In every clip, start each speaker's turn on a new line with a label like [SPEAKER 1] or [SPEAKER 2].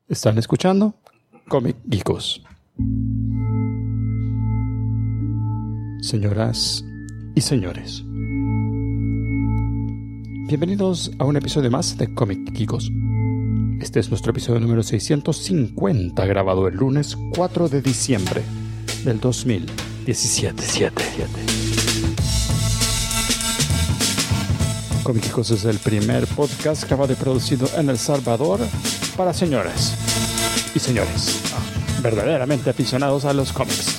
[SPEAKER 1] Están escuchando Comic Geekos. Señoras y señores, bienvenidos a un episodio más de Comic Geekos. Este es nuestro episodio número 650, grabado el lunes 4 de diciembre del 2017. Comic Geekos es el primer podcast grabado y producido en El Salvador para señoras y señores verdaderamente aficionados a los cómics.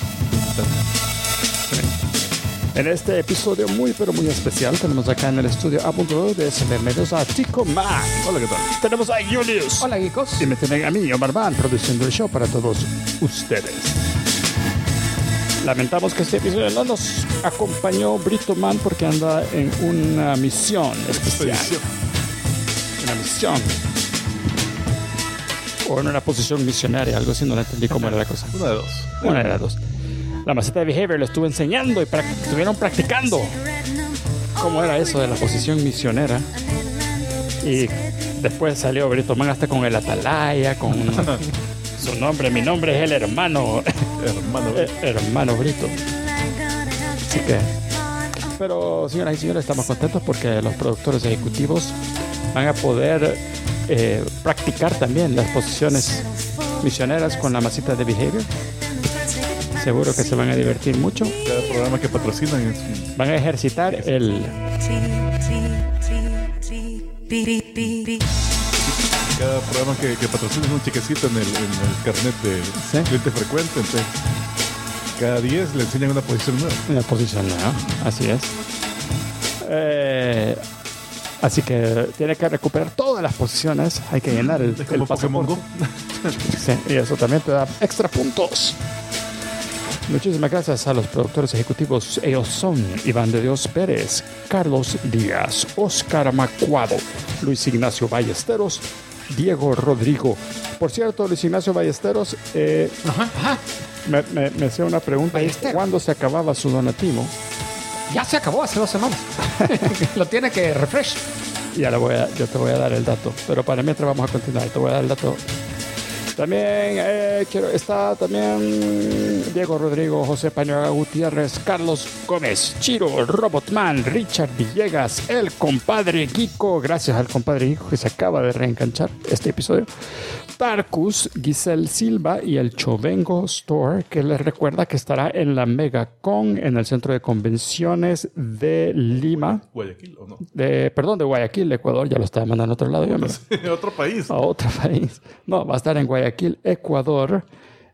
[SPEAKER 1] En este episodio muy especial tenemos acá en el estudio a punto de medios a Tico Man. Hola, ¿qué tal? Tenemos a Julius.
[SPEAKER 2] Hola, geekos.
[SPEAKER 1] Y me tienen a mí, Omar Van, produciendo el show para todos ustedes. Lamentamos que este episodio no nos acompañó Brito Man porque anda en una misión especial. Una misión. O en una posición misionaria, algo así, no entendí cómo era la cosa. Una de las dos. La maceta de Behavior lo estuve enseñando y estuvieron practicando cómo era eso de la posición misionera. Y después salió Brito Man hasta con el atalaya, con su nombre. Mi nombre es el hermano Brito. Así que, pero señoras y señores, estamos contentos porque los productores ejecutivos van a poder practicar también las posiciones misioneras con la maceta de Behavior. Seguro que se van a divertir mucho.
[SPEAKER 3] Cada programa que patrocinan
[SPEAKER 1] van a ejercitar el...
[SPEAKER 3] Cada programa que patrocina es un chequecito en el carnet de cliente frecuente. Entonces, cada 10 le enseñan una posición nueva.
[SPEAKER 1] Una posición nueva, así es. Así que tiene que recuperar todas las posiciones. Hay que llenar el pasaporte. Sí, y eso también te da extra puntos. Muchísimas gracias a los productores ejecutivos. Ellos son Iván de Dios Pérez, Carlos Díaz, Oscar Macuado, Luis Ignacio Ballesteros, Diego Rodrigo. Por cierto, Luis Ignacio Ballesteros, me hacía una pregunta.
[SPEAKER 2] Ballesteros.
[SPEAKER 1] ¿Cuándo se acababa su donativo?
[SPEAKER 2] Ya se acabó hace 2 semanas. Lo tiene que refresh.
[SPEAKER 1] Yo te voy a dar el dato. Pero para mientras vamos a continuar. Te voy a dar el dato. También está también Diego Rodrigo, José Pañuaga Gutiérrez, Carlos Gómez, Chiro, Robotman, Richard Villegas, el compadre Kiko, gracias al compadre Kiko que se acaba de reenganchar este episodio, Tarkus, Giselle Silva y el Chovengo Store, que les recuerda que estará en la MegaCon en el Centro de Convenciones de Lima.
[SPEAKER 3] Guayaquil, ¿o no?
[SPEAKER 1] De Guayaquil, Ecuador. Ya lo estaba mandando a otro lado.
[SPEAKER 3] Otro país.
[SPEAKER 1] A otro país. No, va a estar en Guayaquil, Ecuador,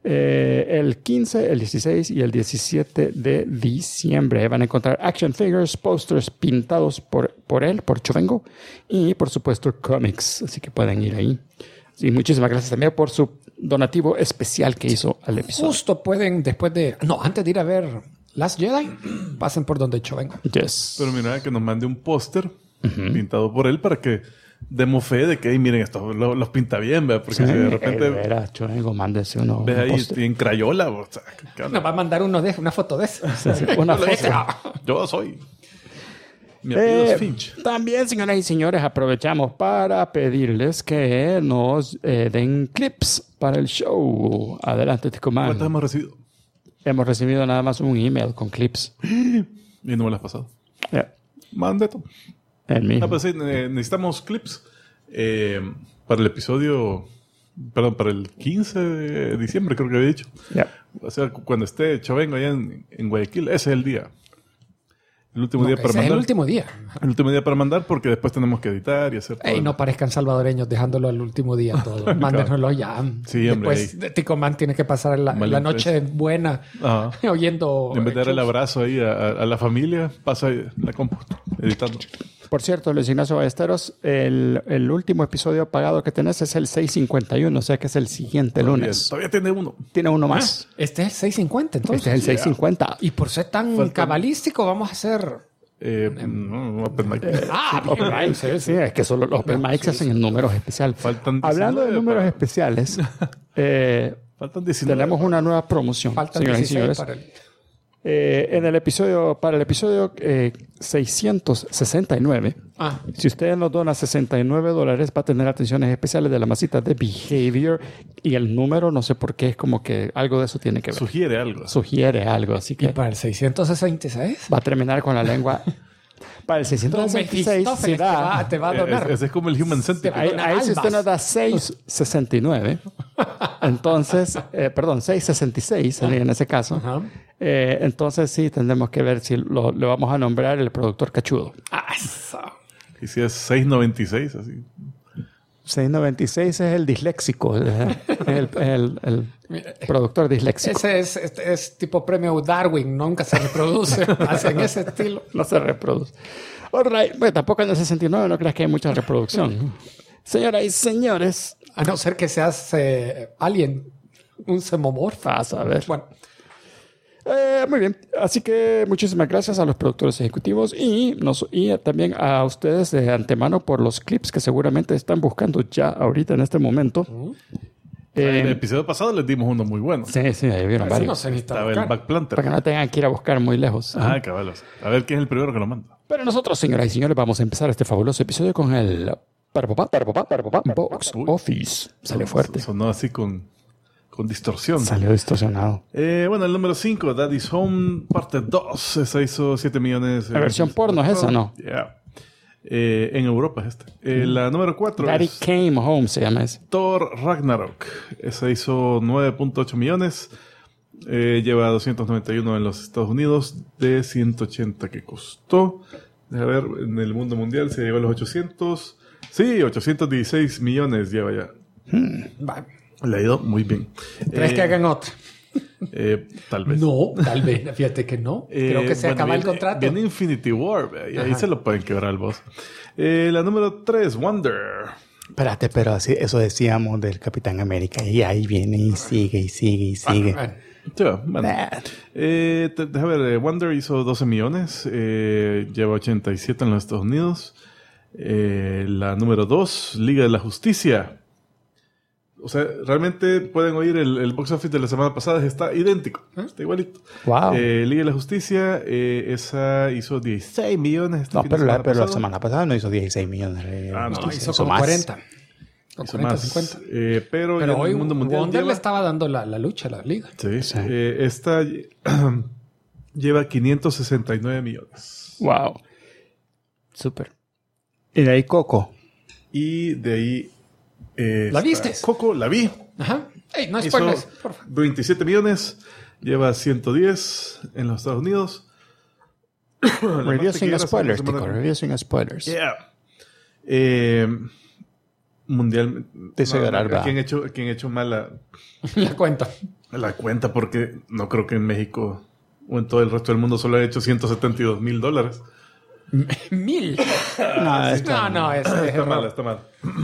[SPEAKER 1] el 15, el 16 y el 17 de diciembre. Van a encontrar action figures, posters pintados por Chovengo y, por supuesto, cómics. Así que pueden ir ahí. Y muchísimas gracias también por su donativo especial que hizo al episodio.
[SPEAKER 2] Justo pueden, antes de ir a ver Last Jedi, pasen por donde Chovengo.
[SPEAKER 1] Yes.
[SPEAKER 3] Pero mira, que nos mande un póster pintado por él para que demos fe de que, miren, esto los pinta bien, ¿verdad? Porque si de repente...
[SPEAKER 1] Chovengo, mándese uno.
[SPEAKER 3] Ves ahí en crayola, o sea,
[SPEAKER 2] nos va a mandar una foto de eso.
[SPEAKER 1] Sí, una foto.
[SPEAKER 3] Yo soy... Mi apellido es Finch.
[SPEAKER 1] También, señoras y señores, aprovechamos para pedirles que nos den clips para el show. Adelante, Tico Man.
[SPEAKER 3] ¿Cuántas hemos recibido?
[SPEAKER 1] Hemos recibido nada más un email con clips.
[SPEAKER 3] Y no me las has pasado. Mande tú. Pues sí, necesitamos clips para el episodio... Perdón, para el 15 de diciembre, creo que había dicho. O sea, cuando esté Chovengo allá en Guayaquil, ese es el día. El último día para mandar.
[SPEAKER 2] Es el último día.
[SPEAKER 3] El último día para mandar porque después tenemos que editar y hacer todo.
[SPEAKER 2] Y no parezcan salvadoreños dejándolo al último día todo. Mándenoslo ya.
[SPEAKER 3] Sí, hombre.
[SPEAKER 2] Después Tico Man tiene que pasar la noche buena oyendo...
[SPEAKER 3] En vez de dar el abrazo ahí a la familia, pasa la compu editando.
[SPEAKER 1] Por cierto, Luis Ignacio Ballesteros, el último episodio pagado que tenés es el 651, o sea que es el siguiente lunes.
[SPEAKER 3] Todavía tiene uno.
[SPEAKER 1] Tiene uno más.
[SPEAKER 2] Este es el 650, entonces.
[SPEAKER 1] Este es el 650.
[SPEAKER 2] Y por ser tan cabalístico, vamos a hacer...
[SPEAKER 3] Open mic.
[SPEAKER 1] Open mic, sí, es que solo los open mics se hacen en números especiales. Hablando de números especiales,
[SPEAKER 3] faltan 19.
[SPEAKER 1] Tenemos una nueva promoción,
[SPEAKER 2] Faltan
[SPEAKER 1] señoras y
[SPEAKER 2] 16
[SPEAKER 1] señores.
[SPEAKER 2] para el...
[SPEAKER 1] Para el episodio 669, si usted nos dona $69, va a tener atenciones especiales de la masita de Behavior, y el número, no sé por qué, es como que algo de eso tiene que ver.
[SPEAKER 3] Sugiere algo,
[SPEAKER 1] así que...
[SPEAKER 2] ¿Y para el 666?
[SPEAKER 1] Va a terminar con la lengua... Para el 666
[SPEAKER 2] te va a donar.
[SPEAKER 3] Ese es como el Human Centipede.
[SPEAKER 1] Ahí si usted nos da 669, entonces, 666 en ese caso, entonces sí tendremos que ver si le vamos a nombrar el productor cachudo.
[SPEAKER 3] Y si es 696, así.
[SPEAKER 1] 696 es el disléxico, el productor disléxico.
[SPEAKER 2] Ese es tipo premio Darwin, nunca se reproduce. Hacen ese estilo.
[SPEAKER 1] No se reproduce. All right. Bueno, tampoco en el 69 no creas que hay mucha reproducción. Señoras y señores.
[SPEAKER 2] A no ser que seas alien, un xenomorfo.
[SPEAKER 1] Vas a ver.
[SPEAKER 2] Bueno.
[SPEAKER 1] Muy bien, así que muchísimas gracias a los productores ejecutivos y también a ustedes de antemano por los clips que seguramente están buscando ya ahorita en este momento.
[SPEAKER 3] En el episodio pasado les dimos uno muy bueno.
[SPEAKER 1] Sí, ahí vieron varios.
[SPEAKER 3] Estaba el Backplanter.
[SPEAKER 1] Para que no tengan que ir a buscar muy lejos.
[SPEAKER 3] Cabalos. A ver quién es el primero que lo manda.
[SPEAKER 1] Pero nosotros, señoras y señores, vamos a empezar este fabuloso episodio con el Box Office. Sale fuerte.
[SPEAKER 3] Sonó así con distorsión.
[SPEAKER 1] Salió distorsionado.
[SPEAKER 3] Bueno, el número 5, Daddy's Home, parte 2. Esa hizo 7 millones.
[SPEAKER 1] La versión porno es esa, ¿no?
[SPEAKER 3] Yeah. En Europa es la número 4
[SPEAKER 1] Daddy Came Home se llama ese.
[SPEAKER 3] Thor Ragnarok. Esa hizo 9.8 millones. Lleva 291 en los Estados Unidos de 180 que costó. A ver, en el mundo mundial se llegó a los 800. Sí, 816 millones lleva ya. Le ha ido muy bien.
[SPEAKER 2] ¿Crees que hagan otra?
[SPEAKER 3] Tal vez.
[SPEAKER 2] No, tal vez. Fíjate que no. Creo que se acaba el contrato.
[SPEAKER 3] Viene Infinity War. Y ahí se lo pueden quebrar al boss. La número 3, Wonder.
[SPEAKER 1] Espérate, pero así, eso decíamos del Capitán América. Y ahí viene y sigue.
[SPEAKER 3] Bueno. Deja ver. Wonder hizo 12 millones. Lleva 87 en los Estados Unidos. La número 2, Liga de la Justicia. O sea, realmente pueden oír el box office de la semana pasada, está idéntico, está igualito.
[SPEAKER 1] Wow.
[SPEAKER 3] Liga de la Justicia, esa hizo 16 millones.
[SPEAKER 1] Pero la semana pasada no hizo 16 millones.
[SPEAKER 2] Hizo como más. 40.
[SPEAKER 3] Con 40, 50. Pero
[SPEAKER 2] hoy
[SPEAKER 3] en el mundo mundial
[SPEAKER 2] Wonder le estaba dando la lucha a la Liga.
[SPEAKER 3] Sí. Esta lleva 569 millones.
[SPEAKER 1] Wow. Súper. Y de ahí Coco.
[SPEAKER 3] Y de ahí...
[SPEAKER 2] ¿La viste?
[SPEAKER 3] Coco, la vi.
[SPEAKER 2] Ajá. Hey, no spoilers, por favor.
[SPEAKER 3] 27 millones. Lleva 110 en los Estados Unidos.
[SPEAKER 1] Review sin spoilers, Tico. Review sin spoilers.
[SPEAKER 3] Yeah. Mundialmente. ¿Quién ha hecho mal
[SPEAKER 2] la cuenta?
[SPEAKER 3] La cuenta, porque no creo que en México o en todo el resto del mundo solo ha hecho $172,000.
[SPEAKER 2] ¿1,000? No,
[SPEAKER 3] está mal.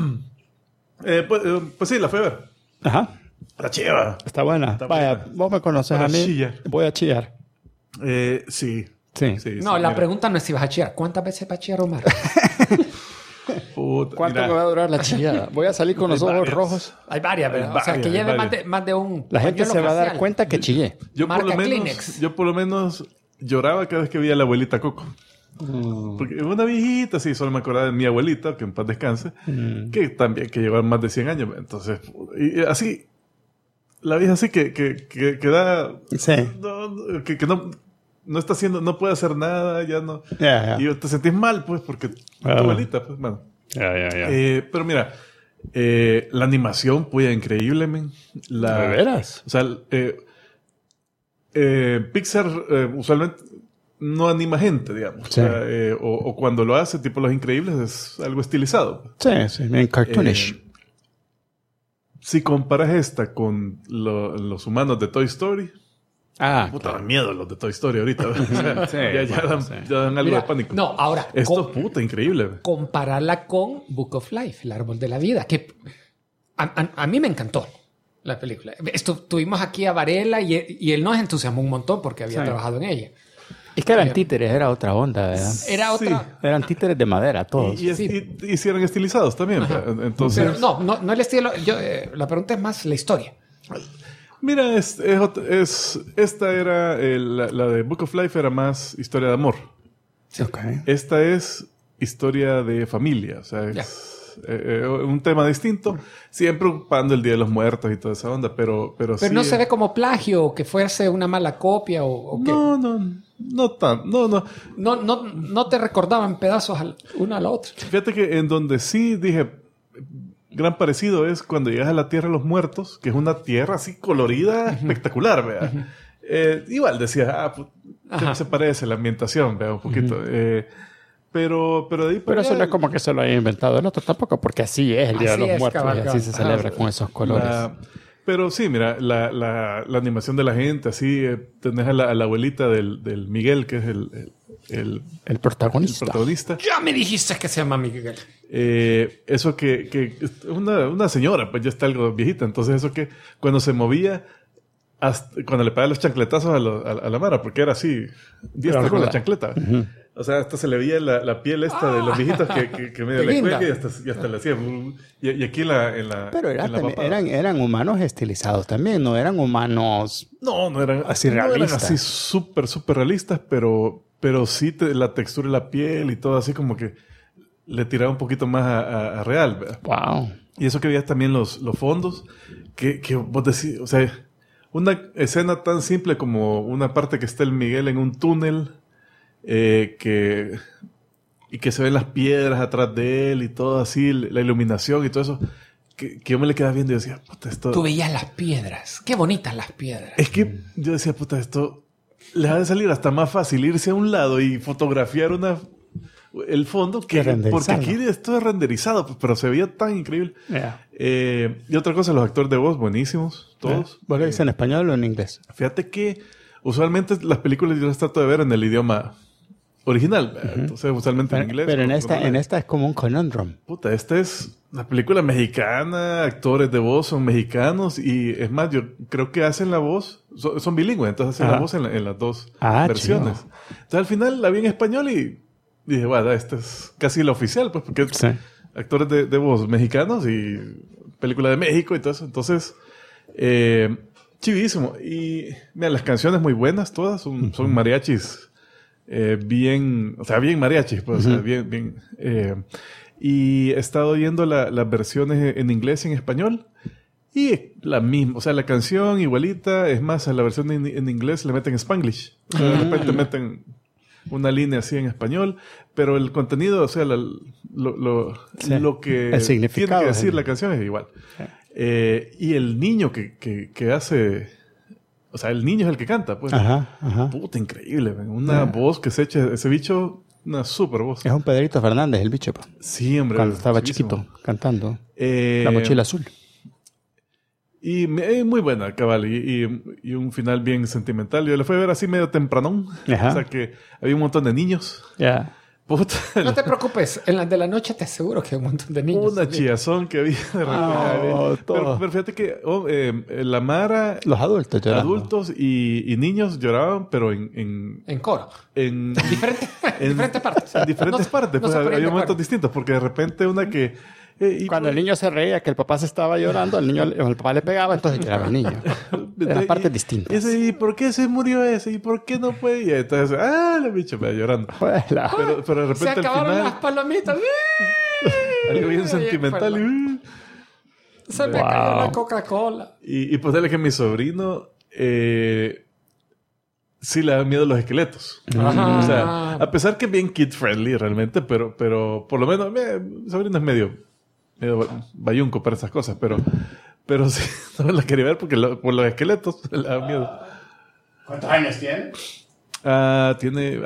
[SPEAKER 3] Pues sí, la fui a ver.
[SPEAKER 1] Ajá.
[SPEAKER 3] La chiva.
[SPEAKER 1] Está buena. Vaya, vos me conoces a mí. Chillar. Voy a chillar.
[SPEAKER 3] Sí.
[SPEAKER 2] La pregunta no es si vas a chillar. ¿Cuántas veces va a chillar Omar?
[SPEAKER 1] ¿Cuánto me va a durar la chillada? Voy a salir con los ojos rojos.
[SPEAKER 2] Hay varias, pero, o sea, que lleve más de un...
[SPEAKER 1] La gente se va a dar cuenta que chillé.
[SPEAKER 3] Yo por lo menos lloraba cada vez que veía a la abuelita Coco. Porque una viejita, sí, solo me acordaba de mi abuelita, que en paz descanse, que también que llegó a más de 100 años. Entonces, y así, la vieja así que da... Sí. Que no está haciendo, no puede hacer nada, ya no. Y te sentís mal, pues, porque tu abuelita, pues, bueno. Pero mira, la animación, pues, increíble, men.
[SPEAKER 1] ¿De veras?
[SPEAKER 3] O sea, Pixar usualmente no anima gente, digamos. Sí. O cuando lo hace, tipo Los Increíbles, es algo estilizado.
[SPEAKER 1] Sí, en cartoonish.
[SPEAKER 3] Si comparas esta con los humanos de Toy Story... puta, dan miedo los de Toy Story ahorita. Ya dan algo de pánico.
[SPEAKER 2] No, ahora...
[SPEAKER 3] Esto puta, increíble.
[SPEAKER 2] Compararla con Book of Life, El Árbol de la Vida, que a mí me encantó la película. Tuvimos aquí a Varela y él nos entusiasmó un montón porque había trabajado en ella.
[SPEAKER 1] Es que eran títeres, era otra onda, ¿verdad?
[SPEAKER 2] Era otra...
[SPEAKER 1] Sí. Eran títeres de madera, todos.
[SPEAKER 3] Y eran estilizados también. Entonces...
[SPEAKER 2] Pero no el estilo. La pregunta es más la historia.
[SPEAKER 3] Mira, esta era... la de Book of Life era más historia de amor.
[SPEAKER 2] Sí.
[SPEAKER 4] Okay.
[SPEAKER 3] Esta es historia de familia. O sea, es un tema distinto. Siempre ocupando el Día de los Muertos y toda esa onda, pero sí,
[SPEAKER 2] no se ve como plagio o que fuese una mala copia o qué.
[SPEAKER 3] No tan.
[SPEAKER 2] No te recordaban pedazos una a la otra.
[SPEAKER 3] Fíjate que en donde sí dije... Gran parecido es cuando llegas a la Tierra de los Muertos, que es una tierra así colorida, espectacular, vea. Igual decía, que se parece la ambientación, vea, un poquito. Pero de ahí
[SPEAKER 1] Pero eso no es como que se lo haya inventado el otro tampoco, porque así es el Día de los Muertos. Y así se celebra con esos colores.
[SPEAKER 3] Pero sí, mira, la animación de la gente, así, tenés a la abuelita del Miguel, que es el protagonista.
[SPEAKER 2] Ya me dijiste que se llama Miguel.
[SPEAKER 3] Eso que una señora, pues ya está algo viejita. Entonces eso que cuando se movía, cuando le pegaba los chancletazos a la Mara, porque era así, diestra con la chancleta. Uh-huh. O sea, hasta se le veía la piel esta de los viejitos que medio le cuelga y hasta le hacía. Y aquí en la
[SPEAKER 4] Pero eran humanos estilizados también, no eran humanos...
[SPEAKER 3] No eran así realistas. No eran así súper realistas, pero sí la textura de la piel y todo así como que le tiraba un poquito más a real, ¿verdad?
[SPEAKER 4] Wow.
[SPEAKER 3] Y eso que veías también los fondos, que vos decís, o sea, una escena tan simple como una parte que está el Miguel en un túnel, y que se ven las piedras atrás de él y todo así, la iluminación y todo eso, que yo me le quedaba viendo y decía, puta, esto...
[SPEAKER 2] Tú veías las piedras, qué bonitas las piedras.
[SPEAKER 3] Es que yo decía, puta, esto les ha de salir hasta más fácil irse a un lado y fotografiar el fondo, porque aquí esto es renderizado, pero se veía tan increíble.
[SPEAKER 4] Yeah.
[SPEAKER 3] Y otra cosa, los actores de voz, buenísimos, todos.
[SPEAKER 4] ¿Vos lo dices en español o en inglés?
[SPEAKER 3] Fíjate que usualmente las películas yo las trato de ver en el idioma original. Uh-huh. Entonces, usualmente en inglés.
[SPEAKER 4] Pero en esta es como un conundrum.
[SPEAKER 3] Puta, esta es una película mexicana, actores de voz son mexicanos y es más, yo creo que hacen la voz, son bilingües, entonces hacen la voz en las dos versiones. Chido. Entonces, al final la vi en español y dije, bueno, esta es casi la oficial, pues, porque actores de voz mexicanos y película de México y todo eso. Entonces, chivísimo. Y mira, las canciones muy buenas, todas son mariachis. Bien mariachis, pues, o sea, bien. Y he estado oyendo las versiones en inglés y en español. Y la misma, o sea, la canción igualita. Es más, a la versión en inglés le meten Spanglish. O sea, de repente meten una línea así en español, pero el contenido, o sea, lo que
[SPEAKER 4] el significado
[SPEAKER 3] tiene que decir la canción es igual. Y el niño que hace, o sea, el niño es el que canta, pues.
[SPEAKER 4] Ajá.
[SPEAKER 3] Puta, increíble, man. Una voz que se echa ese bicho, una super voz.
[SPEAKER 4] Es un Pedrito Fernández, el bicho, pues.
[SPEAKER 3] Sí, hombre.
[SPEAKER 4] Cuando estaba chiquito, cantando. La mochila azul.
[SPEAKER 3] Y muy buena, cabal. Y un final bien sentimental. Yo le fui a ver así medio tempranón.
[SPEAKER 4] Ajá.
[SPEAKER 3] O sea que había un montón de niños.
[SPEAKER 4] Ya.
[SPEAKER 3] Puta.
[SPEAKER 2] No te preocupes. En las de la noche te aseguro que hay un montón de niños.
[SPEAKER 3] Una chillazón que había de repente. Pero fíjate que la Mara...
[SPEAKER 4] Los adultos lloraban.
[SPEAKER 3] Adultos y niños lloraban, pero en
[SPEAKER 2] coro.
[SPEAKER 3] En
[SPEAKER 2] diferentes partes.
[SPEAKER 3] En diferentes partes.
[SPEAKER 2] No
[SPEAKER 3] pues, había momentos distintos. Porque de repente una que...
[SPEAKER 1] Cuando el niño se reía que el papá se estaba llorando, el papá le pegaba, entonces lloraba el niño. Eran partes distintas.
[SPEAKER 3] ¿Y por qué se murió ese? ¿Y por qué no fue? Y entonces, la bicha me llorando. Pero de repente
[SPEAKER 2] se acabaron
[SPEAKER 3] al final,
[SPEAKER 2] las palomitas.
[SPEAKER 3] Algo bien sentimental.
[SPEAKER 2] Se me cayó la Coca-Cola.
[SPEAKER 3] Y pues dale que mi sobrino sí le da miedo a los esqueletos.
[SPEAKER 2] Ajá.
[SPEAKER 3] O sea, a pesar que es bien kid-friendly realmente, pero por lo menos mi sobrino es medio bayunco para esas cosas, pero sí, no la quería ver porque por los esqueletos le da miedo.
[SPEAKER 1] ¿Cuántos años tiene?
[SPEAKER 3] Tiene...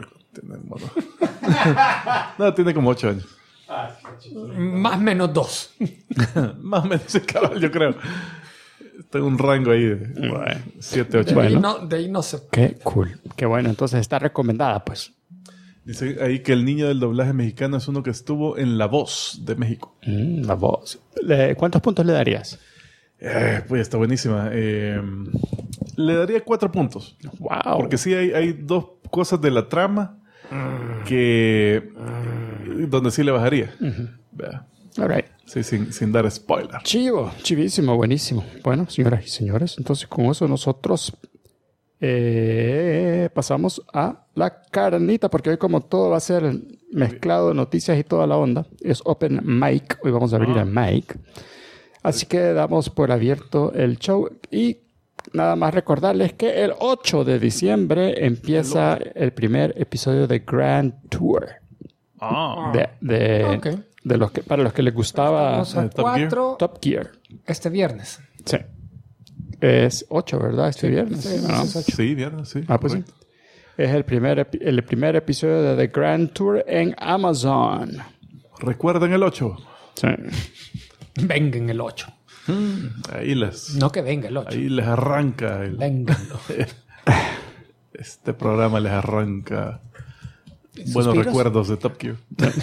[SPEAKER 3] No, tiene como 8 años.
[SPEAKER 2] Más o menos 2.
[SPEAKER 3] Más o menos ese cabal, yo creo. Está en un rango ahí de 7, 8
[SPEAKER 2] De ahí no sé.
[SPEAKER 1] Qué cool. Qué bueno. Entonces está recomendada, pues.
[SPEAKER 3] Dice ahí que el niño del doblaje mexicano es uno que estuvo en La Voz de México.
[SPEAKER 1] La Voz. ¿Cuántos puntos le darías?
[SPEAKER 3] Pues está buenísima. Le daría 4 puntos.
[SPEAKER 1] Wow.
[SPEAKER 3] Porque sí hay 2 cosas de la trama que... donde sí le bajaría.
[SPEAKER 1] All right.
[SPEAKER 3] Sí, sin dar spoiler.
[SPEAKER 1] Chivísimo, buenísimo. Bueno, señoras y señores, entonces con eso nosotros pasamos a la carnita, porque hoy como todo va a ser mezclado de noticias y toda la onda, es Open Mic, hoy vamos a abrir el mic. Así que damos por abierto el show y nada más recordarles que el 8 de diciembre empieza el primer episodio de Grand Tour. De los que, para los que les gustaba
[SPEAKER 2] Top
[SPEAKER 1] Gear.
[SPEAKER 2] Este viernes.
[SPEAKER 1] Sí. Es 8, ¿verdad? Este viernes.
[SPEAKER 3] Sí, viernes, sí.
[SPEAKER 1] Pues sí. Es el primer episodio de The Grand Tour en Amazon.
[SPEAKER 3] ¿Recuerdan el 8?
[SPEAKER 1] Sí.
[SPEAKER 2] Vengan el 8.
[SPEAKER 3] Ahí les...
[SPEAKER 2] No que venga el 8.
[SPEAKER 3] Ahí les arranca el...
[SPEAKER 2] Vénganlo.
[SPEAKER 3] Este programa les arranca buenos recuerdos de Top Gear.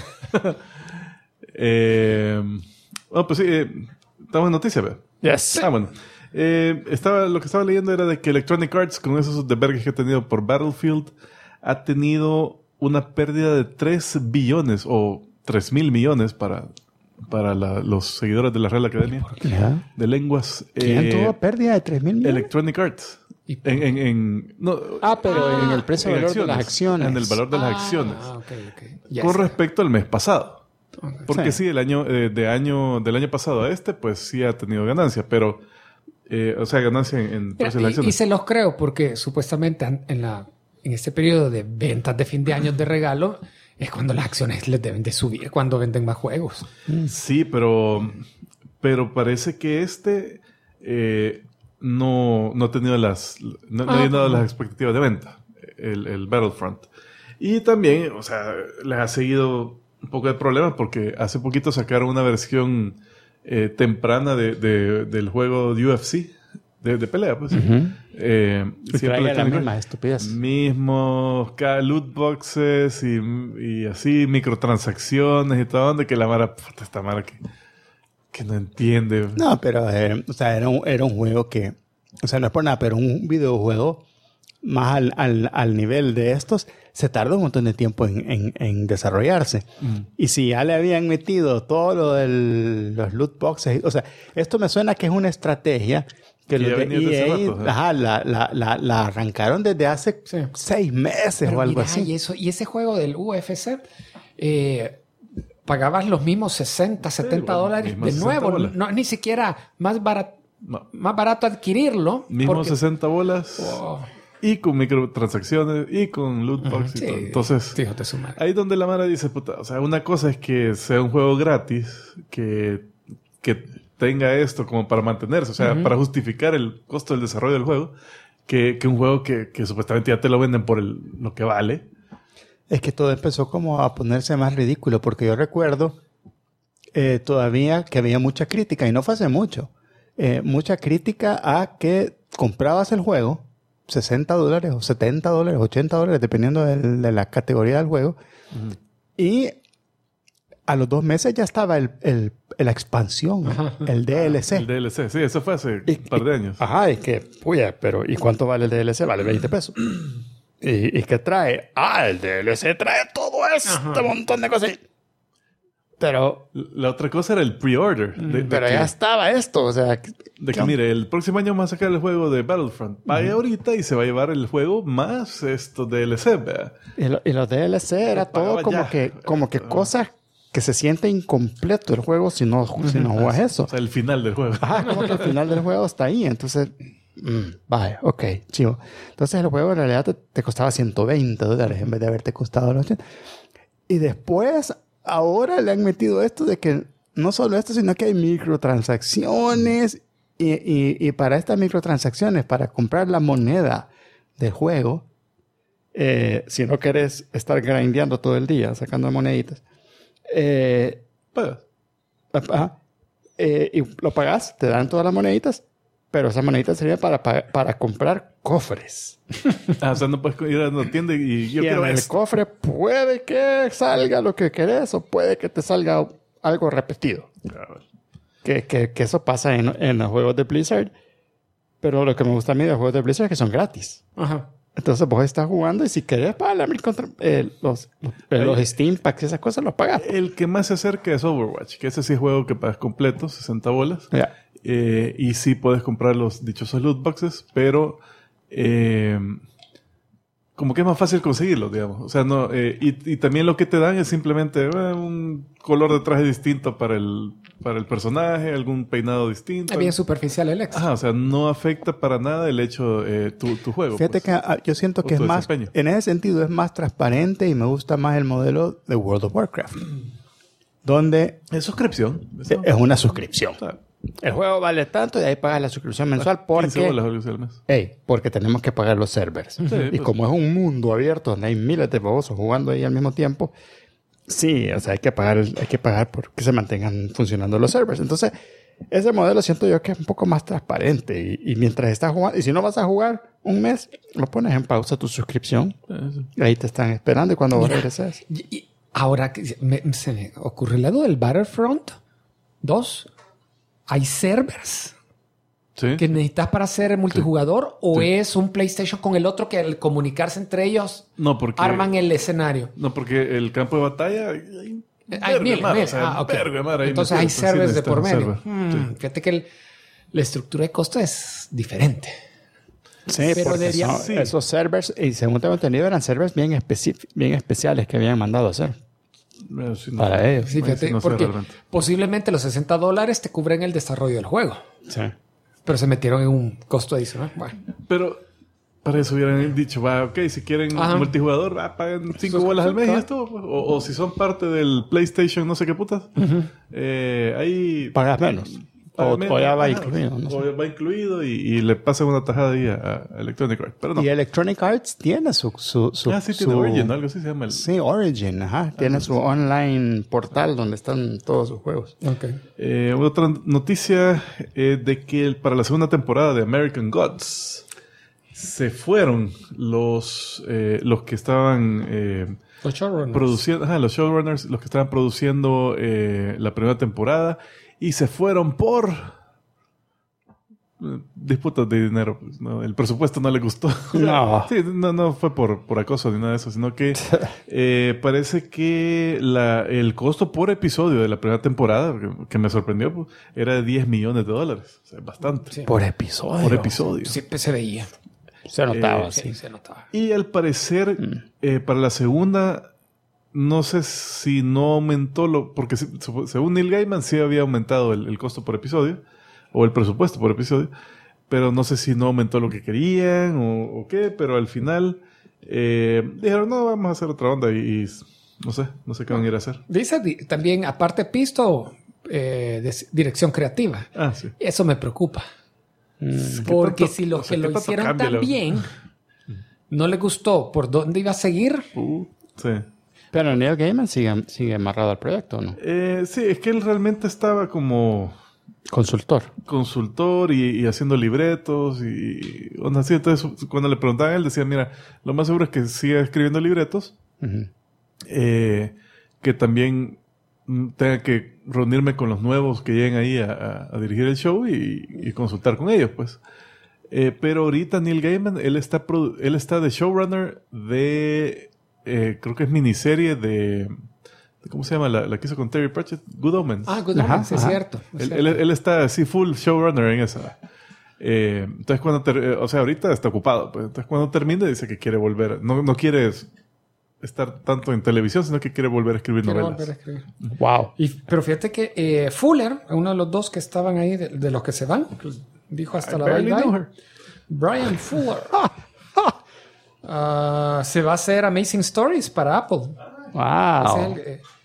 [SPEAKER 3] Pues sí, estamos en noticias, ¿verdad?
[SPEAKER 1] Yes.
[SPEAKER 3] Bueno. Lo que estaba leyendo era de que Electronic Arts, con esos desvergues que ha tenido por Battlefield, ha tenido una pérdida de 3 billones o 3,000 millones para los seguidores de la Real Academia de Lenguas.
[SPEAKER 4] ¿Quién tuvo pérdida de 3,000 millones?
[SPEAKER 3] Electronic Arts.
[SPEAKER 1] Pero en el precio de valor de las acciones.
[SPEAKER 3] En el valor de las acciones.
[SPEAKER 2] Okay.
[SPEAKER 3] Con respecto al mes pasado.
[SPEAKER 2] Okay.
[SPEAKER 3] Porque sí, del año pasado a este, pues sí ha tenido ganancia, pero... ganancia en precios de las acciones.
[SPEAKER 2] Y se los creo porque supuestamente en este periodo de ventas de fin de año de regalo es cuando las acciones les deben de subir, cuando venden más juegos.
[SPEAKER 3] Sí, pero parece que no ha tenido no ha llenado las expectativas de venta, el Battlefront. Y también, les ha seguido un poco de problemas porque hace poquito sacaron una versión temprana del juego de UFC, de pelea, pues.
[SPEAKER 4] Traía la misma estupidez.
[SPEAKER 3] Mismos loot boxes y así, microtransacciones y todo, donde que la mara, esta mara que no entiende.
[SPEAKER 4] No, pero, era un juego que, no es por nada, pero un videojuego más al nivel de estos se tarda un montón de tiempo en desarrollarse. Y si ya le habían metido todo lo de los loot boxes, esto me suena que es una estrategia que los de EA la arrancaron desde hace 6 meses. Pero o algo así.
[SPEAKER 2] Y ese juego del UFC pagabas los mismos $60-$70 de nuevo. No, ni siquiera más barato adquirirlo.
[SPEAKER 3] Mismos 60 bolas. Wow. Y con microtransacciones y con loot box y todo. Entonces, ahí donde la mara dice, una cosa es que sea un juego gratis, que tenga esto como para mantenerse, para justificar el costo del desarrollo del juego, que un juego que supuestamente ya te lo venden por lo que vale.
[SPEAKER 4] Es que todo empezó como a ponerse más ridículo, porque yo recuerdo todavía que había mucha crítica, y no fue hace mucho, mucha crítica a que comprabas el juego, $60 o $70, $80, dependiendo de la categoría del juego. Y a los 2 meses ya estaba la expansión, el DLC.
[SPEAKER 3] El DLC, sí, eso fue hace un par de años.
[SPEAKER 1] Y que, pero ¿y cuánto vale el DLC? Vale $20. ¿Y qué trae? El DLC trae todo este montón de cosas. Pero
[SPEAKER 3] la otra cosa era el pre-order.
[SPEAKER 1] Pero ya estaba esto,
[SPEAKER 3] mire, el próximo año vamos a sacar el juego de Battlefront. Pague ahorita y se va a llevar el juego más DLC, ¿verdad?
[SPEAKER 1] Y los DLC era todo como que cosas que se siente incompleto el juego si no juegas eso.
[SPEAKER 3] El final del juego.
[SPEAKER 1] Como que el final del juego está ahí. Entonces, vaya, ok, chivo. Entonces el juego en realidad te costaba $120 en vez de haberte costado los 80. Y después... Ahora le han metido esto de que no solo esto, sino que hay microtransacciones y para estas microtransacciones, para comprar la moneda del juego, si no quieres estar grindeando todo el día, sacando moneditas, y lo pagas, te dan todas las moneditas, pero esas moneditas serían para comprar cofres.
[SPEAKER 3] No puedes ir a una tienda y yo
[SPEAKER 1] quiero el cofre puede que salga lo que querés o puede que te salga algo repetido. Que eso pasa en los juegos de Blizzard. Pero lo que me gusta a mí de los juegos de Blizzard es que son gratis.
[SPEAKER 4] Entonces vos estás jugando y si querés pagar los Steam Packs y esas cosas los pagas.
[SPEAKER 3] El que más se acerca es Overwatch, que ese sí es juego que pagas completo, 60 bolas.
[SPEAKER 4] Yeah.
[SPEAKER 3] Y sí puedes comprar los dichosos loot boxes, pero como que es más fácil conseguirlos, digamos. O sea, no, y también lo que te dan es simplemente un color de traje distinto para el personaje, algún peinado distinto.
[SPEAKER 2] Es bien superficial el ex.
[SPEAKER 3] Ajá, o sea, no afecta para nada el hecho tu juego.
[SPEAKER 4] Fíjate que yo siento que es más, en ese sentido es más transparente y me gusta más el modelo de World of Warcraft. Donde
[SPEAKER 3] es suscripción.
[SPEAKER 4] Es una suscripción. O sea, el juego vale tanto y ahí pagas la suscripción mensual porque tenemos que pagar los servers. Sí, y como es un mundo abierto donde hay miles de babosos jugando ahí al mismo tiempo, sí, o sea, hay que pagar porque se mantengan funcionando los servers. Entonces, ese modelo siento yo que es un poco más transparente y mientras estás jugando, y si no vas a jugar un mes, lo pones en pausa tu suscripción. Y ahí te están esperando y cuando vos regreses.
[SPEAKER 2] Y ahora se me ocurre el lado del Battlefront 2. ¿Hay servers que necesitas para hacer multijugador? ¿O es un PlayStation con el otro que al comunicarse entre ellos arman el escenario?
[SPEAKER 3] No, porque el campo de batalla...
[SPEAKER 2] Hay mil. Entonces hay servers de por medio. Fíjate que la estructura de costo es diferente.
[SPEAKER 4] Sí, pero esos servers, y según tengo entendido, eran servers bien especiales que habían mandado a hacer. Para ellos.
[SPEAKER 2] Sí, fíjate, porque posiblemente los $60 te cubren el desarrollo del juego.
[SPEAKER 4] Sí.
[SPEAKER 2] Pero se metieron en un costo adicional. Bueno.
[SPEAKER 3] Pero para eso hubieran dicho, si quieren multijugador, paguen 5 bolas al mes y esto. O si son parte del PlayStation, no sé qué putas. Ahí
[SPEAKER 4] pagas menos. O ya va incluido. No sé.
[SPEAKER 3] O va incluido y le pasan una tajada ahí a Electronic Arts. Pero no.
[SPEAKER 4] Y Electronic Arts tiene
[SPEAKER 3] sí, tiene Origin, algo así se llama.
[SPEAKER 4] Sí, Origin, tiene su online portal donde están todos sus juegos.
[SPEAKER 2] Okay.
[SPEAKER 3] Otra noticia de que para la segunda temporada de American Gods se fueron los que estaban
[SPEAKER 2] los showrunners.
[SPEAKER 3] Produciendo, los showrunners, los que estaban produciendo la primera temporada. Y se fueron por disputas de dinero. Pues, ¿no? El presupuesto no le gustó.
[SPEAKER 4] No.
[SPEAKER 3] Sí, no fue por acoso ni nada de eso, sino que parece que el costo por episodio de la primera temporada, que me sorprendió, pues, era de $10 millones. O sea, bastante.
[SPEAKER 2] Sí.
[SPEAKER 4] Por episodio.
[SPEAKER 3] Por episodio.
[SPEAKER 2] Siempre se veía.
[SPEAKER 4] Se notaba, sí.
[SPEAKER 2] Se notaba.
[SPEAKER 3] Y al parecer, para la segunda... No sé si no aumentó porque según Neil Gaiman sí había aumentado el costo por episodio o el presupuesto por episodio, pero no sé si no aumentó lo que querían o qué, pero al final dijeron, no, vamos a hacer otra onda y no sé qué van a ir a hacer.
[SPEAKER 2] Dice también, aparte Pisto, dirección creativa.
[SPEAKER 3] Sí.
[SPEAKER 2] Eso me preocupa. Porque si los que lo hicieron tan bien no le gustó por dónde iba a seguir.
[SPEAKER 3] Sí.
[SPEAKER 4] Pero Neil Gaiman sigue amarrado al proyecto, ¿no?
[SPEAKER 3] Sí, es que él realmente estaba como... Consultor y haciendo libretos y onda así. Entonces, cuando le preguntaban a él, decía, mira, lo más seguro es que siga escribiendo libretos.
[SPEAKER 4] Uh-huh.
[SPEAKER 3] Que también tenga que reunirme con los nuevos que lleguen ahí a dirigir el show y consultar con ellos, pues. Pero ahorita Neil Gaiman, él está de showrunner de... creo que es miniserie de ¿cómo se llama? La que hizo con Terry Pratchett, Good Omens.
[SPEAKER 2] Good Omens, es cierto.
[SPEAKER 3] Él está así full showrunner en esa. Entonces ahorita está ocupado, pues. Entonces cuando termine dice que quiere volver, no quiere estar tanto en televisión, sino que quiere volver a escribir novelas.
[SPEAKER 4] Wow.
[SPEAKER 2] Pero fíjate que Fuller, uno de los dos que estaban ahí de los que se van, dijo hasta la bye. Brian Fuller. Se va a hacer Amazing Stories para Apple.
[SPEAKER 4] Wow.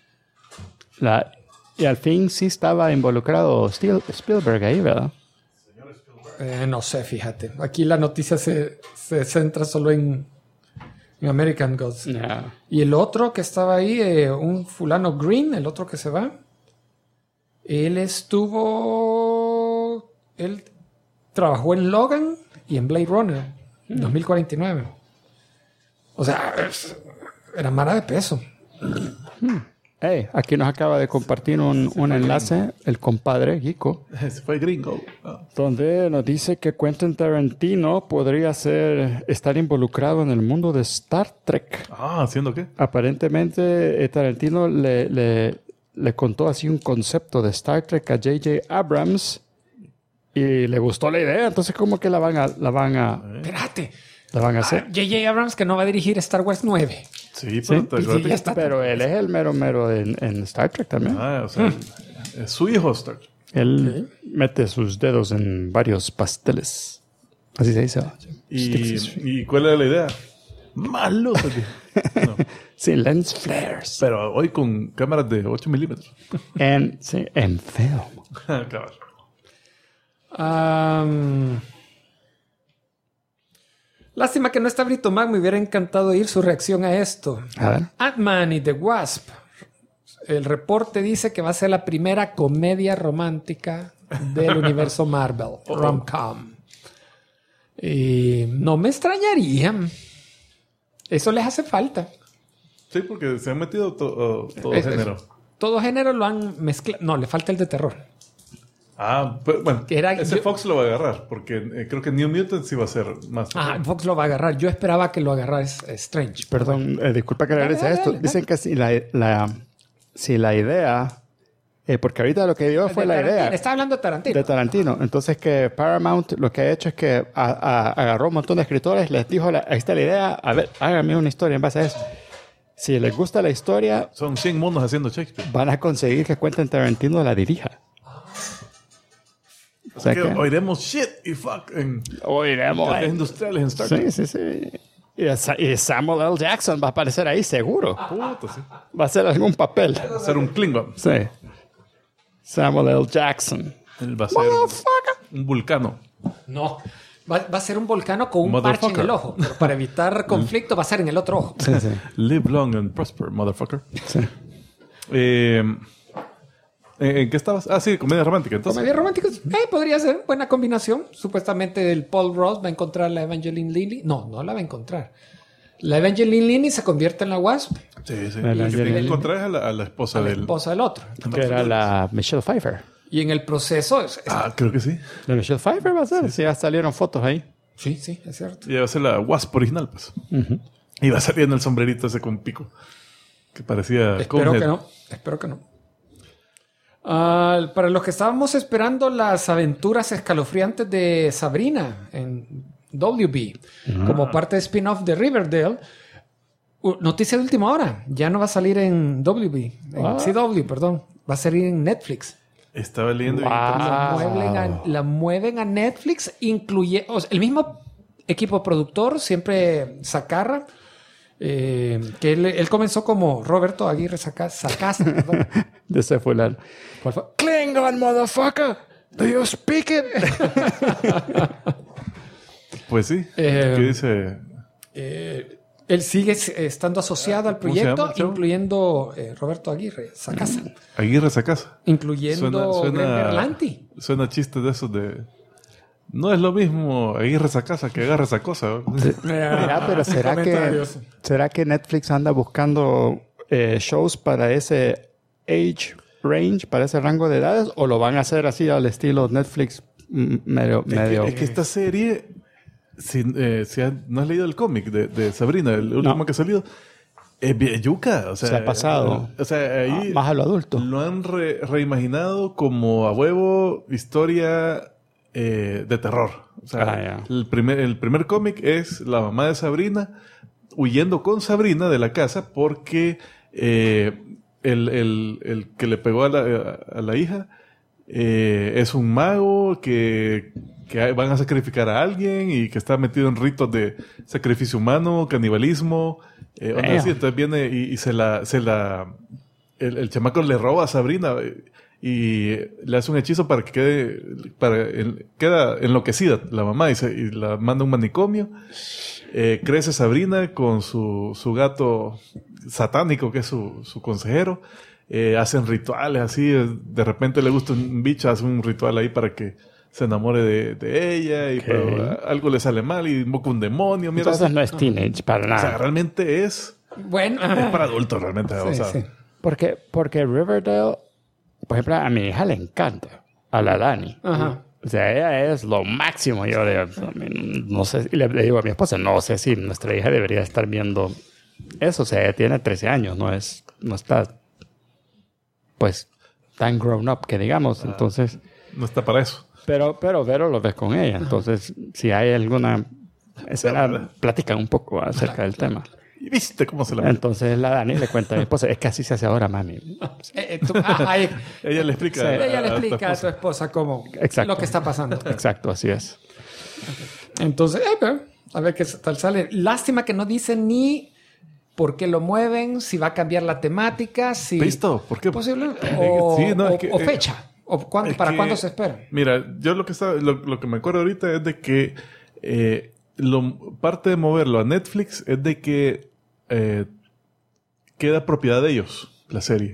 [SPEAKER 4] Y al fin sí estaba involucrado Spielberg ahí, ¿verdad?
[SPEAKER 2] No sé, fíjate. Aquí la noticia se centra solo en American Gods.
[SPEAKER 4] Yeah.
[SPEAKER 2] Y el otro que estaba ahí, un fulano Green, el otro que se va, él trabajó en Logan y en Blade Runner, 2049. O sea, era mara de peso.
[SPEAKER 1] Hey, aquí nos acaba de compartir un enlace el compadre Gico.
[SPEAKER 3] Se fue gringo.
[SPEAKER 1] Donde nos dice que Quentin Tarantino podría estar involucrado en el mundo de Star Trek.
[SPEAKER 3] ¿Haciendo qué?
[SPEAKER 1] Aparentemente Tarantino le contó así un concepto de Star Trek a J.J. Abrams y le gustó la idea. Entonces como que la van a
[SPEAKER 2] Espérate.
[SPEAKER 1] ¿La van a hacer?
[SPEAKER 2] J.J. Abrams que no va a dirigir Star Wars 9.
[SPEAKER 3] Sí,
[SPEAKER 1] pero él es el mero en Star Trek también.
[SPEAKER 3] O sea, es su hijo Star Trek.
[SPEAKER 1] Él mete sus dedos en varios pasteles. Así se dice.
[SPEAKER 3] ¿Y cuál era la idea? Más luz. No.
[SPEAKER 1] Sí, lens flares.
[SPEAKER 3] Pero hoy con cámaras de 8 milímetros.
[SPEAKER 1] En film.
[SPEAKER 3] Claro.
[SPEAKER 2] Lástima que no está Brito Mac. Me hubiera encantado oír su reacción a esto.
[SPEAKER 1] A ver.
[SPEAKER 2] Ant-Man y The Wasp. El reporte dice que va a ser la primera comedia romántica del universo Marvel. Rom-com. Y no me extrañaría. Eso les hace falta.
[SPEAKER 3] Sí, porque se han metido todo género.
[SPEAKER 2] Todo género lo han mezclado. No, le falta el de terror.
[SPEAKER 3] Pero, bueno, Fox lo va a agarrar, porque creo que New Mutants iba a ser más.
[SPEAKER 2] Fox lo va a agarrar. Yo esperaba que lo agarrara Strange.
[SPEAKER 1] Perdón, disculpa que regrese a esto. Dicen que si la idea, porque ahorita lo que dio fue la idea.
[SPEAKER 2] Está hablando de Tarantino.
[SPEAKER 1] De Tarantino. Entonces que Paramount lo que ha hecho es que agarró un montón de escritores, les dijo, ahí está la idea, a ver, háganme una historia en base a eso. Si les gusta la historia...
[SPEAKER 3] Son 100 monos haciendo Shakespeare.
[SPEAKER 1] Van a conseguir que Quentin Tarantino la dirija.
[SPEAKER 3] O sea que oiremos shit y fuck en industriales en Star Trek.
[SPEAKER 1] Sí. Y Samuel L. Jackson va a aparecer ahí seguro.
[SPEAKER 3] Sí.
[SPEAKER 1] Va a hacer algún papel.
[SPEAKER 3] Va a ser un Klingon.
[SPEAKER 1] Sí. Samuel L. Jackson.
[SPEAKER 3] Él va a ser un vulcano.
[SPEAKER 2] No. Va a ser un vulcano con un parche en el ojo. Pero para evitar conflicto va a ser en el otro ojo.
[SPEAKER 1] Sí.
[SPEAKER 3] Live long and prosper, motherfucker.
[SPEAKER 1] Sí.
[SPEAKER 3] ¿En qué estabas? Sí, comedia romántica. Entonces.
[SPEAKER 2] Comedia romántica. Podría ser buena combinación. Supuestamente el Paul Ross va a encontrar la Evangeline Lilly. No la va a encontrar. La Evangeline Lilly se convierte en la Wasp.
[SPEAKER 3] Sí. La que tiene que encontrar es a la esposa del...
[SPEAKER 2] La esposa del otro.
[SPEAKER 1] Que era la Michelle Pfeiffer.
[SPEAKER 2] Y en el proceso...
[SPEAKER 3] creo que sí.
[SPEAKER 1] La Michelle Pfeiffer va a ser. Sí, ya salieron fotos ahí.
[SPEAKER 2] Sí, es cierto.
[SPEAKER 3] Y va a ser la Wasp original, pues. Uh-huh. Y va a salir en el sombrerito ese con pico. Que parecía...
[SPEAKER 2] Espero que no. Para los que estábamos esperando las aventuras escalofriantes de Sabrina en WB, como parte de spin-off de Riverdale, noticia de última hora, ya no va a salir en WB, en CW, perdón, va a salir en Netflix.
[SPEAKER 3] Estaba leyendo.
[SPEAKER 2] La mueven a Netflix, el mismo equipo productor, siempre Sacarra, que él comenzó como Roberto Aguirre Sacasa.
[SPEAKER 1] De ese fulano.
[SPEAKER 2] ¿Cuál fue?
[SPEAKER 1] Klingon, motherfucker. Do you speak it?
[SPEAKER 3] Pues sí. ¿Qué dice?
[SPEAKER 2] Él sigue estando asociado al proyecto, incluyendo Roberto Aguirre Sacasa.
[SPEAKER 3] Aguirre Sacasa.
[SPEAKER 2] Incluyendo Greg Berlanti.
[SPEAKER 3] Suena chiste de esos de... No es lo mismo Aguirre Sacasa que agarre esa cosa.
[SPEAKER 1] Pero ¿será que Netflix anda buscando shows para ese age range, para ese rango de edades, o lo van a hacer así al estilo Netflix medio?
[SPEAKER 3] Es que esta serie, si no has leído el cómic de Sabrina, el último que ha salido, es bien yuca. O sea,
[SPEAKER 1] se ha pasado.
[SPEAKER 3] Ahí
[SPEAKER 1] más a lo adulto.
[SPEAKER 3] Lo han reimaginado como a huevo historia de terror. O sea, el primer cómic es la mamá de Sabrina huyendo con Sabrina de la casa porque el que le pegó a la hija es un mago que van a sacrificar a alguien y que está metido en ritos de sacrificio humano, canibalismo. Entonces viene y el chamaco le roba a Sabrina y le hace un hechizo para que queda enloquecida la mamá y la manda a un manicomio. Crece Sabrina con su gato satánico, que es su consejero. Hacen rituales así. De repente le gusta un bicho, hace un ritual ahí para que se enamore de ella. Y pero algo le sale mal y invoca un demonio. Mira,
[SPEAKER 1] entonces no es teenage para nada.
[SPEAKER 3] O sea, realmente es...
[SPEAKER 2] Bueno.
[SPEAKER 3] Es para adultos realmente.
[SPEAKER 2] Sí.
[SPEAKER 1] Porque Riverdale, por ejemplo, a mi hija le encanta, a la Dani.
[SPEAKER 2] Ajá.
[SPEAKER 1] O sea, ella es lo máximo. Yo no sé, y le digo a mi esposa, no sé si nuestra hija debería estar viendo eso. O sea, ella tiene 13 años, no está, pues, tan grown up que digamos. Entonces,
[SPEAKER 3] no está para eso.
[SPEAKER 1] Pero Vero lo ves con ella. Entonces, si hay alguna escena, platican un poco acerca del tema.
[SPEAKER 3] ¿Y viste cómo se la ve?
[SPEAKER 1] Entonces la Dani le cuenta a mi esposa, es que así se hace ahora, mami.
[SPEAKER 3] Ella le explica,
[SPEAKER 2] sí, ella le explica a tu esposa cómo lo que está pasando.
[SPEAKER 1] Exacto, así es.
[SPEAKER 2] Entonces, a ver qué tal sale. Lástima que no dice ni por qué lo mueven, si va a cambiar la temática, si...
[SPEAKER 3] ¿Visto? ¿Por qué?
[SPEAKER 2] Posible, o fecha. ¿O para cuándo se espera?
[SPEAKER 3] Mira, yo lo que me acuerdo ahorita es de que parte de moverlo a Netflix es de que queda propiedad de ellos, la serie.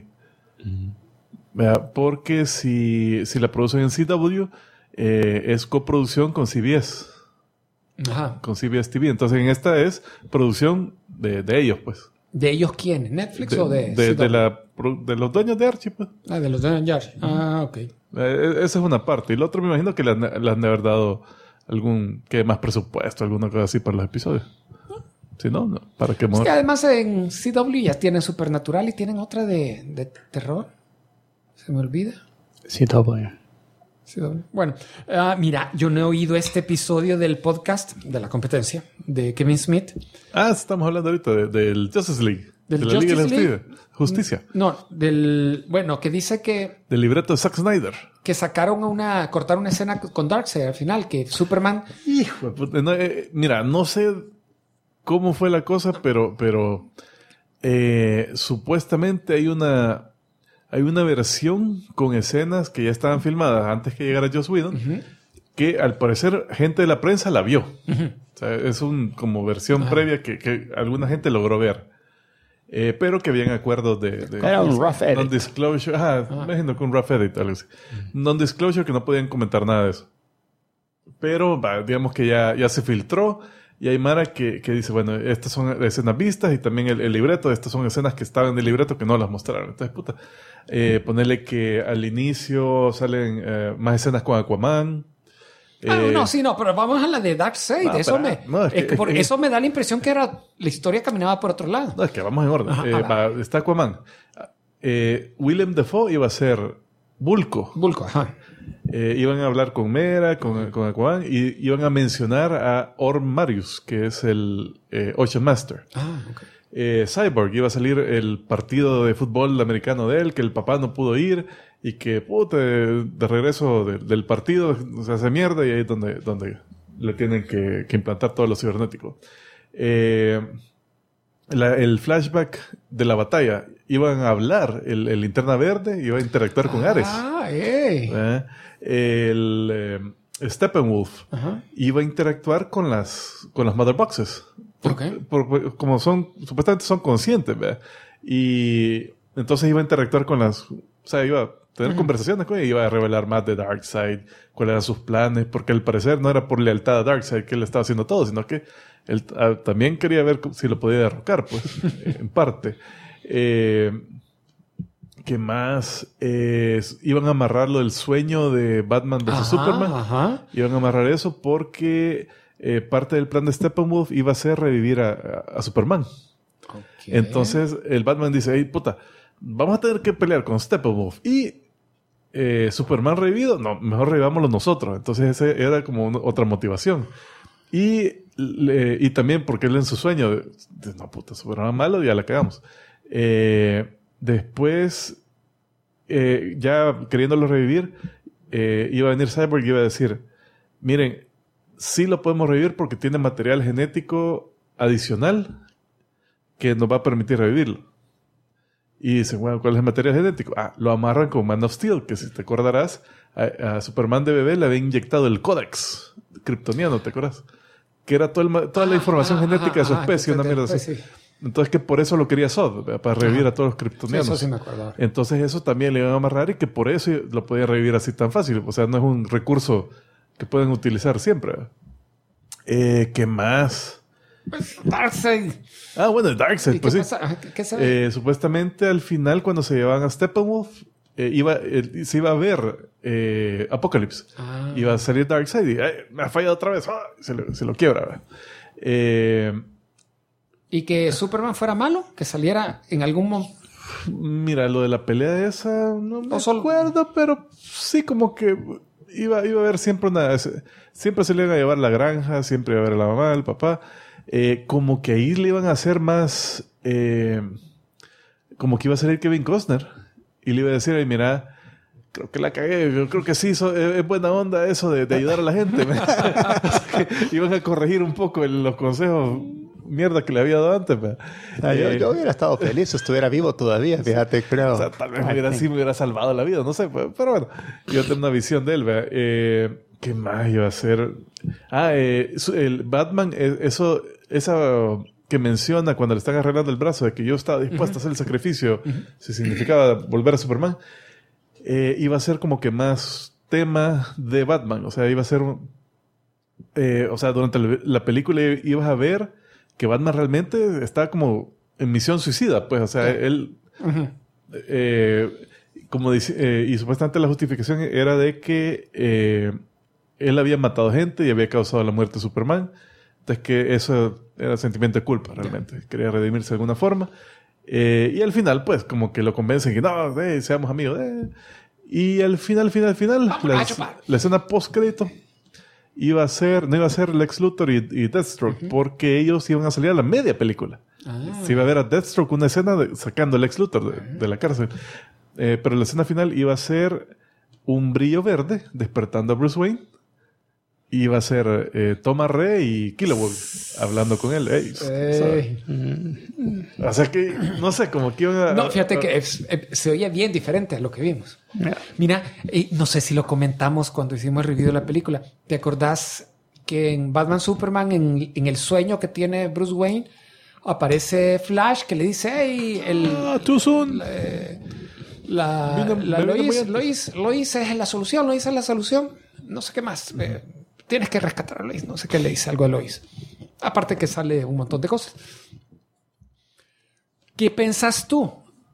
[SPEAKER 3] Porque si la producen en CW, es coproducción con CBS.
[SPEAKER 2] Ajá.
[SPEAKER 3] Con CBS TV. Entonces, en esta es producción de ellos, pues.
[SPEAKER 2] ¿De ellos quién? ¿Netflix o de
[SPEAKER 3] de los dueños de Archie, pues?
[SPEAKER 2] Ah, de los dueños de Archie. Ah, ok.
[SPEAKER 3] Esa es una parte. Y lo otro me imagino que le han de haber dado más presupuesto, alguna cosa así para los episodios. Si no, ¿para qué mover?
[SPEAKER 2] Es que además en CW ya tienen Supernatural y tienen otra de terror. Se me olvida.
[SPEAKER 4] CW.
[SPEAKER 2] Bueno, mira, yo no he oído este episodio del podcast de la competencia de Kevin Smith.
[SPEAKER 3] Estamos hablando ahorita del Justice League.
[SPEAKER 2] ¿Del
[SPEAKER 3] de la
[SPEAKER 2] Justice
[SPEAKER 3] Liga de
[SPEAKER 2] League?
[SPEAKER 3] Justicia.
[SPEAKER 2] No, que dice que...
[SPEAKER 3] Del libreto de Zack Snyder.
[SPEAKER 2] Que cortaron una escena con Darkseid al final, que Superman...
[SPEAKER 3] Hijo de puta, mira, no sé cómo fue la cosa, pero supuestamente hay una versión con escenas que ya estaban filmadas antes que llegara Joss Whedon, que al parecer gente de la prensa la vio. O sea, es como versión previa que alguna gente logró ver. Pero que habían acuerdos de
[SPEAKER 1] era un rough edit.
[SPEAKER 3] Non-disclosure. Imagino que un rough edit, algo así. Non-disclosure, que no podían comentar nada de eso. Pero, digamos que ya se filtró. Y hay Mara que dice, bueno, estas son escenas vistas y también el libreto. Estas son escenas que estaban en el libreto que no las mostraron. Entonces, puta, ponerle que al inicio salen más escenas con Aquaman.
[SPEAKER 2] Pero vamos a la de Darkseid. Eso me da la impresión que la historia caminaba por otro lado.
[SPEAKER 3] No, es que vamos en orden. Está Aquaman. Willem Dafoe iba a ser Vulko. Iban a hablar con Mera, con Aquaman, y iban a mencionar a Orm Marius, que es el Ocean Master. Cyborg iba a salir el partido de fútbol americano de él, que el papá no pudo ir, y que de regreso del partido se hace mierda, y ahí es donde le tienen que implantar todo lo cibernético. El flashback de la batalla, iban a hablar, el Linterna Verde iba a interactuar con Ares. El Steppenwolf iba a interactuar con las Mother Boxes. Como supuestamente son conscientes, ¿verdad? Y entonces iba a interactuar con las... O sea, iba a tener conversaciones con ella, iba a revelar más de Darkseid, cuáles eran sus planes, porque al parecer no era por lealtad a Darkseid que él estaba haciendo todo, sino que él también quería ver si lo podía derrocar, pues, en parte. ¿Qué más? Iban a amarrarlo del sueño de Batman vs. Superman. Iban a amarrar eso porque parte del plan de Steppenwolf iba a ser revivir a Superman. Entonces el Batman dice, hey, puta, vamos a tener que pelear con Steppenwolf y Superman revivido, no, mejor revivámoslo nosotros. Entonces ese era como otra motivación. Y también porque él en su sueño, no puta, Superman malo, ya la cagamos. Después, ya queriéndolo revivir, iba a venir Cyborg y iba a decir, miren, sí lo podemos revivir porque tiene material genético adicional que nos va a permitir revivirlo. Y dicen, bueno, ¿cuál es el material genético? Lo amarran con Man of Steel, que si te acordarás, a Superman de bebé le había inyectado el Códex kryptoniano, ¿te acuerdas? Que era toda la información genética de su especie, una mierda así. Sí. Entonces que por eso lo quería Zod, para revivir a todos los kryptonianos.
[SPEAKER 2] Sí, eso sí me acuerdo.
[SPEAKER 3] Entonces eso también le iban a amarrar y que por eso lo podía revivir así tan fácil. O sea, no es un recurso que pueden utilizar siempre. ¿Qué más?
[SPEAKER 2] Darkseid.
[SPEAKER 3] Bueno, Darkseid, pues sí.
[SPEAKER 2] ¿Qué sabe?
[SPEAKER 3] Supuestamente al final, cuando se llevaban a Steppenwolf, se iba a ver Apocalypse. Iba a salir Darkseid y me ha fallado otra vez. Se lo quiebra.
[SPEAKER 2] ¿Y que Superman fuera malo? ¿Que saliera en algún momento?
[SPEAKER 3] Mira, lo de la pelea esa no me acuerdo, pero sí como que iba a haber siempre siempre se le iban a llevar la granja, siempre iba a haber la mamá, el papá. Como que ahí le iban a hacer más... como que iba a salir Kevin Costner y le iba a decir, mira, creo que la cagué, yo creo que sí, es buena onda eso de ayudar a la gente. Iban a corregir un poco los consejos mierda que le había dado antes.
[SPEAKER 4] Yo hubiera estado feliz si estuviera vivo todavía, fíjate, creo.
[SPEAKER 3] O sea, tal vez me hubiera salvado la vida, no sé, pero bueno, yo tengo una visión de él. ¿Qué más iba a hacer? El Batman, esa que menciona cuando le están arreglando el brazo de que yo estaba dispuesto a hacer el sacrificio, si significaba volver a Superman, iba a ser como que más tema de Batman. O sea, iba a ser durante la película ibas a ver que Batman realmente está como en misión suicida, pues, o sea, él, como dice, y supuestamente la justificación era de que él había matado gente y había causado la muerte de Superman, entonces que eso era sentimiento de culpa realmente, quería redimirse de alguna forma, y al final, pues, como que lo convencen que no, seamos amigos, y al final, la escena post-crédito, no iba a ser Lex Luthor y Deathstroke, porque ellos iban a salir a la media película. Se iba a ver a Deathstroke una escena sacando a Lex Luthor de la cárcel. Pero la escena final iba a ser un brillo verde despertando a Bruce Wayne. Iba a ser Tom Arre y Kilowog hablando con él. O sea que, no sé, como que iban a...
[SPEAKER 2] No, fíjate que se oía bien diferente a lo que vimos. Mira, no sé si lo comentamos cuando hicimos el review de la película. ¿Te acordás que en Batman Superman, en el sueño que tiene Bruce Wayne, aparece Flash que le dice, hey,
[SPEAKER 3] too soon.
[SPEAKER 2] Lois es la solución, Lois es la solución. No sé qué más. Tienes que rescatar a Lois. No sé qué le dice algo a Lois. Aparte que sale un montón de cosas. ¿Qué pensás tú?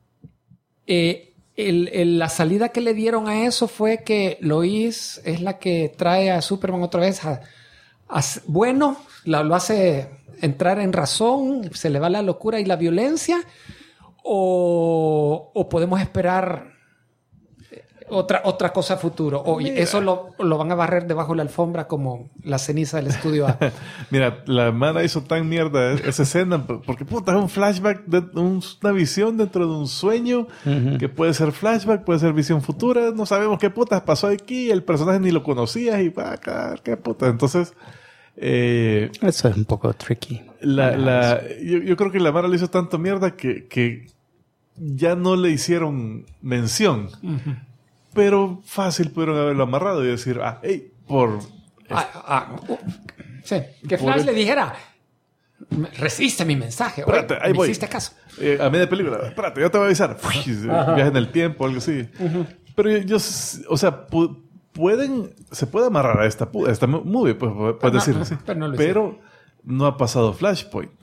[SPEAKER 2] La salida que le dieron a eso fue que Lois es la que trae a Superman otra vez bueno, lo hace entrar en razón, se le va la locura y la violencia, o podemos esperar otra cosa a futuro. O eso lo van a barrer debajo de la alfombra como la ceniza del estudio A.
[SPEAKER 3] Mira, la mana hizo tan mierda esa escena porque puta, es un flashback de una visión dentro de un sueño que puede ser flashback, puede ser visión futura, no sabemos qué putas pasó aquí, el personaje ni lo conocías y qué puta. Entonces
[SPEAKER 4] eso es un poco tricky.
[SPEAKER 3] Yo creo que la Mara le hizo tanto mierda que ya no le hicieron mención. Pero fácil pudieron haberlo amarrado y decir,
[SPEAKER 2] sí, que Flash le dijera, resiste mi mensaje.
[SPEAKER 3] Espérate, ahí voy.
[SPEAKER 2] Hiciste caso.
[SPEAKER 3] A media película, espérate, yo te voy a avisar. Viaje en el tiempo, algo así. Pero yo, o sea, se puede amarrar a esta movie, pues, puedes decir. Sí. Pero no ha pasado Flashpoint.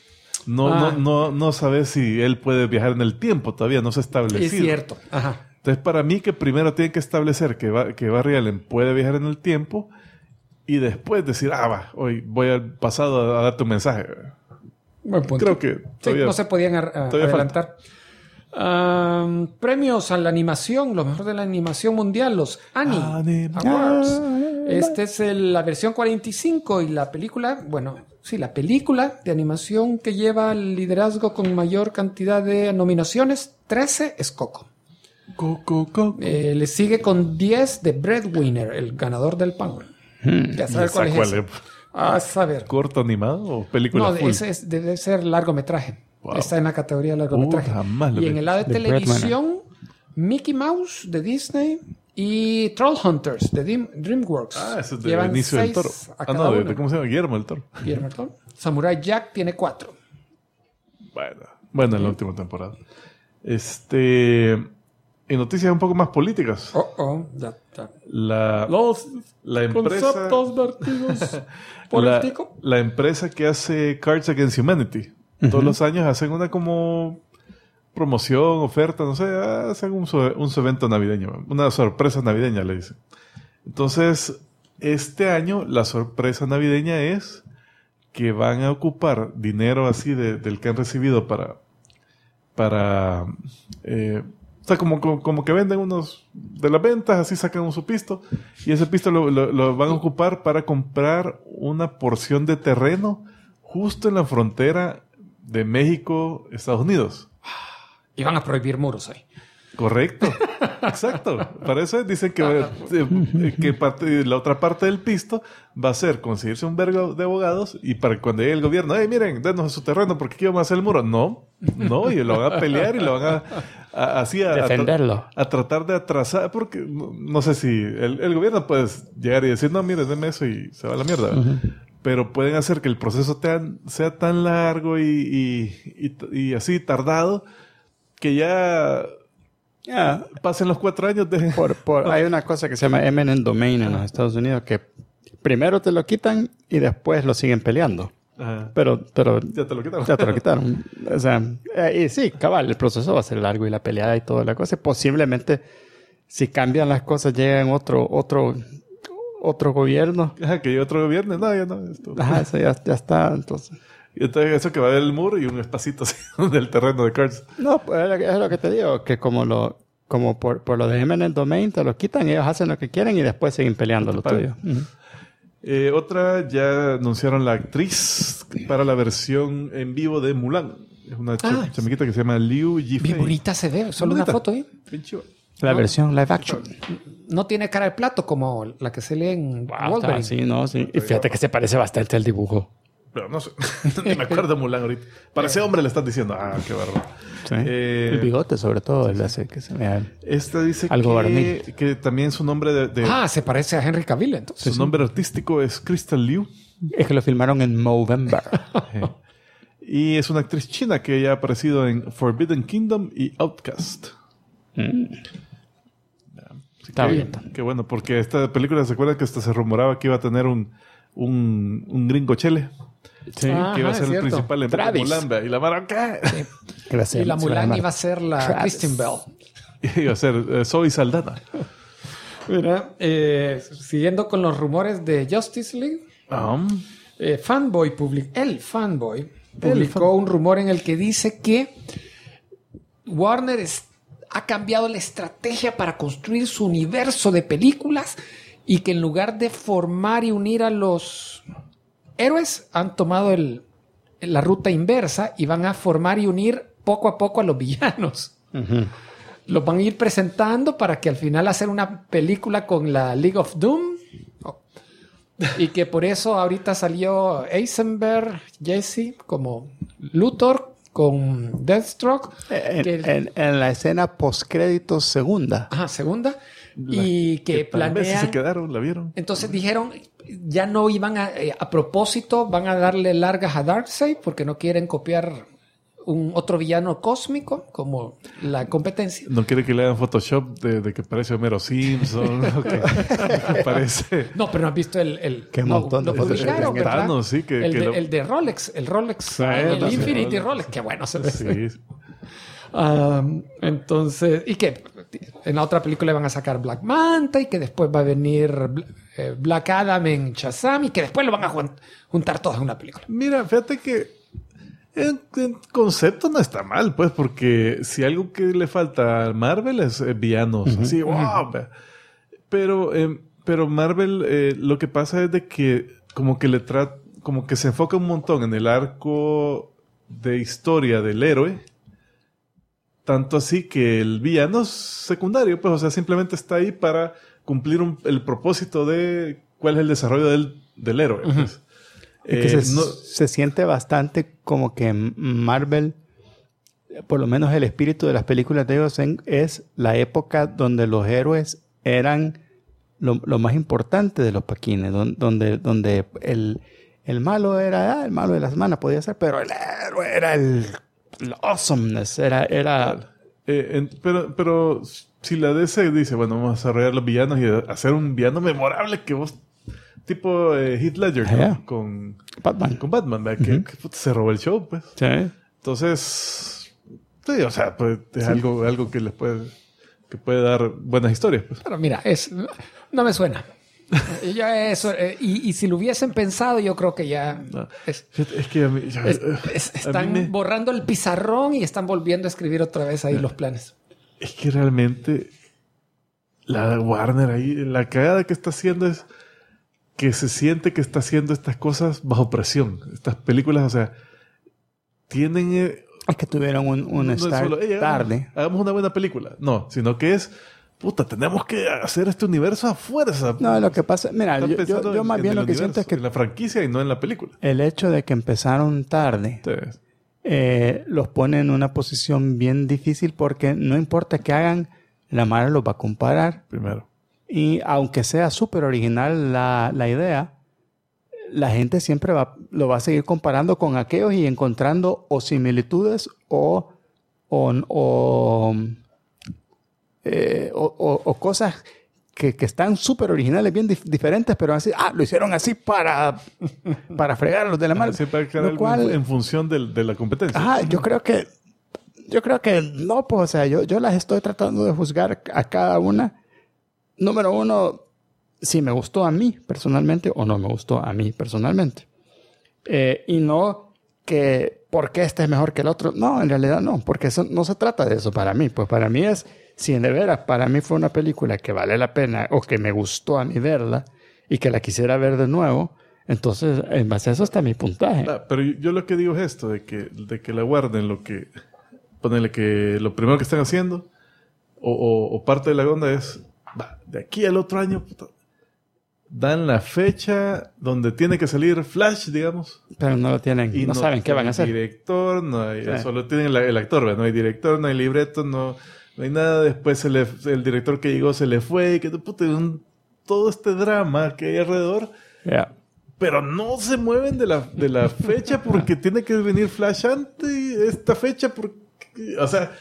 [SPEAKER 3] No sabes si él puede viajar en el tiempo todavía, no se ha establecido.
[SPEAKER 2] Es cierto. Ajá.
[SPEAKER 3] Entonces, para mí que primero tienen que establecer que Barry Allen puede viajar en el tiempo y después decir, hoy voy al pasado a darte un mensaje.
[SPEAKER 2] Buen punto.
[SPEAKER 3] Creo que
[SPEAKER 2] todavía, no se podían adelantar. Premios a la animación, lo mejor de la animación mundial, los Annie Awards. Esta es la versión 45 y la película de animación que lleva el liderazgo con mayor cantidad de nominaciones, 13, es Coco. Le sigue con 10 de Breadwinner, el ganador del pan. Ya sabes cuál es ese. A saber.
[SPEAKER 3] ¿Corto animado o película full?
[SPEAKER 2] No, debe ser largometraje. Wow. Está en la categoría de largometraje. Y en el lado de televisión, Mickey Mouse de Disney y Trollhunters de DreamWorks.
[SPEAKER 3] Ese es de Benicio del Toro. ¿Cómo se llama? Guillermo del Toro.
[SPEAKER 2] Samurai Jack tiene 4.
[SPEAKER 3] Bueno, en la última temporada. En noticias un poco más políticas. La empresa...
[SPEAKER 2] Conceptos vertidos políticos.
[SPEAKER 3] La empresa que hace Cards Against Humanity. Todos los años hacen una como promoción, oferta, no sé, hacen un evento navideño. Una sorpresa navideña, le dicen. Entonces, este año la sorpresa navideña es que van a ocupar dinero así del que han recibido para o sea, como que venden unos de las ventas, así sacan su pisto, y ese pisto lo van a ocupar para comprar una porción de terreno justo en la frontera de México, Estados Unidos.
[SPEAKER 2] Y van a prohibir muros ahí.
[SPEAKER 3] Correcto, exacto. Para eso dicen que la otra parte del pisto va a ser conseguirse un vergo de abogados y para cuando llegue el gobierno, miren, denos su terreno porque aquí vamos a hacer el muro. No, y lo van a pelear y lo van a
[SPEAKER 1] defenderlo.
[SPEAKER 3] A tratar de atrasar, porque no sé si el gobierno puede llegar y decir, no, mire, denme eso y se va a la mierda. Pero pueden hacer que el proceso sea tan largo y así tardado que ya pasen los 4 años de...
[SPEAKER 4] Hay una cosa que se llama eminent domain en los Estados Unidos que primero te lo quitan y después lo siguen peleando.
[SPEAKER 3] Ajá.
[SPEAKER 4] Pero
[SPEAKER 3] ya te lo quitaron.
[SPEAKER 4] Ya te lo quitaron. O sea, y sí, cabal, el proceso va a ser largo y la peleada y toda la cosa. Posiblemente, si cambian las cosas, llega en otro gobierno.
[SPEAKER 3] Ajá, que hay otro gobierno. No, ya no. Esto.
[SPEAKER 4] Ajá, eso ya está, entonces...
[SPEAKER 3] Y entonces eso que va a ver el muro y un espacito así del terreno de Cards.
[SPEAKER 4] No, pues es lo que te digo, que como por lo de eminent domain te lo quitan, ellos hacen lo que quieren y después siguen peleando lo tuyo.
[SPEAKER 3] Otra, ya anunciaron la actriz para la versión en vivo de Mulan. Es una chamiquita que se llama Liu Yifei.
[SPEAKER 2] Bien bonita se ve, solo una foto, ¿eh?
[SPEAKER 4] La versión live action.
[SPEAKER 2] No tiene cara de plato como la que se lee en Wolverine.
[SPEAKER 4] Sí. Y fíjate que se parece bastante al dibujo.
[SPEAKER 3] Pero no sé, ni me acuerdo de Mulan ahorita. Para ese hombre le están diciendo, qué bárbaro.
[SPEAKER 4] Sí. El bigote, sobre todo, él hace que se vea
[SPEAKER 3] esta dice
[SPEAKER 4] algo
[SPEAKER 3] que también su nombre de
[SPEAKER 2] se parece a Henry Cavill, entonces.
[SPEAKER 3] Su nombre artístico es Crystal Liu.
[SPEAKER 4] Es que lo filmaron en Movember.
[SPEAKER 3] Y es una actriz china que ya ha aparecido en Forbidden Kingdom y Outcast.
[SPEAKER 4] Está bien.
[SPEAKER 3] Qué bueno, porque esta película, ¿se acuerdan que hasta se rumoraba que iba a tener un gringo chele? Sí, que iba a ser el principal en Mulan. Y la Mara, ¿qué?
[SPEAKER 2] Sí. Y la Mulan iba a ser la Kristen Bell.
[SPEAKER 3] Iba a ser Zoe Saldana.
[SPEAKER 2] Mira, siguiendo con los rumores de Justice League, Fanboy publicó un rumor en el que dice que Warner ha cambiado la estrategia para construir su universo de películas y que en lugar de formar y unir a los héroes, han tomado la ruta inversa y van a formar y unir poco a poco a los villanos. Los van a ir presentando para que al final hacer una película con la League of Doom. Y que por eso ahorita salió Eisenberg, Jesse, como Luthor con Deathstroke.
[SPEAKER 4] En la escena postcréditos segunda.
[SPEAKER 2] Segunda. Y que planean...
[SPEAKER 3] se quedaron, la vieron.
[SPEAKER 2] Entonces dijeron, ya no iban a propósito, van a darle largas a Darkseid porque no quieren copiar otro villano cósmico como la competencia.
[SPEAKER 3] No quiere que le hagan Photoshop de que parece Homero Simpson. que parece...
[SPEAKER 2] No, pero no has visto el
[SPEAKER 4] Qué montón de
[SPEAKER 2] publicaron, ¿verdad?
[SPEAKER 3] Sí,
[SPEAKER 2] el de Rolex. El Rolex. El Infinity Rolex. Qué bueno se ve.
[SPEAKER 3] Sí.
[SPEAKER 2] Entonces, y que en la otra película van a sacar Black Manta y que después va a venir Black Adam en Shazam y que después lo van a juntar todos en una película.
[SPEAKER 3] Mira, fíjate que en concepto no está mal, pues, porque si algo que le falta a Marvel es villanos, así, wow. Pero Marvel, lo que pasa es de que como que se enfoca un montón en el arco de historia del héroe. Tanto así que el villano es secundario, pues, o sea, simplemente está ahí para cumplir el propósito de cuál es el desarrollo del héroe. Pues.
[SPEAKER 4] Se siente bastante como que Marvel, por lo menos el espíritu de las películas de ellos es la época donde los héroes eran lo más importante de los paquines, donde el malo era el malo de la semana, podía ser, pero el héroe era el awesomeness, era
[SPEAKER 3] Pero si la DC dice, bueno, vamos a desarrollar los villanos y hacer un villano memorable que vos... Tipo Heath Ledger con Batman. Con Batman, ¿verdad? Que se robó el show, pues.
[SPEAKER 1] Sí.
[SPEAKER 3] Entonces... Sí, o sea, pues, es algo que les puede... Que puede dar buenas historias, pues.
[SPEAKER 2] Pero mira, no me suena. Y si lo hubiesen pensado, yo creo que ya...
[SPEAKER 3] No. Es que a mí...
[SPEAKER 2] están borrando el pizarrón y están volviendo a escribir otra vez ahí los planes.
[SPEAKER 3] Es que realmente la Warner ahí, la cagada que está haciendo es que se siente que está haciendo estas cosas bajo presión. Estas películas, o sea, tienen...
[SPEAKER 4] Es que tuvieron un start tarde.
[SPEAKER 3] Hagamos una buena película. No, sino que es... Puta, tenemos que hacer este universo a fuerza.
[SPEAKER 4] No, lo que pasa... Mira, yo más bien lo que siento es que...
[SPEAKER 3] En la franquicia y no en la película.
[SPEAKER 4] El hecho de que empezaron tarde los pone en una posición bien difícil porque no importa que hagan, la Mara los va a comparar.
[SPEAKER 3] Primero.
[SPEAKER 4] Y aunque sea súper original la idea, la gente siempre lo va a seguir comparando con aquellos y encontrando o similitudes o cosas que están súper originales, bien diferentes, pero así, lo hicieron así para fregar a los de la mano.
[SPEAKER 3] Siempre algo en función de la competencia.
[SPEAKER 4] Yo creo que no, pues, o sea, yo las estoy tratando de juzgar a cada una. Número uno, si me gustó a mí personalmente o no me gustó a mí personalmente. Y no que porque este es mejor que el otro. No, en realidad no, porque eso no se trata de eso para mí. Pues para mí es, si de veras para mí fue una película que vale la pena o que me gustó a mí verla y que la quisiera ver de nuevo, entonces en base a eso está mi puntaje.
[SPEAKER 3] Pero yo lo que digo es esto, de que la guarden, ponerle que lo primero que están haciendo o parte de la onda es de aquí al otro año, puta, dan la fecha donde tiene que salir Flash, digamos.
[SPEAKER 4] Pero no lo tienen. Y no saben qué van a hacer.
[SPEAKER 3] Director, no hay, solo tienen el actor, ¿verdad? No hay director, no hay libreto, no hay nada. Después el director que llegó se le fue. Todo este drama que hay alrededor.
[SPEAKER 4] Yeah.
[SPEAKER 3] Pero no se mueven de la fecha porque tiene que venir Flash antes esta fecha porque... O sea...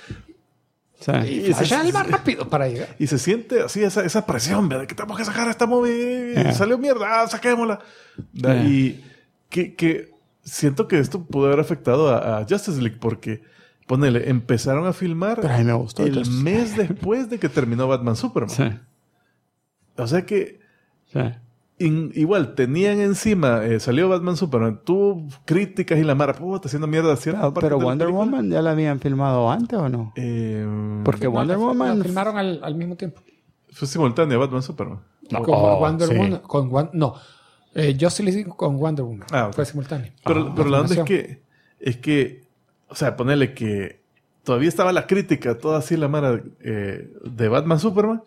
[SPEAKER 2] Y se es más rápido para llegar.
[SPEAKER 3] Y se siente así esa presión, ¿verdad? Que tenemos que sacar esta movie. Salió mierda, saquémosla. Y que siento que esto pudo haber afectado a Justice League porque, ponele, empezaron a filmar
[SPEAKER 4] pero a mí me gustó
[SPEAKER 3] el mes después de que terminó Batman Superman.
[SPEAKER 4] Sí.
[SPEAKER 3] O sea que igual tenían encima, salió Batman Superman, tuvo críticas y la mara, puta, haciendo mierda.
[SPEAKER 4] Pero Wonder Woman ya la habían filmado antes o no? Porque Wonder Woman...
[SPEAKER 2] La filmaron al mismo tiempo.
[SPEAKER 3] Fue simultánea Batman Superman.
[SPEAKER 2] No, con Wonder Woman. Justice League con Wonder Woman.
[SPEAKER 3] Okay.
[SPEAKER 2] Fue simultáneo.
[SPEAKER 3] Pero la onda es que, o sea, ponerle que todavía estaba la crítica, toda así la mara de Batman Superman.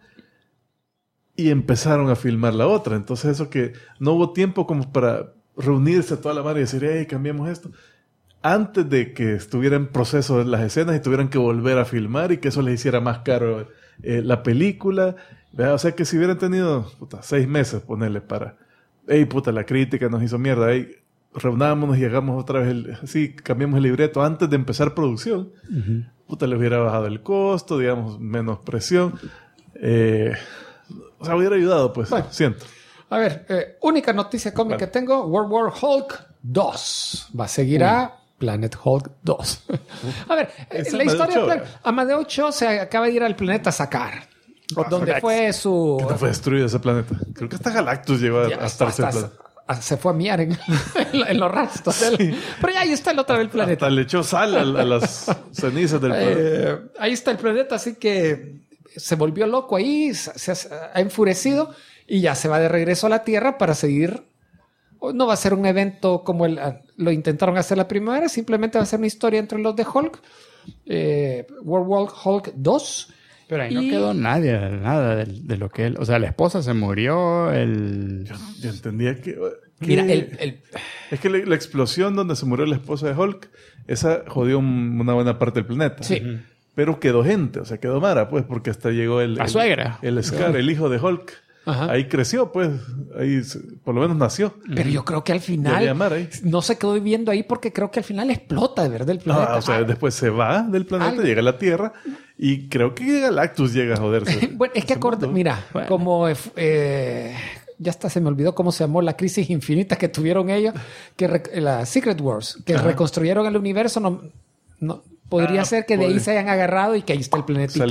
[SPEAKER 3] Y empezaron a filmar la otra. Entonces eso que no hubo tiempo como para reunirse a toda la madre y decir, cambiamos esto. Antes de que estuviera en proceso de las escenas y tuvieran que volver a filmar y que eso les hiciera más caro la película. O sea que si hubieran tenido 6 meses, ponerle para... la crítica nos hizo mierda. Reunámonos y hagamos otra vez cambiamos el libreto antes de empezar producción. Uh-huh. Les hubiera bajado el costo, digamos, menos presión. O sea, hubiera ayudado, pues. Bueno, siento.
[SPEAKER 2] A ver, única noticia cómica que tengo. World War Hulk 2. Va a seguir a Planet Hulk 2. A ver, la historia de Amadeo Cho se acaba de ir al planeta Sakar. Donde fue su...
[SPEAKER 3] ¿Qué te fue destruido ese planeta? Creo que hasta Galactus llegó a estar
[SPEAKER 2] se fue a miar en los rastros. Sí. Pero ya ahí está otra vez el planeta.
[SPEAKER 3] Hasta le echó sal a las cenizas del planeta.
[SPEAKER 2] Ahí está el planeta, así que... Se volvió loco ahí, se ha enfurecido y ya se va de regreso a la Tierra para seguir. No va a ser un evento como lo intentaron hacer la primera, simplemente va a ser una historia entre los de Hulk. World War Hulk 2.
[SPEAKER 4] Pero ahí no quedó nada de lo que él... O sea, la esposa se murió,
[SPEAKER 3] Yo entendía que...
[SPEAKER 2] Mira,
[SPEAKER 3] es que la explosión donde se murió la esposa de Hulk, esa jodió una buena parte del planeta.
[SPEAKER 2] Sí.
[SPEAKER 3] Pero quedó gente, o sea, quedó Mara, pues, porque hasta llegó
[SPEAKER 2] la suegra.
[SPEAKER 3] El Scar, el hijo de Hulk. Ajá. Ahí creció, pues, ahí por lo menos nació.
[SPEAKER 2] Pero yo creo que al final no se quedó viviendo ahí porque creo que al final explota de verdad el planeta.
[SPEAKER 3] No, o sea, después se va del planeta, llega a la Tierra Y creo que Galactus llega a joderse.
[SPEAKER 2] Bueno, es que mira, como ya hasta se me olvidó cómo se llamó la crisis infinita que tuvieron ellos, la Secret Wars, que reconstruyeron el universo. No podría ser que de ahí se hayan agarrado y que ahí está el planetito.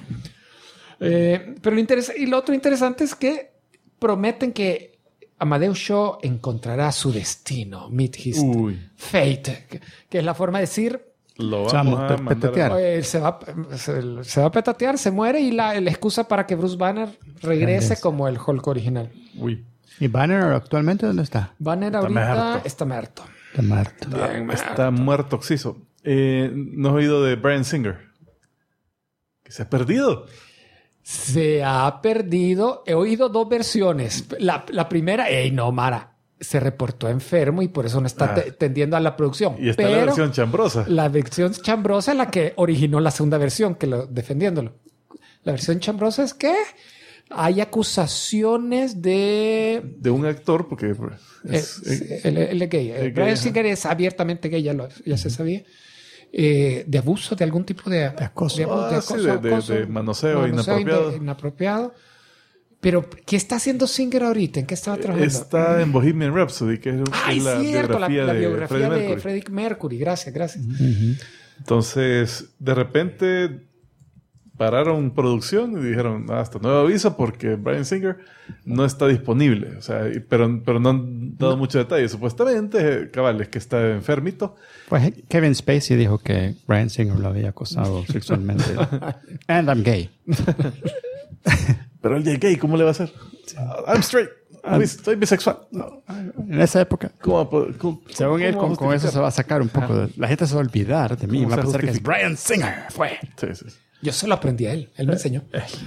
[SPEAKER 2] Pero lo otro interesante es que prometen que Amadeus Cho encontrará su destino, meet his fate, que es la forma de decir...
[SPEAKER 3] Lo vamos a
[SPEAKER 2] petatear. Se va a petatear, se muere y la excusa para que Bruce Banner regrese como el Hulk original.
[SPEAKER 4] Uy. ¿Y Banner actualmente dónde está?
[SPEAKER 2] Banner ahorita está muerto.
[SPEAKER 3] Está muerto oxiso. ¿No has oído de Bryan Singer? Que se ha perdido.
[SPEAKER 2] Se ha perdido. He oído 2 versiones. La primera, Mara, se reportó enfermo y por eso no está tendiendo a la producción.
[SPEAKER 3] Y está la versión chambrosa.
[SPEAKER 2] La versión chambrosa es la que originó la segunda versión, defendiéndolo. La versión chambrosa es que hay acusaciones de
[SPEAKER 3] un actor, porque
[SPEAKER 2] él es gay. Bryan Singer es abiertamente gay, ya se sabía. De abuso, de algún tipo de acoso.
[SPEAKER 3] De manoseo
[SPEAKER 2] inapropiado. Pero, ¿qué está haciendo Singer ahorita? ¿En qué estaba trabajando?
[SPEAKER 3] Está en Bohemian Rhapsody, que es la biografía
[SPEAKER 2] de Freddie Mercury. Gracias.
[SPEAKER 3] Entonces, de repente pararon producción y dijeron, hasta nuevo aviso porque Bryan Singer no está disponible. O sea, pero no han dado mucho detalle. Supuestamente, cabal, es que está enfermito.
[SPEAKER 4] Pues Kevin Spacey dijo que Bryan Singer lo había acosado sexualmente. And I'm gay.
[SPEAKER 3] Pero él ya es gay, ¿cómo le va a hacer? I'm straight. Soy bisexual. No.
[SPEAKER 4] En esa época.
[SPEAKER 3] Según
[SPEAKER 4] él, con eso se va a sacar un poco. La gente se va a a olvidar de mí. Va a pensar que es Bryan Singer.
[SPEAKER 3] Sí.
[SPEAKER 2] Yo se lo aprendí a él. Él me enseñó.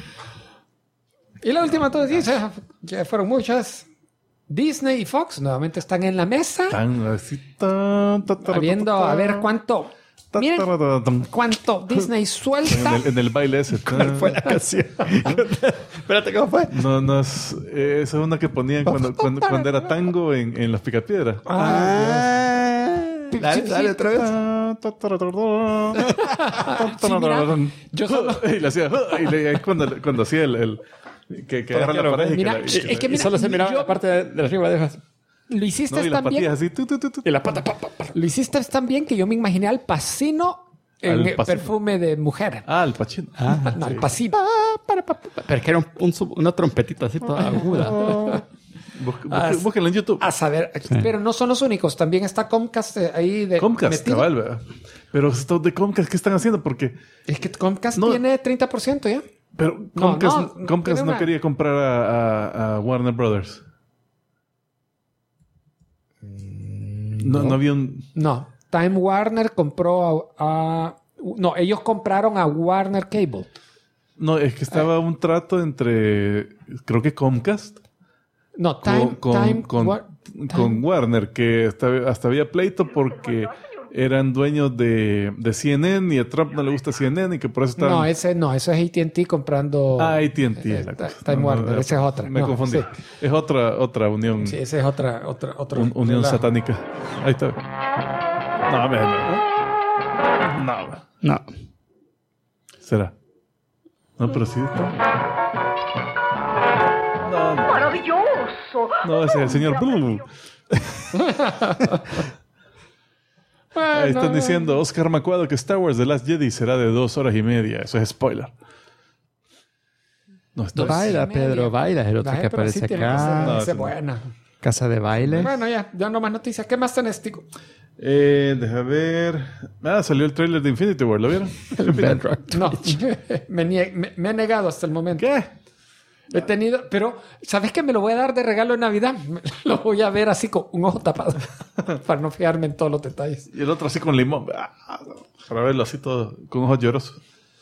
[SPEAKER 2] Y la última noticia, ya fueron muchas. Disney y Fox nuevamente están en la mesa. Viendo a ver cuánto... Miren cuánto Disney suelta.
[SPEAKER 3] En el baile ese.
[SPEAKER 4] ¿Cuál fue la canción? Espérate, ¿cómo fue?
[SPEAKER 3] No es... Esa es una que ponían cuando era tango en Las Picapiedras.
[SPEAKER 4] Dale otra vez.
[SPEAKER 2] Yo solo...
[SPEAKER 3] Y le hacía... Y cuando hacía el que agarra la pareja.
[SPEAKER 2] Mira, es que mira,
[SPEAKER 1] solo se miraba la parte de arriba de esas.
[SPEAKER 2] Lo hiciste tan bien.
[SPEAKER 3] Así,
[SPEAKER 1] y la pata.
[SPEAKER 2] Lo hiciste tan bien que yo me imaginé al Pacino en perfume de mujer.
[SPEAKER 3] Al Pacino.
[SPEAKER 2] No, al Pacino.
[SPEAKER 4] Pero es que era una trompetita así toda aguda.
[SPEAKER 3] Búsquenlo en YouTube.
[SPEAKER 2] A saber. Sí. Pero no son los únicos. También está Comcast ahí de
[SPEAKER 3] Comcast, cabal, ¿verdad? Pero estos de Comcast, ¿qué están haciendo? Porque...
[SPEAKER 2] Es que Comcast tiene 30% ya.
[SPEAKER 3] Pero Comcast no quería comprar a Warner Brothers. No había un...
[SPEAKER 2] No. Time Warner compró no, ellos compraron a Warner Cable.
[SPEAKER 3] No, es que estaba un trato entre... Creo que Comcast.
[SPEAKER 2] No,
[SPEAKER 3] con Warner, que hasta había pleito porque eran dueños de CNN y a Trump no le gusta CNN y que por eso estaban...
[SPEAKER 2] No, eso es AT&T comprando...
[SPEAKER 3] AT&T.
[SPEAKER 2] Time Warner, esa es otra.
[SPEAKER 3] Me confundí. Sí. Es otra unión.
[SPEAKER 2] Sí, esa es otra
[SPEAKER 3] unión satánica. Ahí está.
[SPEAKER 4] No.
[SPEAKER 3] ¿Será? No, pero sí está. No.
[SPEAKER 5] ¡Maravilloso!
[SPEAKER 3] No, ese es el señor Blue. Ahí están diciendo Oscar Macuado que Star Wars The Last Jedi será de 2 horas y media. Eso es spoiler.
[SPEAKER 4] No está. Baila, Pedro, baila. Es el otro que aparece acá.
[SPEAKER 2] Buena.
[SPEAKER 4] Casa de baile.
[SPEAKER 2] Bueno, ya no más noticias. ¿Qué más tenés, Tico?
[SPEAKER 3] Deja ver. Salió el trailer de Infinity War. ¿Lo vieron?
[SPEAKER 2] No, me he negado hasta el momento.
[SPEAKER 3] ¿Qué?
[SPEAKER 2] He tenido, pero ¿sabes qué? Me lo voy a dar de regalo en Navidad. Lo voy a ver así con un ojo tapado para no fijarme en todos los detalles.
[SPEAKER 3] Y el otro así con limón. Para verlo así todo, con ojos llorosos.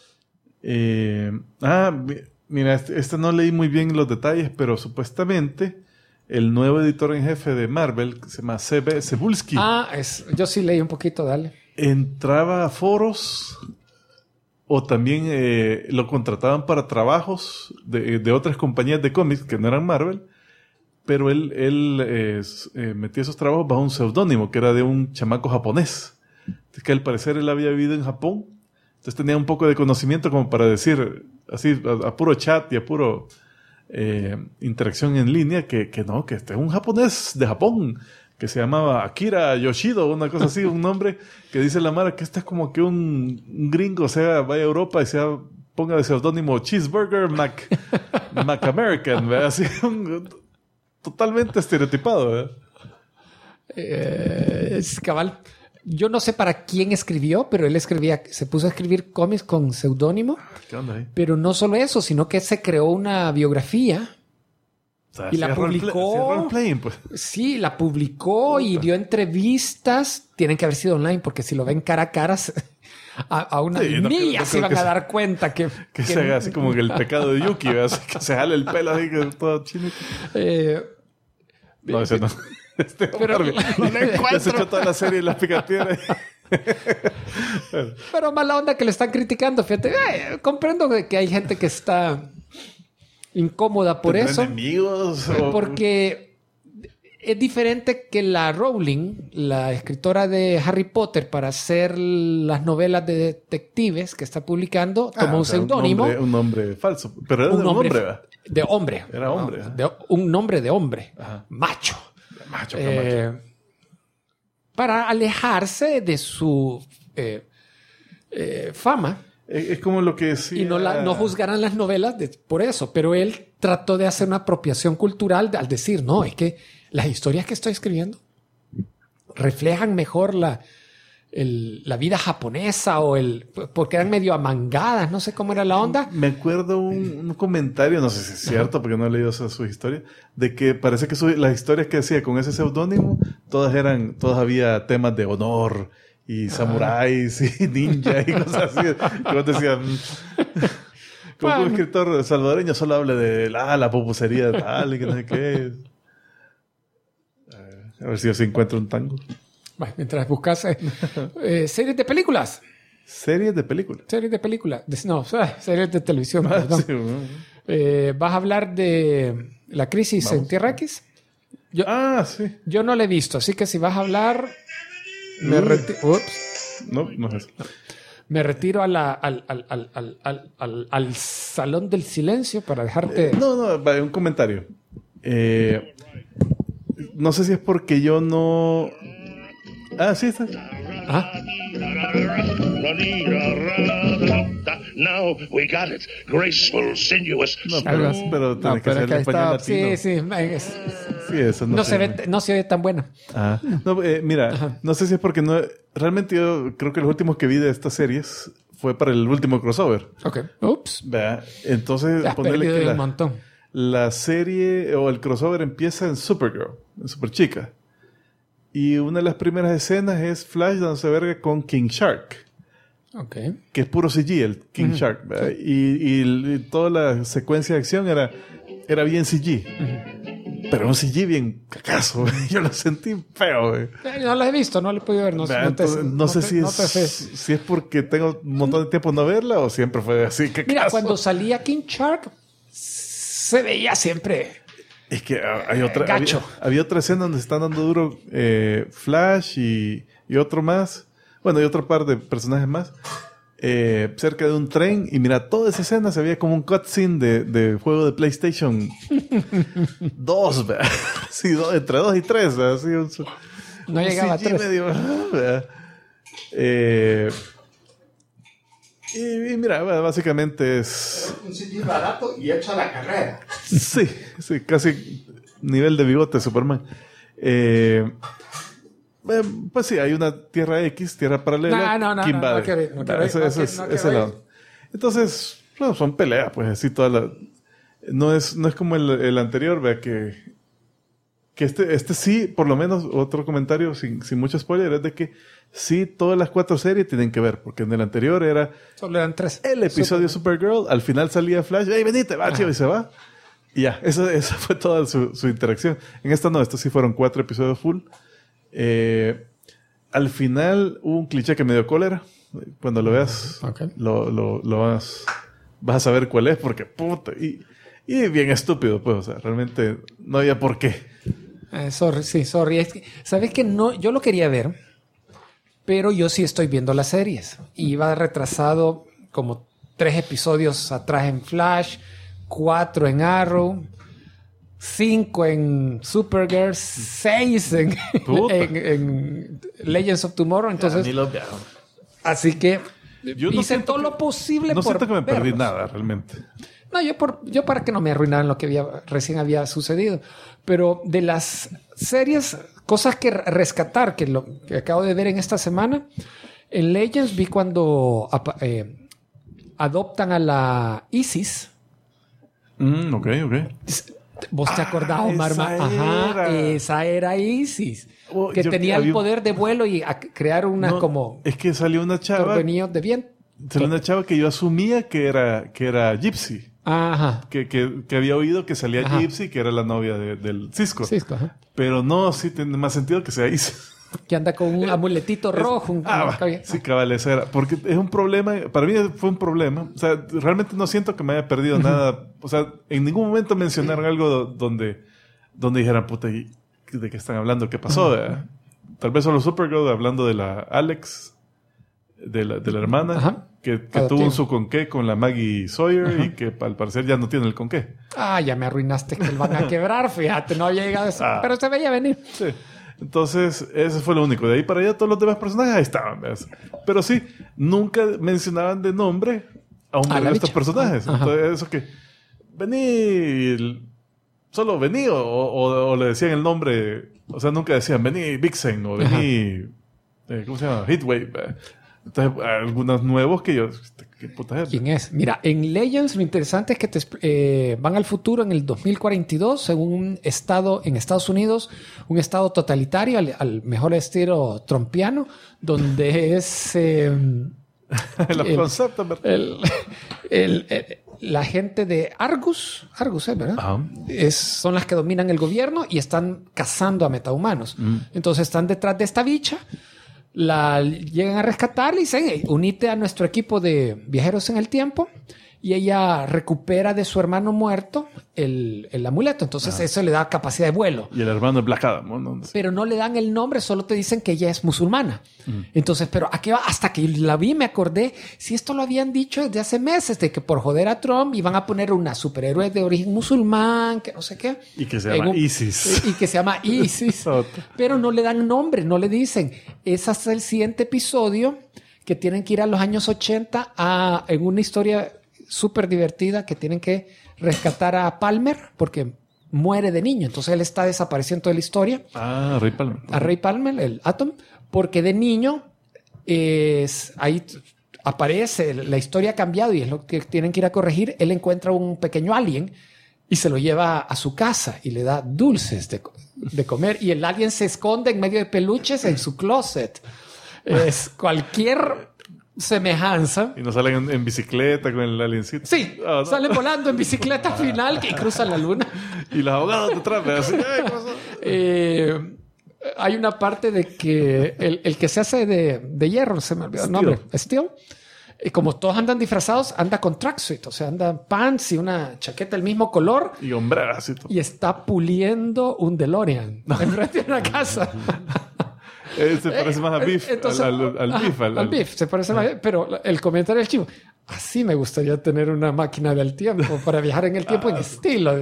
[SPEAKER 3] Mira, este no leí muy bien los detalles, pero supuestamente el nuevo editor en jefe de Marvel, que se llama C.B. Cebulski.
[SPEAKER 2] Yo sí leí un poquito, dale.
[SPEAKER 3] Entraba a foros... O también lo contrataban para trabajos de otras compañías de cómics que no eran Marvel. Pero él metía esos trabajos bajo un seudónimo que era de un chamaco japonés. Es que al parecer él había vivido en Japón Entonces tenía un poco de conocimiento como para decir, así, a puro chat y a puro interacción en línea, que este es un japonés de Japón, que se llamaba Akira Yoshido, una cosa así, un nombre que dice la Mara que este es como que un gringo, vaya a Europa y ponga de seudónimo Cheeseburger McAmerican, ¿verdad? Así, totalmente estereotipado, ¿verdad?
[SPEAKER 2] Es cabal. Yo no sé para quién escribió, pero él se puso a escribir cómics con seudónimo.
[SPEAKER 3] ¿Qué onda ahí?
[SPEAKER 2] Pero no solo eso, sino que se creó una biografía.
[SPEAKER 3] O sea,
[SPEAKER 2] y la publicó.
[SPEAKER 3] Pues.
[SPEAKER 2] Sí, la publicó y dio entrevistas. Tienen que haber sido online, porque si lo ven cara a cara, a una milla se van a dar cuenta que
[SPEAKER 3] se haga así como que el pecado de Yuki, así que se jale el pelo así que todo chinito. No, ese no.
[SPEAKER 2] Pero no
[SPEAKER 3] se echó toda la serie de las picapiedras.
[SPEAKER 2] Pero mala onda que le están criticando, fíjate. Comprendo que hay gente que está incómoda por eso.
[SPEAKER 3] Enemigos?
[SPEAKER 2] Porque es diferente que la Rowling, la escritora de Harry Potter, para hacer las novelas de detectives que está publicando, tomó un seudónimo.
[SPEAKER 3] Un nombre falso. Pero era un nombre, ¿verdad?
[SPEAKER 2] De hombre.
[SPEAKER 3] Era hombre.
[SPEAKER 2] Un nombre de hombre.
[SPEAKER 3] Ajá.
[SPEAKER 2] Macho.
[SPEAKER 3] Macho.
[SPEAKER 2] Para alejarse de su fama.
[SPEAKER 3] Es como lo que decía...
[SPEAKER 2] Y no juzgarán las novelas por eso. Pero él trató de hacer una apropiación cultural al decir, no, es que las historias que estoy escribiendo reflejan mejor la vida japonesa porque eran medio amangadas, no sé cómo era la onda.
[SPEAKER 3] Me acuerdo un comentario, no sé si es cierto porque no he leído su historia, de que parece que las historias que decía con ese seudónimo, todas había temas de honor y samuráis y ninja y cosas así. Como decían, como un escritor salvadoreño solo habla de la pupusería tal y que no sé qué. A ver si yo se encuentro un tango.
[SPEAKER 2] Bueno, mientras buscas series de películas.
[SPEAKER 3] ¿Series de películas?
[SPEAKER 2] Series de películas. No, series de televisión, perdón. Sí, bueno. ¿Vas a hablar de la crisis en Tierra X?
[SPEAKER 3] Sí.
[SPEAKER 2] Yo no la he visto, así que si vas a hablar... Ups.
[SPEAKER 3] No es eso.
[SPEAKER 2] Me retiro al salón del silencio para dejarte...
[SPEAKER 3] Un comentario. No sé si es porque yo no... sí está.
[SPEAKER 5] Now we got it. Graceful, sinuous.
[SPEAKER 3] No, pero tenés que hacer el español latino.
[SPEAKER 2] Sí,
[SPEAKER 3] eso
[SPEAKER 2] no se ve tan buena.
[SPEAKER 3] Mira, no sé si es porque realmente yo creo que los últimos que vi de estas series fue para el último crossover.
[SPEAKER 2] Ok. Ups.
[SPEAKER 3] Entonces,
[SPEAKER 2] ponerle que un montón.
[SPEAKER 3] La serie o el crossover empieza en Supergirl, en Superchica. Y una de las primeras escenas es Flash dándose verga con King Shark.
[SPEAKER 2] Okay.
[SPEAKER 3] Que es puro CG, el King Shark. Y toda la secuencia de acción era bien CG. Pero un CG bien cacazo. Yo lo sentí feo.
[SPEAKER 2] No lo he visto, no lo he podido ver.
[SPEAKER 3] No sé si es porque tengo un montón de tiempo no verla o siempre fue así cacazo.
[SPEAKER 2] Mira, cuando salía King Shark se veía siempre...
[SPEAKER 3] Es que había otra escena donde se están dando duro Flash y otro más. Bueno, y otro par de personajes más. Cerca de un tren. Y mira, toda esa escena se veía como un cutscene de juego de PlayStation 2, ¿verdad? Sí, entre 2 y 3. Así,
[SPEAKER 2] no llegaba a 3.
[SPEAKER 3] Y mira, básicamente es...
[SPEAKER 4] Un sitio barato y hecho a la carrera.
[SPEAKER 3] Sí, casi nivel de bigote Superman. Pues sí, hay una Tierra X, Tierra paralela.
[SPEAKER 2] No
[SPEAKER 3] lado. Entonces, son peleas, pues así toda la... No es como el anterior, vea que este sí, por lo menos, otro comentario sin mucho spoiler, es de que sí, todas las 4 series tienen que ver, porque en el anterior
[SPEAKER 2] solo eran 3.
[SPEAKER 3] El episodio Supergirl, al final salía Flash, ¡hey, venite, va, chido! Y se va. Y ya, esa fue toda su interacción. En esta no, estos sí fueron 4 episodios full. Al final hubo un cliché que me dio cólera. Cuando lo veas, lo vas a saber cuál es, porque puta. Y bien estúpido, pues, o sea, realmente no había por qué.
[SPEAKER 2] Sorry. Es que, ¿sabes qué? No, yo lo quería ver, Pero yo sí estoy viendo las series. Iba retrasado como 3 episodios atrás en Flash, 4 en Arrow, 5 en Supergirl, 6 en Legends of Tomorrow. Entonces, así que
[SPEAKER 3] yo
[SPEAKER 2] hice todo lo posible.
[SPEAKER 3] No siento que me perdí
[SPEAKER 2] verlos.
[SPEAKER 3] nada realmente.
[SPEAKER 2] No, yo para que no me arruinaran lo que recién había sucedido. Pero de las series, cosas que rescatar, que acabo de ver en esta semana, en Legends vi cuando adoptan a la Isis.
[SPEAKER 3] Ok.
[SPEAKER 2] ¿Vos te acordás, Omar? Esa era Isis. Que tenía el poder de vuelo y crear una como...
[SPEAKER 3] Es que salió una chava...
[SPEAKER 2] Torbellino de viento.
[SPEAKER 3] Salió una chava que yo asumía que era Gypsy.
[SPEAKER 2] Ajá.
[SPEAKER 3] Que había oído que salía Gypsy, que era la novia del Cisco.
[SPEAKER 2] Ajá.
[SPEAKER 3] Pero no, sí tiene más sentido que sea Isis.
[SPEAKER 2] Que anda con un amuletito rojo.
[SPEAKER 3] Sí, cabal, esa era. Porque es un problema, para mí fue un problema. O sea, realmente no siento que me haya perdido nada. O sea, en ningún momento mencionaron algo donde dijeran, puta, ¿de qué están hablando? ¿Qué pasó? Tal vez solo Supergirl hablando de la Alex, de la hermana, que tuvo un su conqué con la Maggie Sawyer y que al parecer ya no tiene el conqué.
[SPEAKER 2] Ya me arruinaste que lo van a quebrar, fíjate, no había llegado a eso. Pero se veía venir.
[SPEAKER 3] Sí. Entonces, eso fue lo único. De ahí para allá, todos los demás personajes ahí estaban. ¿Ves? Pero sí, nunca mencionaban de nombre a uno de estos personajes. Entonces, eso que vení, solo vení, o le decían el nombre. O sea, nunca decían vení Vixen o vení, ¿cómo se llama? Heatwave. Entonces, algunos nuevos que yo... ¿Qué puta es?
[SPEAKER 2] ¿Quién es? Mira, en Legends lo interesante es que van al futuro en el 2042, según un estado en Estados Unidos, un estado totalitario al mejor estilo trumpiano, donde es...
[SPEAKER 3] Los conceptos, ¿verdad?
[SPEAKER 2] La gente de Argus, ¿verdad? Son las que dominan el gobierno y están cazando a metahumanos. Entonces están detrás de esta bicha. La llegan a rescatar y dicen, hey, unite a nuestro equipo de viajeros en el tiempo, y ella recupera de su hermano muerto el amuleto. Entonces eso le da capacidad de vuelo.
[SPEAKER 3] Y el hermano es Black Adam, ¿no?
[SPEAKER 2] Pero no le dan el nombre, solo te dicen que ella es musulmana. Entonces, pero ¿a qué va? Hasta que la vi me acordé, si esto lo habían dicho desde hace meses, de que por joder a Trump iban a poner una superhéroe de origen musulmán, que no sé qué.
[SPEAKER 3] Y que se llama Isis.
[SPEAKER 2] Y que se llama Isis. Pero no le dan nombre, no le dicen. Es hasta el siguiente episodio que tienen que ir a los años 80 en una historia súper divertida, que tienen que rescatar a Palmer porque muere de niño. Entonces él está desapareciendo de la historia.
[SPEAKER 3] Ray Palmer.
[SPEAKER 2] A Ray Palmer, el Atom, porque de niño ahí aparece, la historia ha cambiado y es lo que tienen que ir a corregir. Él encuentra un pequeño alien y se lo lleva a su casa y le da dulces de comer, y el alien se esconde en medio de peluches en su closet. Es cualquier semejanza.
[SPEAKER 3] Y no salen en bicicleta con el aliencito.
[SPEAKER 2] Sí, salen volando en bicicleta final y cruzan la luna.
[SPEAKER 3] Y los abogados detrás, así,
[SPEAKER 2] hay una parte de que el que se hace de hierro, se me olvidó el nombre, Steel. Y como todos andan disfrazados, anda con tracksuit, o sea, anda pants y una chaqueta del mismo color.
[SPEAKER 3] Y hombreras y todo.
[SPEAKER 2] Y está puliendo un DeLorean enfrente de una casa.
[SPEAKER 3] Se parece más a Biff, entonces, al
[SPEAKER 2] Biff, se parece más. Pero el comentario del chivo, así me gustaría tener una máquina del tiempo para viajar en el tiempo en estilo.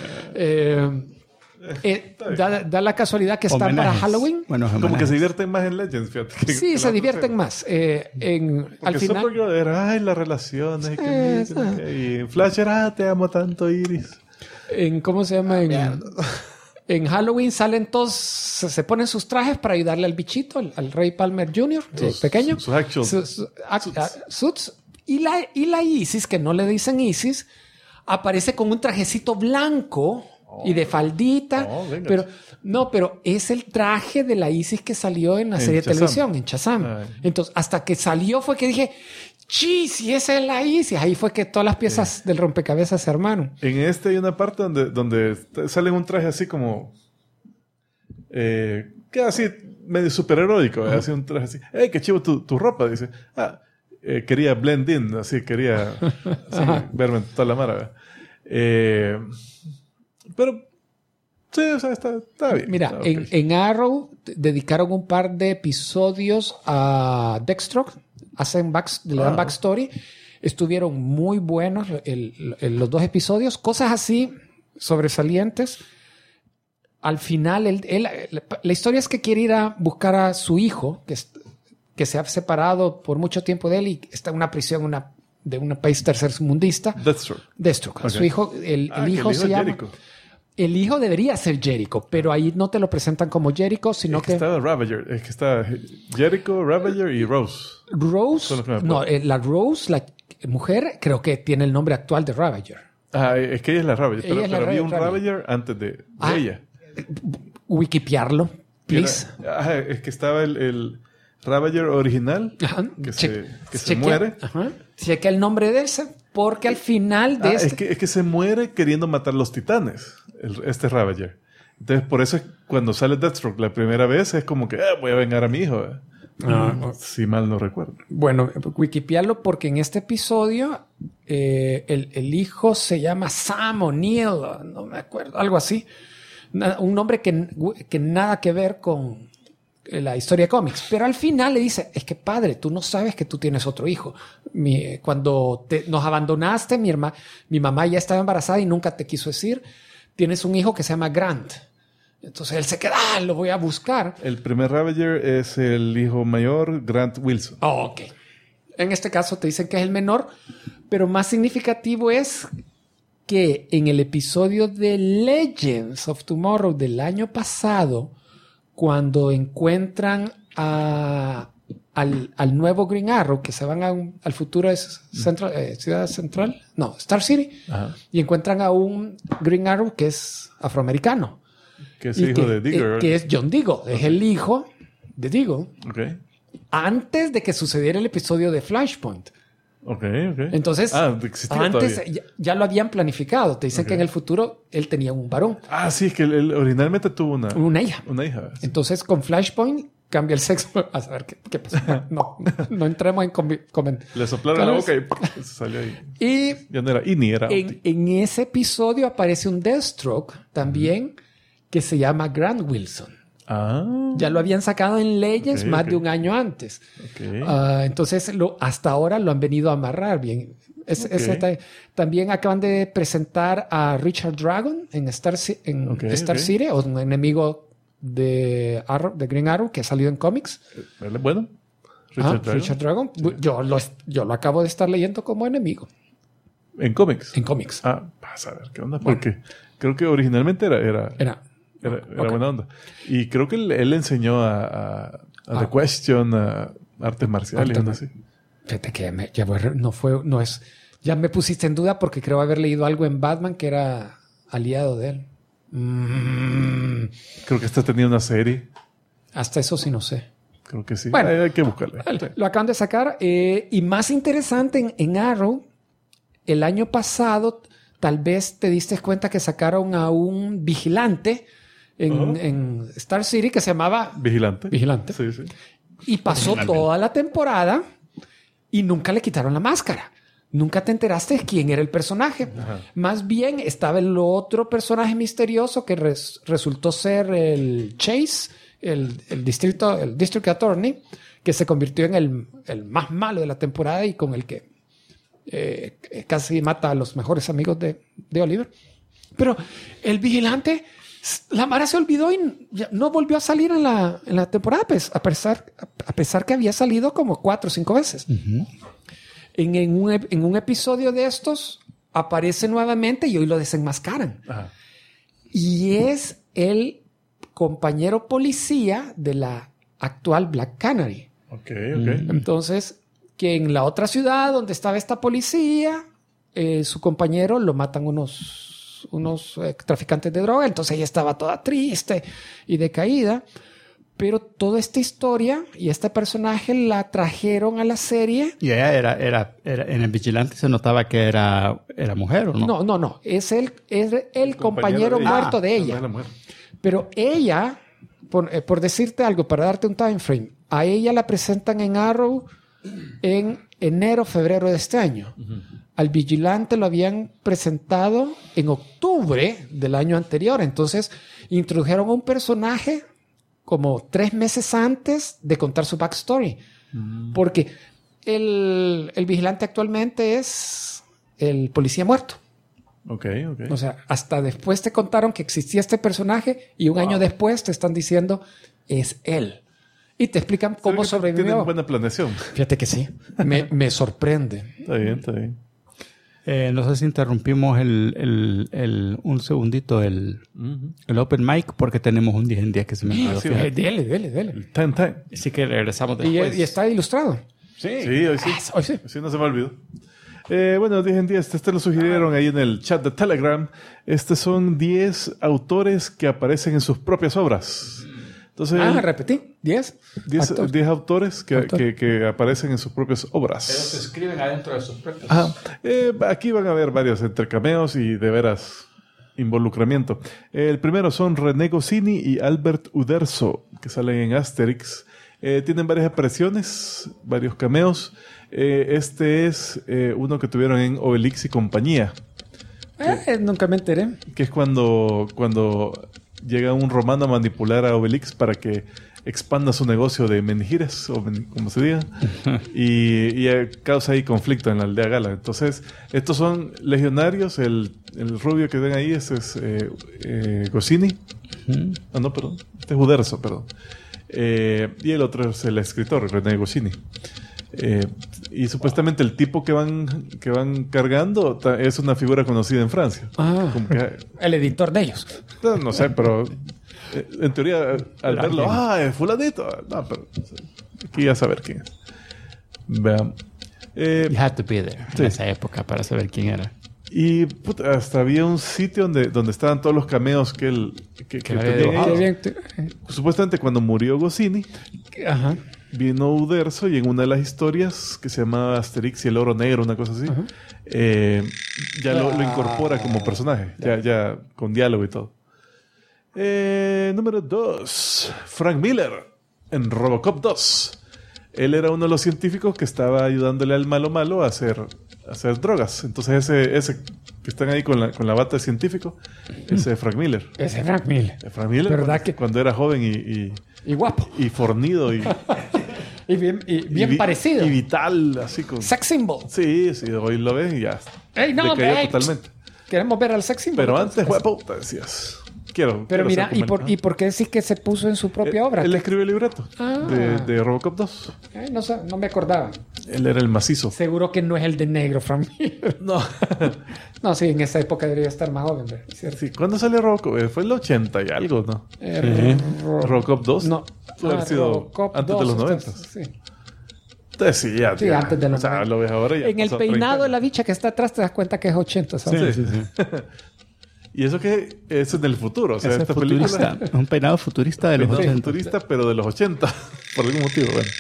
[SPEAKER 2] Da la casualidad que está para Halloween.
[SPEAKER 3] Bueno, como que se divierten más en Legends, fíjate.
[SPEAKER 2] Sí, se divierten más. Al final...
[SPEAKER 3] Supergirl era, las relaciones. Y en Flash era, te amo tanto, Iris.
[SPEAKER 2] ¿Cómo se llama? En Halloween salen todos, se ponen sus trajes para ayudarle al bichito, al Ray Palmer Jr., pequeño.
[SPEAKER 3] Sus actual
[SPEAKER 2] suits. Y la Isis, que no le dicen Isis, aparece con un trajecito blanco y de faldita. Pero es el traje de la Isis que salió en la serie de televisión, en Shazam. Entonces, hasta que salió fue que dije... Si esa es la Isis. Ahí fue que todas las piezas del rompecabezas se armaron.
[SPEAKER 3] En hay una parte donde sale un traje así como... que así medio superheroico. Así un traje así. ¡Ey, qué chivo tu ropa! Dice. Quería blend in. Así, quería verme en toda la mara. Pero... Sí, o sea, está bien.
[SPEAKER 2] Mira, okay. en Arrow dedicaron un par de episodios a Deathstroke. Le dan backstory. Estuvieron muy buenos los 2 episodios. Cosas así sobresalientes. Al final, la historia es que quiere ir a buscar a su hijo, que se ha separado por mucho tiempo de él y está en una prisión de un país tercermundista. Deathstroke. Okay. Su hijo, el hijo se llama... Jericho. El hijo debería ser Jericho, pero ahí no te lo presentan como Jericho, sino que...
[SPEAKER 3] Está Ravager. Es que está Jericho, Ravager y Rose.
[SPEAKER 2] Rose, no, la Rose, la mujer, creo que tiene el nombre actual de Ravager.
[SPEAKER 3] Es que ella es la Ravager. Pero había un Ravager antes de ella.
[SPEAKER 2] Wikipearlo, please.
[SPEAKER 3] Es que estaba el Ravager original, que se muere.
[SPEAKER 2] Chequea el nombre de ese, porque al final de
[SPEAKER 3] es que se muere queriendo matar los titanes, este Ravager. Entonces, por eso es cuando sale Deathstroke la primera vez, es como que voy a vengar a mi hijo. Si mal no recuerdo.
[SPEAKER 2] Bueno, wikipearlo porque en este episodio el hijo se llama Sam O'Neill, no me acuerdo, algo así. Un nombre que nada que ver con la historia de cómics. Pero al final le dice, es que padre, tú no sabes que tú tienes otro hijo. Cuando nos abandonaste, mi mamá ya estaba embarazada y nunca te quiso decir, tienes un hijo que se llama Grant. Entonces él se queda, lo voy a buscar.
[SPEAKER 3] El primer Ravager es el hijo mayor, Grant Wilson.
[SPEAKER 2] Ok. En este caso te dicen que es el menor, pero más significativo es que en el episodio de Legends of Tomorrow del año pasado, cuando encuentran al nuevo Green Arrow, que se van al futuro de Ciudad Central, no, Star City, y encuentran a un Green Arrow que es afroamericano.
[SPEAKER 3] Que es hijo de Diggle.
[SPEAKER 2] Que es John Diggle, es el hijo de Diggle.
[SPEAKER 3] Okay.
[SPEAKER 2] Antes de que sucediera el episodio de Flashpoint.
[SPEAKER 3] Okay.
[SPEAKER 2] Entonces, antes ya lo habían planificado. Te dicen que en el futuro él tenía un varón.
[SPEAKER 3] Sí, es que él originalmente tuvo una
[SPEAKER 2] hija.
[SPEAKER 3] Una hija. Sí.
[SPEAKER 2] Entonces, con Flashpoint cambia el sexo. A saber qué pasó. No entremos en comentarios.
[SPEAKER 3] Le soplaron la boca y salió ahí.
[SPEAKER 2] Y
[SPEAKER 3] ya no era ni era.
[SPEAKER 2] En ese episodio aparece un Deathstroke también que se llama Grant Wilson. Ya lo habían sacado en Legends más de un año antes. Entonces, hasta ahora lo han venido a amarrar bien. También acaban de presentar a Richard Dragon en Star City, o un enemigo de Green Arrow que ha salido en cómics.
[SPEAKER 3] ¿Él es bueno?
[SPEAKER 2] Richard Dragon. Sí. Yo lo acabo de estar leyendo como enemigo.
[SPEAKER 3] ¿En cómics?
[SPEAKER 2] En cómics.
[SPEAKER 3] Vas a ver qué onda. Porque creo que originalmente era buena onda. Y creo que él enseñó a The Question, a artes marciales y así.
[SPEAKER 2] Fíjate que ya me pusiste en duda porque creo haber leído algo en Batman que era aliado de él.
[SPEAKER 3] Creo que hasta tenía una serie.
[SPEAKER 2] Hasta eso sí no sé.
[SPEAKER 3] Creo que sí.
[SPEAKER 2] Bueno,
[SPEAKER 3] hay que buscarle.
[SPEAKER 2] Lo acaban de sacar. Y más interesante en Arrow, el año pasado tal vez te diste cuenta que sacaron a un vigilante en Star City que se llamaba
[SPEAKER 3] Vigilante.
[SPEAKER 2] Sí. Y
[SPEAKER 3] Sí.
[SPEAKER 2] pasó toda la temporada y nunca le quitaron la máscara. Nunca te enteraste de quién era el personaje. Ajá. Más bien estaba el otro personaje misterioso que resultó ser el Chase, el District Attorney, que se convirtió en el más malo de la temporada y con el que casi mata a los mejores amigos de Oliver. Pero el vigilante, la Mara se olvidó y no volvió a salir en la temporada, pues, a pesar que había salido como 4 o 5 veces. Uh-huh. En un episodio de estos aparece nuevamente y hoy lo desenmascaran. Ajá. Y es el compañero policía de la actual Black Canary.
[SPEAKER 3] Okay.
[SPEAKER 2] Entonces, que en la otra ciudad donde estaba esta policía, su compañero lo matan unos traficantes de droga. Entonces ella estaba toda triste y decaída. Pero toda esta historia y este personaje la trajeron a la serie.
[SPEAKER 4] Y ella era en el vigilante se notaba que era mujer, ¿o no?
[SPEAKER 2] No. Es el compañero muerto de ella. Pero ella, por decirte algo, para darte un time frame, a ella la presentan en Arrow en enero, febrero de este año. Uh-huh. al vigilante lo habían presentado en octubre del año anterior. Entonces, introdujeron a un personaje como 3 meses antes de contar su backstory. Porque el vigilante actualmente es el policía muerto.
[SPEAKER 3] Ok.
[SPEAKER 2] O sea, hasta después te contaron que existía este personaje y un año después te están diciendo es él. Y te explican cómo sobrevivió.
[SPEAKER 3] Tienen buena planeación.
[SPEAKER 2] Fíjate que sí. Me sorprende.
[SPEAKER 3] Está bien.
[SPEAKER 4] No sé si interrumpimos un segundito el open mic porque tenemos un 10 en 10 que se me olvidó.
[SPEAKER 2] Dele.
[SPEAKER 1] Así que regresamos
[SPEAKER 2] Y
[SPEAKER 1] después.
[SPEAKER 2] está ilustrado.
[SPEAKER 3] Sí, hoy sí.
[SPEAKER 2] Hoy sí.
[SPEAKER 3] Sí, no se me olvidó. Bueno, 10 en 10. Este lo sugirieron ahí en el chat de Telegram. Son 10 autores que aparecen en sus propias obras. Entonces,
[SPEAKER 2] repetí. 10
[SPEAKER 3] autores que aparecen en sus propias obras.
[SPEAKER 1] Pero se escriben adentro de sus propios.
[SPEAKER 3] Aquí van a haber varios entre cameos y de veras involucramiento. El primero son René Goscinny y Albert Uderzo, que salen en Asterix. Tienen varias apariciones, varios cameos. Este es uno que tuvieron en Obelix y compañía.
[SPEAKER 2] Nunca me enteré.
[SPEAKER 3] Que es cuando llega un romano a manipular a Obelix para que expanda su negocio de menhires, o como se diga, y causa ahí conflicto en la aldea gala. Entonces, estos son legionarios. El rubio que ven ahí es Goscinny. No, perdón. Este es Uderzo, perdón. Y el otro es el escritor, René Goscinny. Y supuestamente el tipo que van cargando es una figura conocida en Francia. Como que,
[SPEAKER 2] el editor de ellos.
[SPEAKER 3] No sé, pero en teoría al verlo, es fulanito. No, pero aquí ya saber quién es. Vean.
[SPEAKER 1] You had to be there en esa época para saber quién era.
[SPEAKER 3] Y hasta había un sitio donde estaban todos los cameos que tenía. Supuestamente cuando murió Goscinny, vino Uderzo y en una de las historias que se llamaba Asterix y el Oro Negro, una cosa así, ya lo incorpora como personaje, ya con diálogo y todo. Número 2, Frank Miller en Robocop 2. Él era uno de los científicos que estaba ayudándole al malo a hacer drogas. Entonces ese que están ahí con la bata de científico, ese es Frank Miller.
[SPEAKER 2] Ese es Frank Miller.
[SPEAKER 3] Frank Miller,
[SPEAKER 2] ¿verdad
[SPEAKER 3] cuando era joven
[SPEAKER 2] y guapo.
[SPEAKER 3] Y fornido y
[SPEAKER 2] bien parecido.
[SPEAKER 3] Y vital, así con...
[SPEAKER 2] Sex symbol.
[SPEAKER 3] Sí, hoy lo ves y ya.
[SPEAKER 2] Le cayó
[SPEAKER 3] totalmente.
[SPEAKER 2] Queremos ver al sex symbol.
[SPEAKER 3] Pero antes, guapo, te decías... Pero
[SPEAKER 2] mira, ¿y por qué decís que se puso en su propia obra?
[SPEAKER 3] Él escribió el libreto de Robocop 2.
[SPEAKER 2] No me acordaba.
[SPEAKER 3] Él era el macizo.
[SPEAKER 2] Seguro que no es el de negro, Frank Miller.
[SPEAKER 3] No.
[SPEAKER 2] No, sí, en esa época debería estar más joven. ¿Cierto?
[SPEAKER 3] Sí, ¿cuándo salió Robocop? Fue el 80 y algo, ¿no? Robocop 2.
[SPEAKER 2] No.
[SPEAKER 3] Puede haber sido antes de los 90.
[SPEAKER 2] Sí.
[SPEAKER 3] Entonces, sí,
[SPEAKER 2] antes de los 90.
[SPEAKER 3] Lo ves ahora ya.
[SPEAKER 2] En el peinado de la bicha que está atrás te das cuenta que es 80. ¿sabes?
[SPEAKER 3] Sí. Y eso que es en el futuro. O sea, esta
[SPEAKER 4] futurista.
[SPEAKER 3] película...
[SPEAKER 4] Un peinado futurista de los 80.
[SPEAKER 3] Futurista, pero de los 80. Por algún motivo, bueno.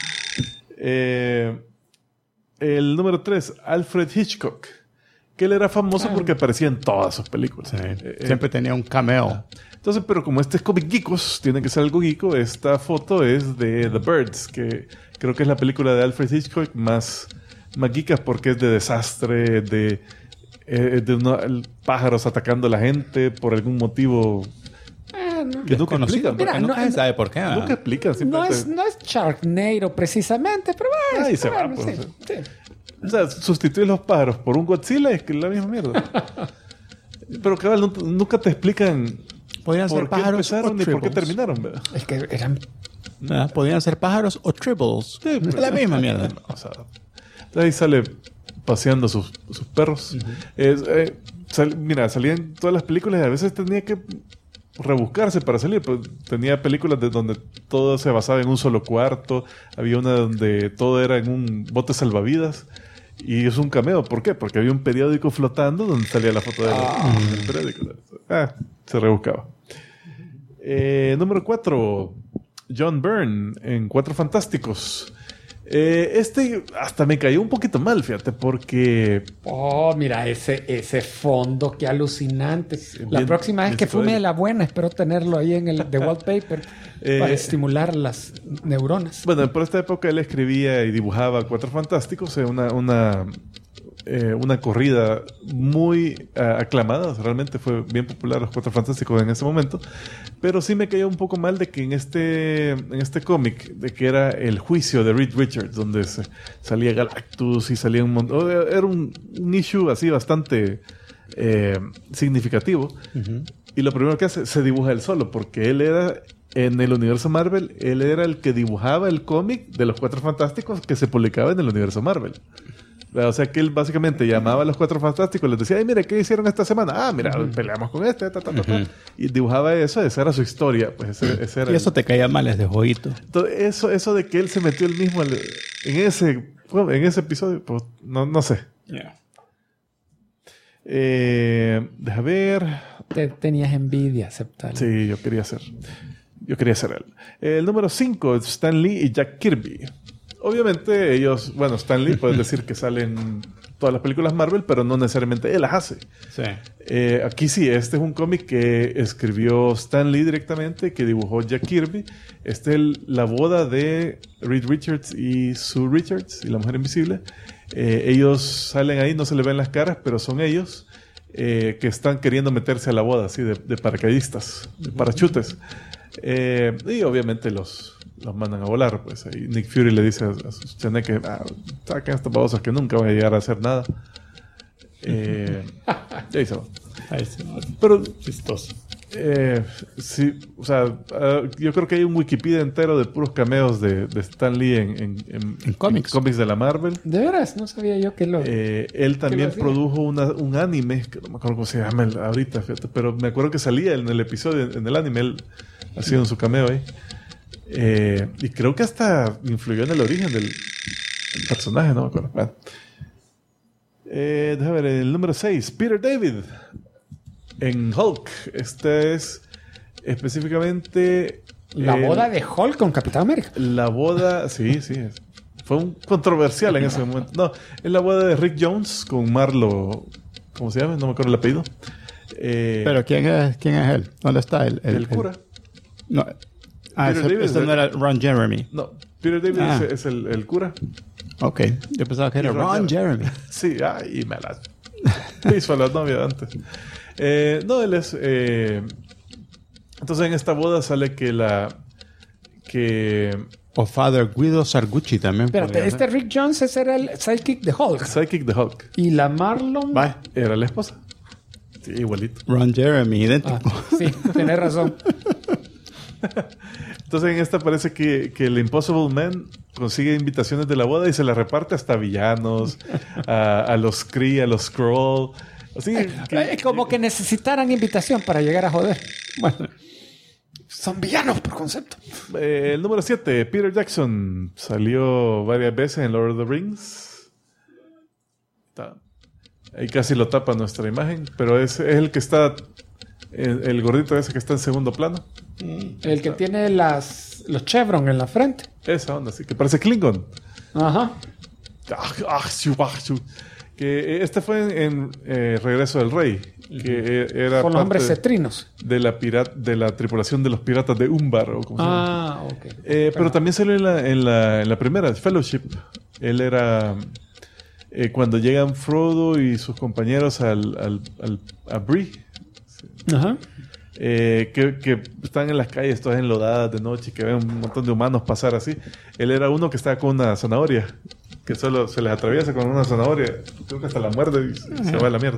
[SPEAKER 3] El número 3, Alfred Hitchcock. Que él era famoso porque aparecía en todas sus películas.
[SPEAKER 4] Sí. Siempre tenía un cameo.
[SPEAKER 3] Entonces, pero como este es Comic Geekos, tiene que ser algo geeko, esta foto es de The Birds, que creo que es la película de Alfred Hitchcock más geeka porque es de desastre, de pájaros atacando a la gente por algún motivo que nunca explican.
[SPEAKER 4] Mira, nunca se sabe por qué.
[SPEAKER 3] Nunca explican.
[SPEAKER 2] No es Sharknado precisamente, pero
[SPEAKER 3] ahí se va. Pues, sí. O sea, sustituir los pájaros por un Godzilla es que es la misma mierda. Pero cabal, nunca te explican
[SPEAKER 4] podrían ser pájaros o
[SPEAKER 3] ni por qué terminaron, ¿verdad?
[SPEAKER 2] Es que eran...
[SPEAKER 4] podrían ser pájaros o tribbles. Sí, la misma mierda.
[SPEAKER 3] O sea, ahí sale paseando sus perros. Mira, salían todas las películas y a veces tenía que rebuscarse para salir. Pues, tenía películas donde todo se basaba en un solo cuarto. Había una donde todo era en un bote salvavidas. Y es un cameo. ¿Por qué? Porque había un periódico flotando donde salía la foto del periódico. Se rebuscaba. Número 4. John Byrne en Cuatro Fantásticos. Hasta me cayó un poquito mal, fíjate, porque...
[SPEAKER 2] mira, ese fondo, qué alucinante. La próxima vez que fume de la buena, espero tenerlo ahí en el de wallpaper para estimular las neuronas.
[SPEAKER 3] Bueno, por esta época él escribía y dibujaba Cuatro Fantásticos, una una corrida muy aclamada. Realmente fue bien popular Los Cuatro Fantásticos en ese momento. Pero sí me cayó un poco mal de que en este cómic, de que era el juicio de Reed Richards, donde salía Galactus y salía un montón. Era un issue así bastante significativo. Y lo primero que hace, se dibuja él solo, porque él era, en el universo Marvel, él era el que dibujaba el cómic de Los Cuatro Fantásticos que se publicaba en el universo Marvel. O sea que él básicamente llamaba a los Cuatro Fantásticos y les decía, ay, mire, ¿qué hicieron esta semana? Ah, mira, peleamos con este, y dibujaba eso, esa era su historia. Pues ese era
[SPEAKER 4] y eso te caía mal desde jueguito.
[SPEAKER 3] Entonces, eso de que él se metió él mismo en ese episodio, pues no sé.
[SPEAKER 4] Yeah.
[SPEAKER 3] Deja ver.
[SPEAKER 2] Tenías envidia, aceptarlo.
[SPEAKER 3] Sí, yo quería ser él. El número 5 es Stan Lee y Jack Kirby. Obviamente ellos, bueno, Stan Lee puedes decir que salen todas las películas Marvel, pero no necesariamente él las hace.
[SPEAKER 4] Sí.
[SPEAKER 3] Aquí sí, este es un cómic que escribió Stan Lee directamente, que dibujó Jack Kirby. Este es la boda de Reed Richards y Sue Richards y la Mujer Invisible. Ellos salen ahí, no se les ven las caras, pero son ellos que están queriendo meterse a la boda, así de paracaidistas, de parachutes. Y obviamente los mandan a volar. Pues ahí Nick Fury le dice a sus chaneques, saquen estas babosas que nunca van a llegar a hacer nada. Y ahí se va. Pero chistoso. Sí, o sea, yo creo que hay un Wikipedia entero de puros cameos de Stan Lee en cómics de la Marvel.
[SPEAKER 2] De veras, no sabía yo que lo...
[SPEAKER 3] él también produjo un anime, que no me acuerdo cómo se llama ahorita, fíjate, pero me acuerdo que salía en el episodio, en el anime, él hacía en su cameo ahí. Y creo que hasta influyó en el origen del personaje, no me acuerdo. Bueno. Déjame ver, el número 6, Peter David en Hulk. Este es específicamente
[SPEAKER 2] la boda de Hulk con Capitán América.
[SPEAKER 3] La boda, sí. Fue un controversial en ese momento. No, es la boda de Rick Jones con Marlo. ¿Cómo se llama? No me acuerdo el apellido.
[SPEAKER 4] Pero ¿quién es él? ¿Dónde está el
[SPEAKER 3] cura?
[SPEAKER 4] No. Ese no era Ron Jeremy.
[SPEAKER 3] No, Peter David es el cura.
[SPEAKER 4] Ok, yo pensaba que era Ron Jeremy.
[SPEAKER 3] Sí, y me la hizo a la novia antes. No, él es... entonces en esta boda sale
[SPEAKER 4] o Father Guido Sargucci también.
[SPEAKER 2] Espérate, Rick Jones ese era el sidekick de Hulk. Y la Marlon...
[SPEAKER 3] Era la esposa. Sí, igualito.
[SPEAKER 4] Ron Jeremy, idéntico.
[SPEAKER 2] Sí, tenés razón.
[SPEAKER 3] Entonces en esta parece que el Impossible Man consigue invitaciones de la boda y se las reparte hasta villanos, a los Kree, a los Skrull. Así
[SPEAKER 2] como que necesitaran invitación para llegar a joder. Bueno, son villanos por concepto.
[SPEAKER 3] El número 7, Peter Jackson, salió varias veces en Lord of the Rings. Ahí casi lo tapa nuestra imagen, pero es el que está, el gordito ese que está en segundo plano.
[SPEAKER 2] El que tiene los chevron en la frente.
[SPEAKER 3] Esa onda, sí, que parece Klingon.
[SPEAKER 2] Ajá.
[SPEAKER 3] Que este fue en Regreso del Rey, que era
[SPEAKER 2] con los hombres cetrinos
[SPEAKER 3] de la tripulación de los piratas de Umbar, o como se llama.
[SPEAKER 2] Ok.
[SPEAKER 3] Pero también salió en la primera, Fellowship. Él era cuando llegan Frodo y sus compañeros a Bree.
[SPEAKER 2] Ajá.
[SPEAKER 3] Que están en las calles todas enlodadas de noche, que ven un montón de humanos pasar así. Él era uno que estaba con una zanahoria, que solo se les atraviesa con una zanahoria, creo que hasta la muerde y se va a la mierda.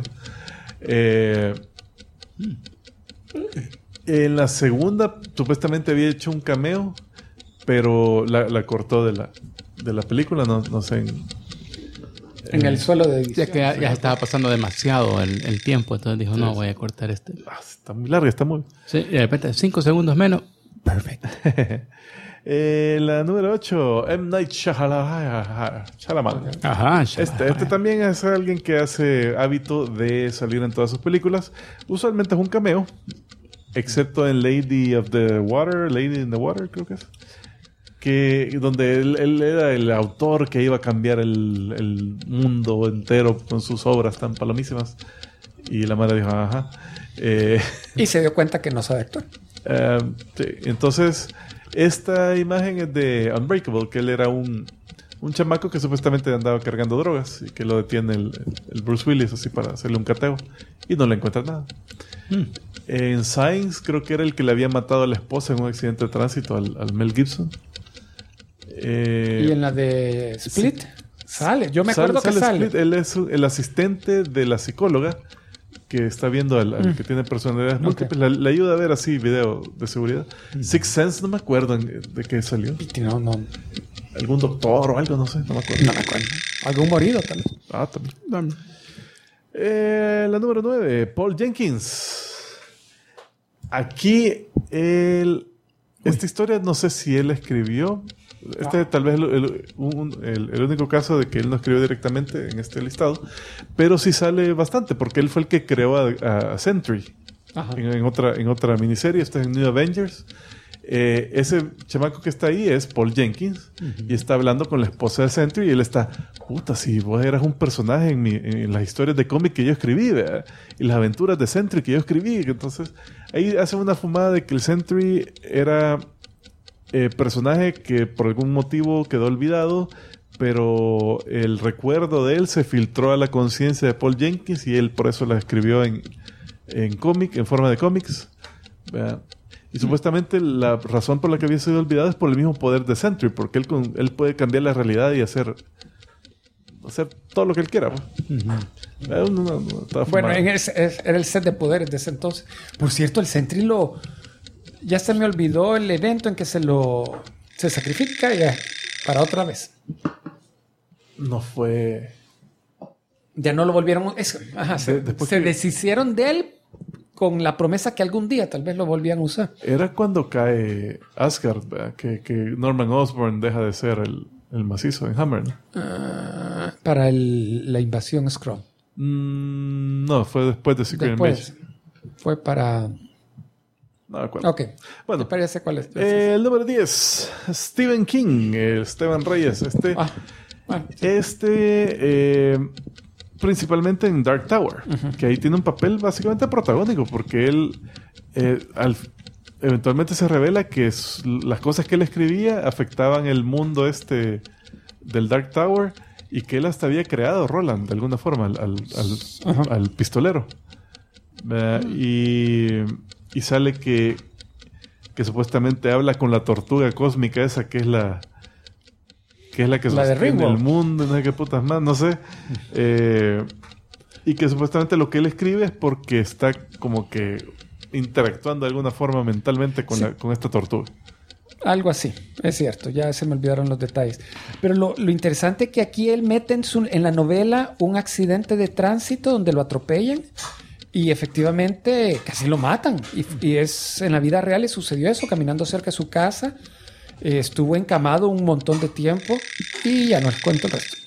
[SPEAKER 3] En la segunda supuestamente había hecho un cameo, pero la cortó de la película, no sé.
[SPEAKER 2] En el suelo de edición.
[SPEAKER 4] Ya que ya estaba pasando demasiado el tiempo, entonces dijo, no, voy a cortar este.
[SPEAKER 3] Está muy larga, está muy...
[SPEAKER 4] Sí, y de repente 5 segundos menos. Perfecto.
[SPEAKER 3] La número 8, M. Night Shyamalan.
[SPEAKER 4] Ajá,
[SPEAKER 3] Este también es alguien que hace hábito de salir en todas sus películas. Usualmente es un cameo, excepto en Lady in the Water, creo que es. Donde él era el autor que iba a cambiar el mundo entero con sus obras tan palomísimas. Y la madre dijo, ajá.
[SPEAKER 2] Y se dio cuenta que no sabe actuar.
[SPEAKER 3] Sí. Entonces, esta imagen es de Unbreakable, que él era un un chamaco que supuestamente andaba cargando drogas y que lo detiene el Bruce Willis así para hacerle un cateo y no le encuentra nada. En Signs creo que era el que le había matado a la esposa en un accidente de tránsito al Mel Gibson.
[SPEAKER 2] Y en la de Split sale. Yo me acuerdo que sale.
[SPEAKER 3] Split. Él es el asistente de la psicóloga que está viendo al que tiene personalidades múltiples. Le ayuda a ver así video de seguridad. Sixth Sense, no me acuerdo de qué salió.
[SPEAKER 2] No.
[SPEAKER 3] Algún doctor o algo, no sé, no me acuerdo.
[SPEAKER 2] Algún morido también.
[SPEAKER 3] También. La número 9, Paul Jenkins. Aquí esta historia no sé si él escribió. Tal vez el único caso de que él no escribió directamente en este listado, pero sí sale bastante porque él fue el que creó a Sentry en otra miniserie. Esta es en New Avengers. Ese chamaco que está ahí es Paul Jenkins y está hablando con la esposa de Sentry y él está, puta, si vos eras un personaje en las historias de cómic que yo escribí, ¿verdad? Y las aventuras de Sentry que yo escribí. Entonces ahí hace una fumada de que el Sentry era personaje que por algún motivo quedó olvidado, pero el recuerdo de él se filtró a la conciencia de Paul Jenkins y él por eso la escribió en cómic, en forma de cómics, ¿verdad? Y supuestamente la razón por la que había sido olvidado es por el mismo poder de Sentry, porque él puede cambiar la realidad y hacer todo lo que él quiera.
[SPEAKER 2] Bueno, era el set de poderes de ese entonces. Por cierto, el Sentry ya se me olvidó el evento en que se sacrifica ya para otra vez.
[SPEAKER 3] No fue...
[SPEAKER 2] Ya no lo volvieron... se deshicieron de él con la promesa que algún día tal vez lo volvían a usar.
[SPEAKER 3] Era cuando cae Asgard, que Norman Osborn deja de ser el macizo en Hammer, ¿no?
[SPEAKER 2] Para la invasión Skrull.
[SPEAKER 3] No, fue después de Secret Invasion.
[SPEAKER 2] Fue para...
[SPEAKER 3] No me acuerdo.
[SPEAKER 2] Ok.
[SPEAKER 3] Bueno,
[SPEAKER 2] me parece cuál es.
[SPEAKER 3] El número 10, Stephen King, Esteban Reyes. Principalmente en Dark Tower, que ahí tiene un papel básicamente protagónico, porque él eventualmente se revela que las cosas que él escribía afectaban el mundo del Dark Tower y que él hasta había creado Roland de alguna forma al pistolero. Y sale que supuestamente habla con la tortuga cósmica esa que es la que sostiene el mundo, no sé qué putas más, no sé. Y que supuestamente lo que él escribe es porque está como que interactuando de alguna forma mentalmente con esta tortuga.
[SPEAKER 2] Algo así, es cierto, ya se me olvidaron los detalles. Pero lo interesante es que aquí él mete en la novela un accidente de tránsito donde lo atropellan y efectivamente casi lo matan. Y en la vida real le sucedió eso, caminando cerca de su casa. Estuvo encamado un montón de tiempo y ya no les cuento el resto.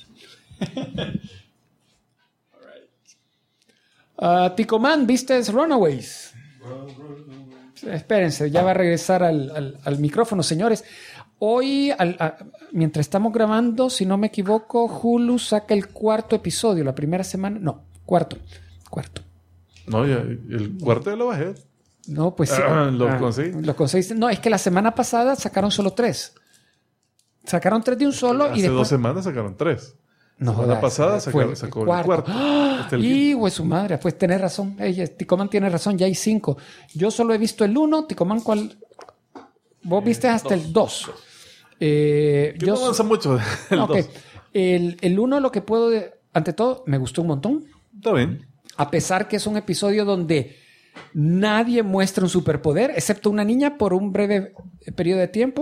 [SPEAKER 2] Ticomán, ¿viste Runaways? Espérense, ya va a regresar al micrófono, señores. Hoy, mientras estamos grabando, si no me equivoco, Hulu saca el 4º episodio. La primera semana... No, cuarto.
[SPEAKER 3] No, ya, el cuarto ya lo bajé.
[SPEAKER 2] No, pues sí.
[SPEAKER 3] ¿Lo conseguí?
[SPEAKER 2] Lo conseguiste. No, es que la semana pasada sacaron solo 3. Sacaron 3 de un solo y después...
[SPEAKER 3] 2 semanas sacaron 3.
[SPEAKER 2] No,
[SPEAKER 3] la semana pasada sacó el cuarto.
[SPEAKER 2] Y güey, su madre. Pues tenés razón. Ticomán tiene razón. Ya hay 5. Yo solo he visto el 1. Ticomán, ¿cuál? Vos viste hasta el 2.
[SPEAKER 3] No avanza mucho el 2.
[SPEAKER 2] El 1 lo que puedo... Ante todo, me gustó un montón.
[SPEAKER 3] Está bien.
[SPEAKER 2] A pesar que es un episodio donde nadie muestra un superpoder, excepto una niña por un breve periodo de tiempo.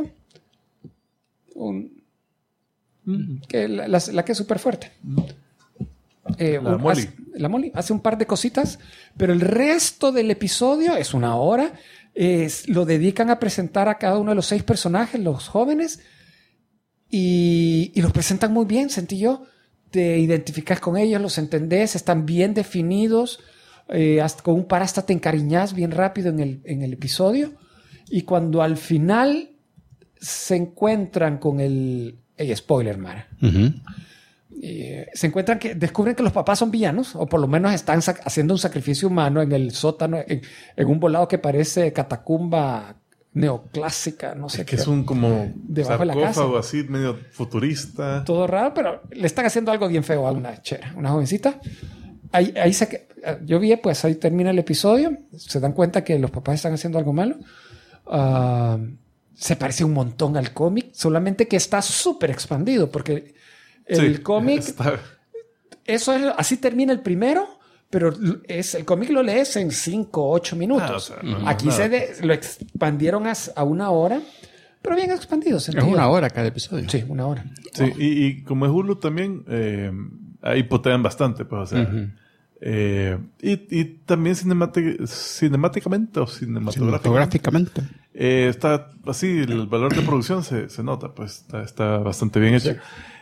[SPEAKER 2] La que es súper fuerte.
[SPEAKER 3] Molly.
[SPEAKER 2] La Molly hace un par de cositas, pero el resto del episodio es 1 hora. Lo dedican a presentar a cada uno de los 6 personajes, los jóvenes, y los presentan muy bien, sentí yo. Te identificas con ellos, los entendés, están bien definidos. Con un par hasta te encariñas bien rápido en el episodio. Y cuando al final se encuentran con spoiler, Mara. Se encuentran descubren que los papás son villanos, o por lo menos están haciendo un sacrificio humano en el sótano, en un volado que parece catacumba neoclásica, no sé
[SPEAKER 3] qué. Es un como
[SPEAKER 2] debajo de la casa.
[SPEAKER 3] Así, medio futurista.
[SPEAKER 2] Todo raro, pero le están haciendo algo bien feo a una chera, una jovencita. Ahí yo vi, pues ahí termina el episodio. Se dan cuenta que los papás están haciendo algo malo. Se parece un montón al cómic, solamente que está súper expandido, porque el cómic... Eso es, así termina el primero, pero el cómic lo lees en 5 o 8 minutos. Aquí lo expandieron a 1 hora, pero bien expandido.
[SPEAKER 1] Es 1 hora cada episodio.
[SPEAKER 2] Sí, 1 hora.
[SPEAKER 3] Sí, y como es Hulu también, ahí potean bastante, pues, o sea... y también cinemáticamente o cinematográficamente está así, el valor de producción se nota, pues está bastante bien hecho.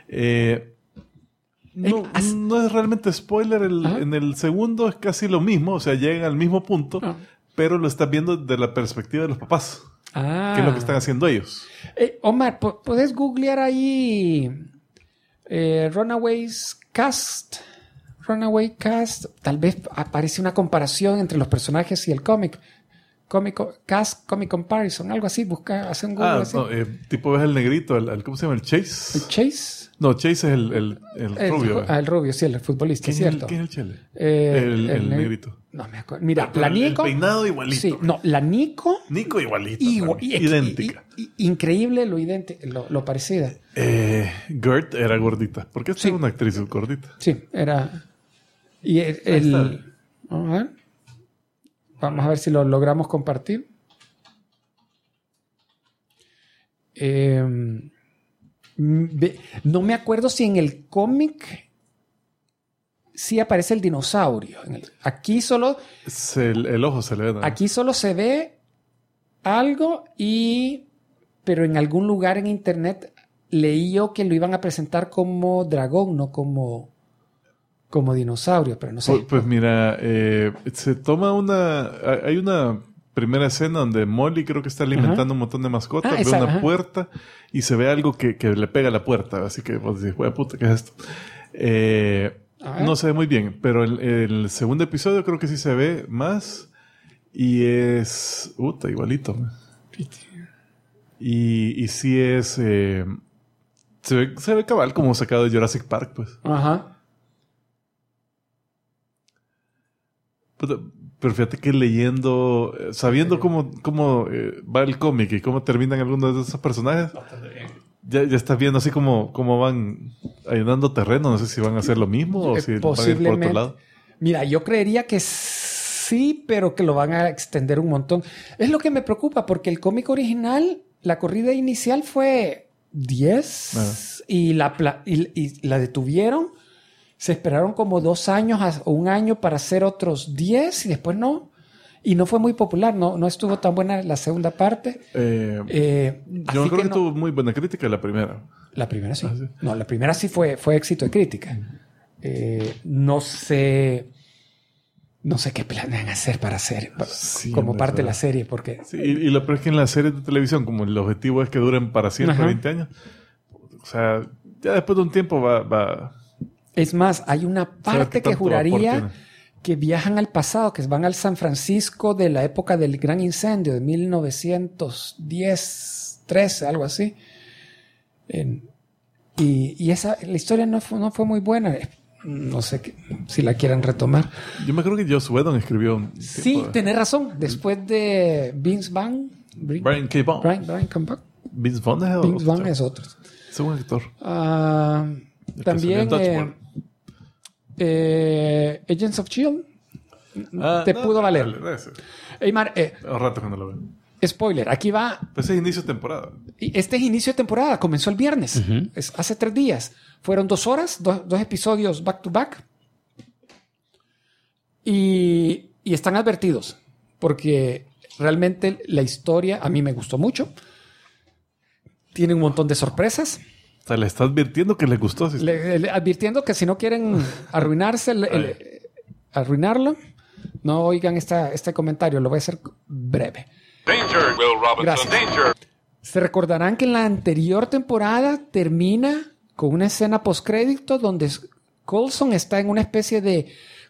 [SPEAKER 3] No es realmente spoiler. En el segundo es casi lo mismo, o sea, llegan al mismo punto, pero lo estás viendo desde la perspectiva de los papás. ¿Qué es lo que están haciendo ellos?
[SPEAKER 2] Omar, ¿puedes googlear ahí Runaways Cast? Runaway Cast, tal vez aparece una comparación entre los personajes y el cómic. Comic Comparison, algo así. Hace un Google así.
[SPEAKER 3] No, tipo ves el negrito, ¿cómo se llama? ¿El Chase?
[SPEAKER 2] ¿El Chase?
[SPEAKER 3] No, Chase es el rubio.
[SPEAKER 2] El rubio, sí, el futbolista, ¿cierto?
[SPEAKER 3] ¿Quién es el Chele? El negrito.
[SPEAKER 2] No me acuerdo. Mira, la Nico...
[SPEAKER 3] El peinado igualito.
[SPEAKER 2] Sí, no, la Nico...
[SPEAKER 3] Nico igualito.
[SPEAKER 2] Idéntica. Increíble lo parecida.
[SPEAKER 3] Gert era gordita. ¿Por qué es una actriz gordita?
[SPEAKER 2] Sí, era... Y vamos a ver si lo logramos compartir. No me acuerdo si en el cómic sí aparece el dinosaurio. Aquí solo...
[SPEAKER 3] El ojo se le ve, ¿no?
[SPEAKER 2] Aquí solo se ve algo pero en algún lugar en internet leí yo que lo iban a presentar como dragón, no como dinosaurio, pero no sé.
[SPEAKER 3] Pues mira, se toma hay una primera escena donde Molly creo que está alimentando un montón de mascotas, ve una puerta y se ve algo que le pega a la puerta, así que vos dices, puta, ¿qué es esto? No se ve muy bien, pero el segundo episodio creo que sí se ve más y es... igualito. Y sí es... se ve cabal como sacado de Jurassic Park, pues.
[SPEAKER 2] Ajá.
[SPEAKER 3] Pero fíjate que leyendo, sabiendo cómo va el cómic y cómo terminan algunos de esos personajes, ya estás viendo así como van allanando terreno. No sé si van a hacer lo mismo o si van a ir por otro lado.
[SPEAKER 2] Mira, yo creería que sí, pero que lo van a extender un montón. Es lo que me preocupa, porque el cómic original, la corrida inicial fue 10 y la detuvieron. Se esperaron como 2 años o 1 año para hacer otros 10 y después no. Y no fue muy popular. No estuvo tan buena la segunda parte.
[SPEAKER 3] Yo creo que tuvo muy buena crítica la primera.
[SPEAKER 2] La primera sí. Sí. No, la primera sí fue éxito de crítica. No sé qué planean hacer para hacer como parte de la serie. Porque...
[SPEAKER 3] Sí, y lo peor es que en las series de televisión, como el objetivo es que duren para siempre 20 años, o sea, ya después de un tiempo va...
[SPEAKER 2] Es más, hay una parte que juraría que viajan al pasado, que van al San Francisco de la época del gran incendio de 1910, 13, algo así. Y la historia no fue muy buena. No sé si la quieran retomar.
[SPEAKER 3] Yo me creo que Joss Whedon escribió
[SPEAKER 2] Sí, tenés razón. Después de Vince Vaughn.
[SPEAKER 3] Brian K. Vaughan.
[SPEAKER 2] Brian K. Vaughan.
[SPEAKER 3] Vince Vaughn
[SPEAKER 2] es otro.
[SPEAKER 3] Es un actor.
[SPEAKER 2] También Agents of S.H.I.E.L.D. Pudo valer. Eymar,
[SPEAKER 3] un rato cuando lo veo.
[SPEAKER 2] Spoiler, aquí va.
[SPEAKER 3] Pues es inicio de temporada.
[SPEAKER 2] Este es inicio de temporada, comenzó el viernes. Hace 3 días. Fueron 2 horas, 2 episodios back to back. Y están advertidos. Porque realmente la historia a mí me gustó mucho. Tiene un montón de sorpresas.
[SPEAKER 3] O sea, le está advirtiendo que le gustó.
[SPEAKER 2] Advirtiendo que si no quieren arruinarlo, no oigan este comentario. Lo voy a hacer breve.
[SPEAKER 5] Danger, Will Robinson.
[SPEAKER 2] Gracias.
[SPEAKER 5] Danger.
[SPEAKER 2] Se recordarán que en la anterior temporada termina con una escena postcrédito donde Coulson está en una especie de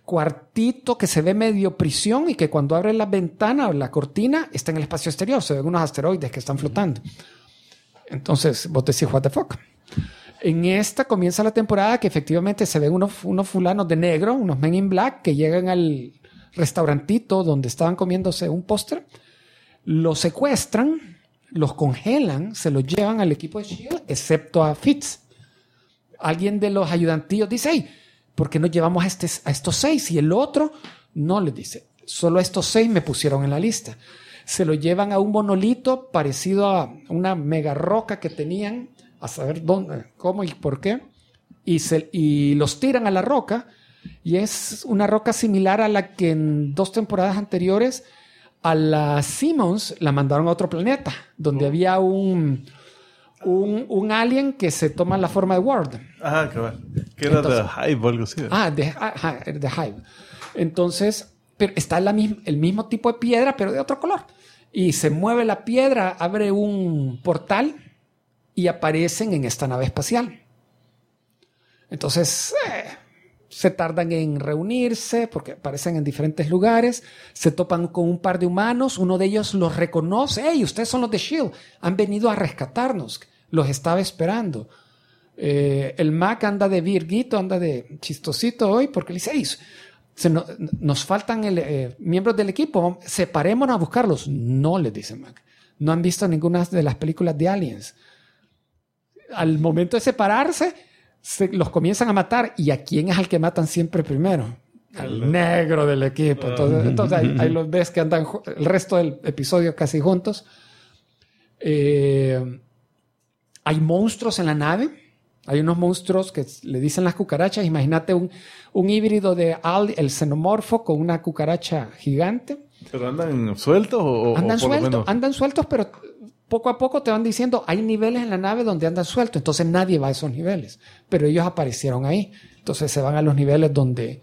[SPEAKER 2] cuartito que se ve medio prisión y que cuando abre la ventana o la cortina está en el espacio exterior. Se ven unos asteroides que están flotando. Entonces, vos decís, what the fuck. En esta comienza la temporada que efectivamente se ven unos fulanos de negro, unos men in black, que llegan al restaurantito donde estaban comiéndose un postre, los secuestran, los congelan, se los llevan al equipo de S.H.I.E.L.D., excepto a Fitz. Alguien de los ayudantillos dice, hey, ¿por qué nos llevamos a estos 6? Y el otro no les dice, solo estos 6 me pusieron en la lista. Se lo llevan a un monolito parecido a una mega roca que tenían, a saber dónde, cómo y por qué, y los tiran a la roca, y es una roca similar a la que en 2 temporadas anteriores a la Simmons la mandaron a otro planeta, donde había un alien que se toma la forma de Ward.
[SPEAKER 3] Ajá, qué bueno. Que era de Hive o algo así.
[SPEAKER 2] De Hive. Entonces, pero está el mismo tipo de piedra, pero de otro color. Y se mueve la piedra, abre un portal y aparecen en esta nave espacial. Entonces, se tardan en reunirse porque aparecen en diferentes lugares. Se topan con un par de humanos. Uno de ellos los reconoce. ¡Hey, ustedes son los de S.H.I.E.L.D.! Han venido a rescatarnos. Los estaba esperando. El Mac anda de virguito, anda de chistosito hoy porque le dice, hey, nos faltan miembros del equipo, separémonos a buscarlos. No, les dice Mac. No han visto ninguna de las películas de Aliens. Al momento de separarse, los comienzan a matar. ¿Y a quién es al que matan siempre primero? Al negro del equipo. Entonces ahí los ves que andan el resto del episodio casi juntos. Hay monstruos en la nave. Hay unos monstruos que le dicen las cucarachas. Imagínate un híbrido de el xenomorfo con una cucaracha gigante.
[SPEAKER 3] ¿Pero andan sueltos o
[SPEAKER 2] andan
[SPEAKER 3] por
[SPEAKER 2] sueltos?
[SPEAKER 3] Lo menos?
[SPEAKER 2] Andan sueltos, pero poco a poco te van diciendo hay niveles en la nave donde andan sueltos. Entonces nadie va a esos niveles. Pero ellos aparecieron ahí. Entonces se van a los niveles donde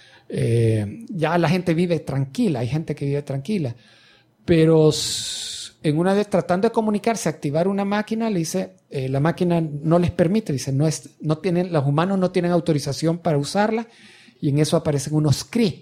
[SPEAKER 2] ya la gente vive tranquila. Hay gente que vive tranquila. Pero en una vez tratando de comunicarse, activar una máquina, le dice, la máquina no les permite, dice, no tienen, los humanos no tienen autorización para usarla, y en eso aparecen unos Kree.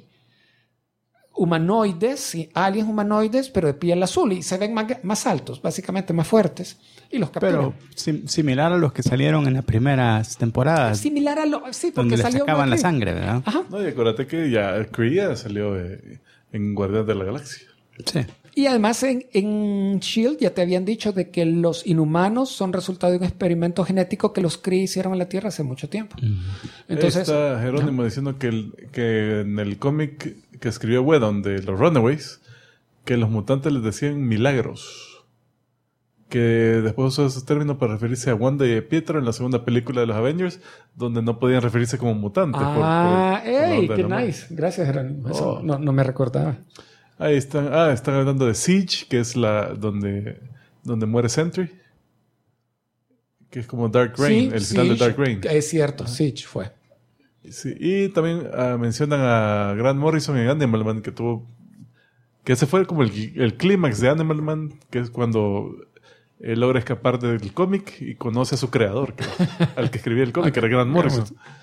[SPEAKER 2] Humanoides, aliens humanoides, pero de piel azul, y se ven más altos, básicamente más fuertes, y los capturan.
[SPEAKER 4] Pero similar a los que salieron en las primeras temporadas.
[SPEAKER 2] Similar a sí, porque
[SPEAKER 4] donde les
[SPEAKER 2] salió
[SPEAKER 4] sacaban la sangre, ¿verdad?
[SPEAKER 2] Ajá.
[SPEAKER 3] No, y acuérdate que ya Kree ya salió en Guardianes de la Galaxia.
[SPEAKER 4] Sí.
[SPEAKER 2] Y además en S.H.I.E.L.D. ya te habían dicho de que los inhumanos son resultado de un experimento genético que los Kree hicieron en la Tierra hace mucho tiempo. Entonces,
[SPEAKER 3] está Jerónimo diciendo que en el cómic que escribió Whedon de los Runaways, que los mutantes les decían milagros. Que después usó ese término para referirse a Wanda y a Pietro en la segunda película de los Avengers, donde no podían referirse como mutantes.
[SPEAKER 2] ¡Qué nice! Gracias, Jerónimo. Eso no me recordaba.
[SPEAKER 3] Ahí están. Están hablando de Siege, que es donde muere Sentry. Que es como Dark Reign, el final de Dark Reign.
[SPEAKER 2] Es cierto, Siege fue.
[SPEAKER 3] Sí, y también mencionan a Grant Morrison en Animal Man, que ese fue como el clímax de Animal Man, que es cuando él logra escapar del cómic y conoce a su creador, al que escribía el cómic, que era Grant Morrison.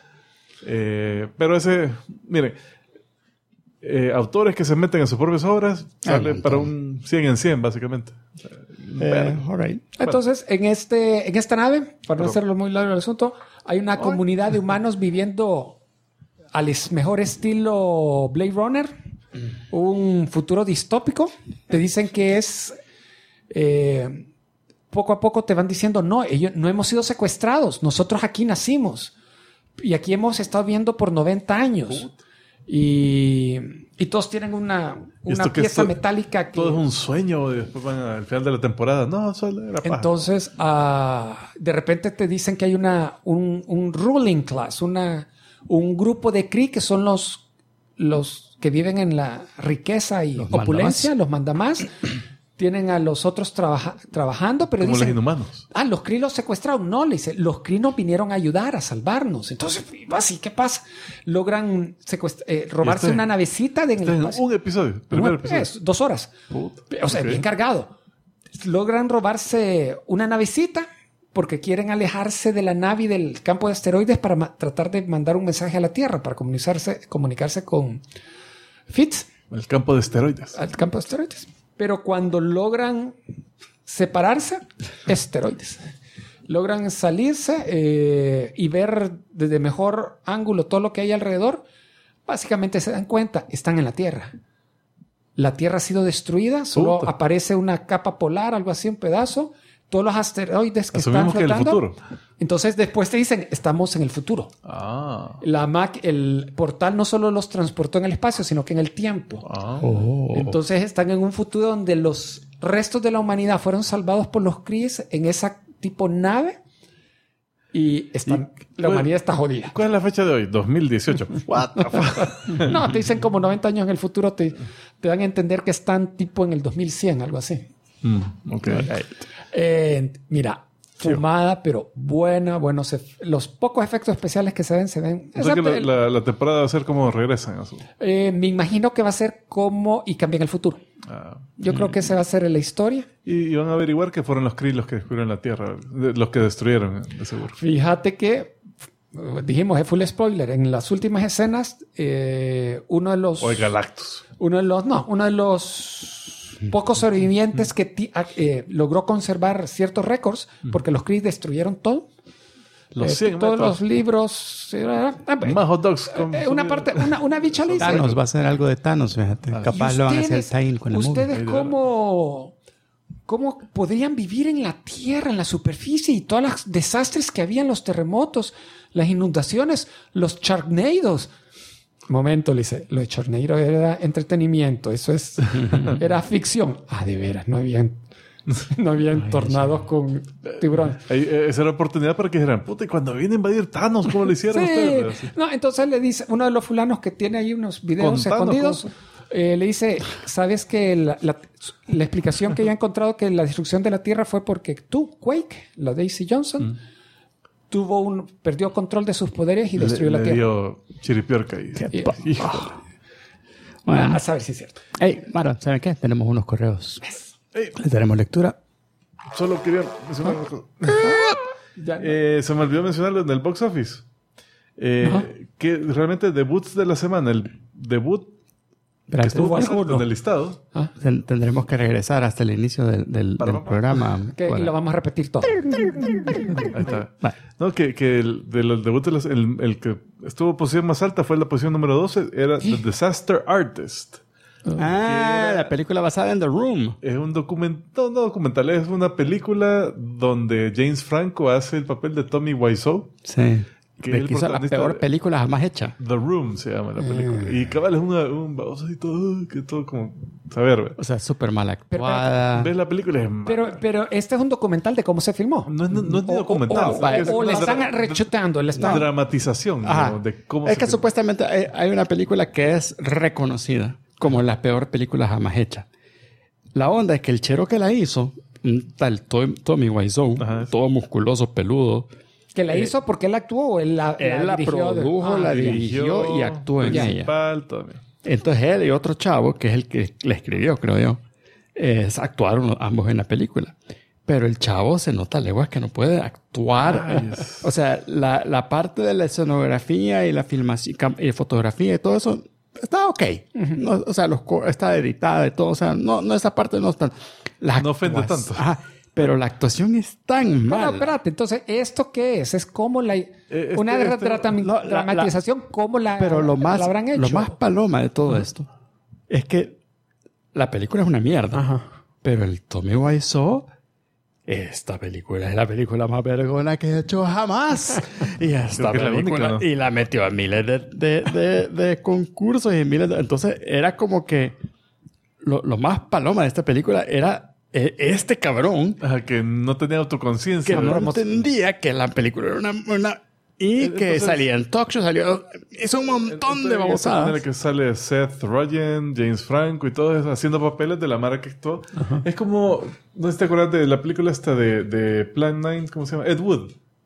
[SPEAKER 3] Pero ese, miren, autores que se meten en sus propias obras sale para un 100 en 100 básicamente.
[SPEAKER 4] All right.
[SPEAKER 2] Entonces en esta nave, para no hacerlo muy largo el asunto, hay una comunidad de humanos viviendo al mejor estilo Blade Runner, un futuro distópico. Te dicen que es poco a poco te van diciendo no hemos sido secuestrados, nosotros aquí nacimos y aquí hemos estado viviendo por 90 años. Y todos tienen una pieza metálica que...
[SPEAKER 3] Todo es un sueño y después van al final de la temporada. No, solo era paja.
[SPEAKER 2] Entonces, de repente te dicen que hay un ruling class, un grupo de Kree que son los que viven en la riqueza y opulencia, los mandamás. Tienen a los otros trabajando, pero
[SPEAKER 3] como
[SPEAKER 2] dicen...
[SPEAKER 3] los inhumanos.
[SPEAKER 2] Los Kree los secuestraron. No, le dice, los Kree nos vinieron a ayudar, a salvarnos. Entonces, así, ¿qué pasa? Logran robarse una navecita de...
[SPEAKER 3] un episodio. Primer episodio.
[SPEAKER 2] 2 horas. O sea, bien cargado. Logran robarse una navecita porque quieren alejarse de la nave y del campo de asteroides para tratar de mandar un mensaje a la Tierra, para comunicarse con Fitz.
[SPEAKER 3] El campo de esteroides.
[SPEAKER 2] Al campo de esteroides. Pero cuando logran separarse, esteroides. Logran salirse y ver desde mejor ángulo todo lo que hay alrededor. Básicamente se dan cuenta, están en la Tierra. La Tierra ha sido destruida, solo aparece una capa polar, algo así, un pedazo. Todos los asteroides que están flotando. Que el futuro. Entonces después te dicen, estamos en el futuro. El portal no solo los transportó en el espacio, sino que en el tiempo. Entonces están en un futuro donde los restos de la humanidad fueron salvados por los Krees en esa tipo nave. Y la humanidad está jodida.
[SPEAKER 3] ¿Cuál es la fecha de hoy? 2018. What the fuck?
[SPEAKER 2] No, te dicen como 90 años en el futuro. Te dan a entender que están tipo en el 2100, algo así. Mira, fumada, pero buena. Bueno, los pocos efectos especiales que se ven.
[SPEAKER 3] O sea que la temporada va a ser como regresan a su...
[SPEAKER 2] me imagino que va a ser como y cambian el futuro. Yo creo que esa va a ser la historia.
[SPEAKER 3] Y van a averiguar que fueron los Kree los que descubrieron la Tierra, los que destruyeron, de seguro.
[SPEAKER 2] Fíjate que, dijimos, es full spoiler. En las últimas escenas, uno de los...
[SPEAKER 3] O el Galactus.
[SPEAKER 2] Uno de los pocos sobrevivientes que logró conservar ciertos récords, porque los Kree destruyeron todo.
[SPEAKER 3] Los 100
[SPEAKER 2] todos los libros.
[SPEAKER 3] Más hot dogs.
[SPEAKER 2] Una bicha le dice.
[SPEAKER 4] Thanos, va a ser algo de Thanos, fíjate. Capaz lo van a hacer tie-in con el movie.
[SPEAKER 2] ¿Ustedes cómo podrían vivir en la Tierra, en la superficie y todos los desastres que había en los terremotos, las inundaciones, los chargnados? Momento, Lice. Lo de Charneiro era entretenimiento. Eso era ficción. De veras, no habían tornados con tiburones.
[SPEAKER 3] Esa era la oportunidad para que dijeran, puta, y cuando viene a invadir Thanos, ¿cómo le hicieron ustedes?
[SPEAKER 2] No, entonces le dice, uno de los fulanos que tiene ahí unos videos escondidos, le dice, ¿sabes que la explicación que ya he encontrado que la destrucción de la Tierra fue porque Quake, la Daisy Johnson, perdió control de sus poderes y destruyó la Tierra. Le dio
[SPEAKER 3] chiripiorca ahí.
[SPEAKER 2] Híjole. Bueno, a saber si es cierto.
[SPEAKER 4] Mara, ¿saben qué? Tenemos unos correos. Le daremos lectura.
[SPEAKER 3] Solo quería mencionar una cosa. Se me olvidó mencionarlo en el box office. Que realmente debuts de la semana. El debut que estuvo en el listado.
[SPEAKER 4] Tendremos que regresar hasta el inicio del programa.
[SPEAKER 2] Y lo vamos a repetir todo.
[SPEAKER 3] Ahí está. No, que de los debuts, el que estuvo en posición más alta fue la posición número 12. Era The Disaster Artist.
[SPEAKER 4] La película basada en The Room.
[SPEAKER 3] Es un documental, es una película donde James Franco hace el papel de Tommy Wiseau.
[SPEAKER 4] Sí. Que hizo la peor película jamás hecha.
[SPEAKER 3] The Room se llama la película. Y cabal es un baboso y todo, que todo como saber.
[SPEAKER 4] O sea, súper mal actuada.
[SPEAKER 3] Ves la película y es mala.
[SPEAKER 2] Pero este es un documental de cómo se filmó.
[SPEAKER 3] No es documental.
[SPEAKER 2] O le están rechutando.
[SPEAKER 3] Dramatización de cómo
[SPEAKER 4] es que supuestamente hay una película que es reconocida como la peor película jamás hecha. La onda es que el chero que la hizo, un tal Tommy Wiseau, todo musculoso, peludo.
[SPEAKER 2] ¿Que la hizo porque él actuó o él la
[SPEAKER 4] produjo, la dirigió y actuó en ella? Entonces él y otro chavo, que es el que le escribió, creo yo, actuaron ambos en la película. Pero el chavo se nota leguas que no puede actuar. O sea, la parte de la escenografía y la filmación y fotografía y todo eso está ok. No, o sea, está editada y todo. O sea, no esa parte no está...
[SPEAKER 3] No ofende tanto.
[SPEAKER 4] Pero la actuación es tan mala.
[SPEAKER 2] No, espérate. Entonces, ¿esto qué es? Es como una dramatización como la habrán hecho.
[SPEAKER 4] Lo más paloma de todo esto es que la película es una mierda. Pero el Tommy Wiseau... Esta película es la película más vergona que he hecho jamás. Y esta película... ¿no? Y la metió a miles de concursos y miles de... Entonces, era como que... Lo más paloma de esta película era este cabrón...
[SPEAKER 3] que no tenía autoconciencia.
[SPEAKER 4] Que no entendía que la película era una y que salía en talk show, hizo un montón de babosadas.
[SPEAKER 3] En el que sale Seth Rogen, James Franco y todo eso, haciendo papeles de la mara que actuó. Es como... ¿No te acuerdas de la película esta de Plan 9? ¿Cómo se llama? Ed Wood.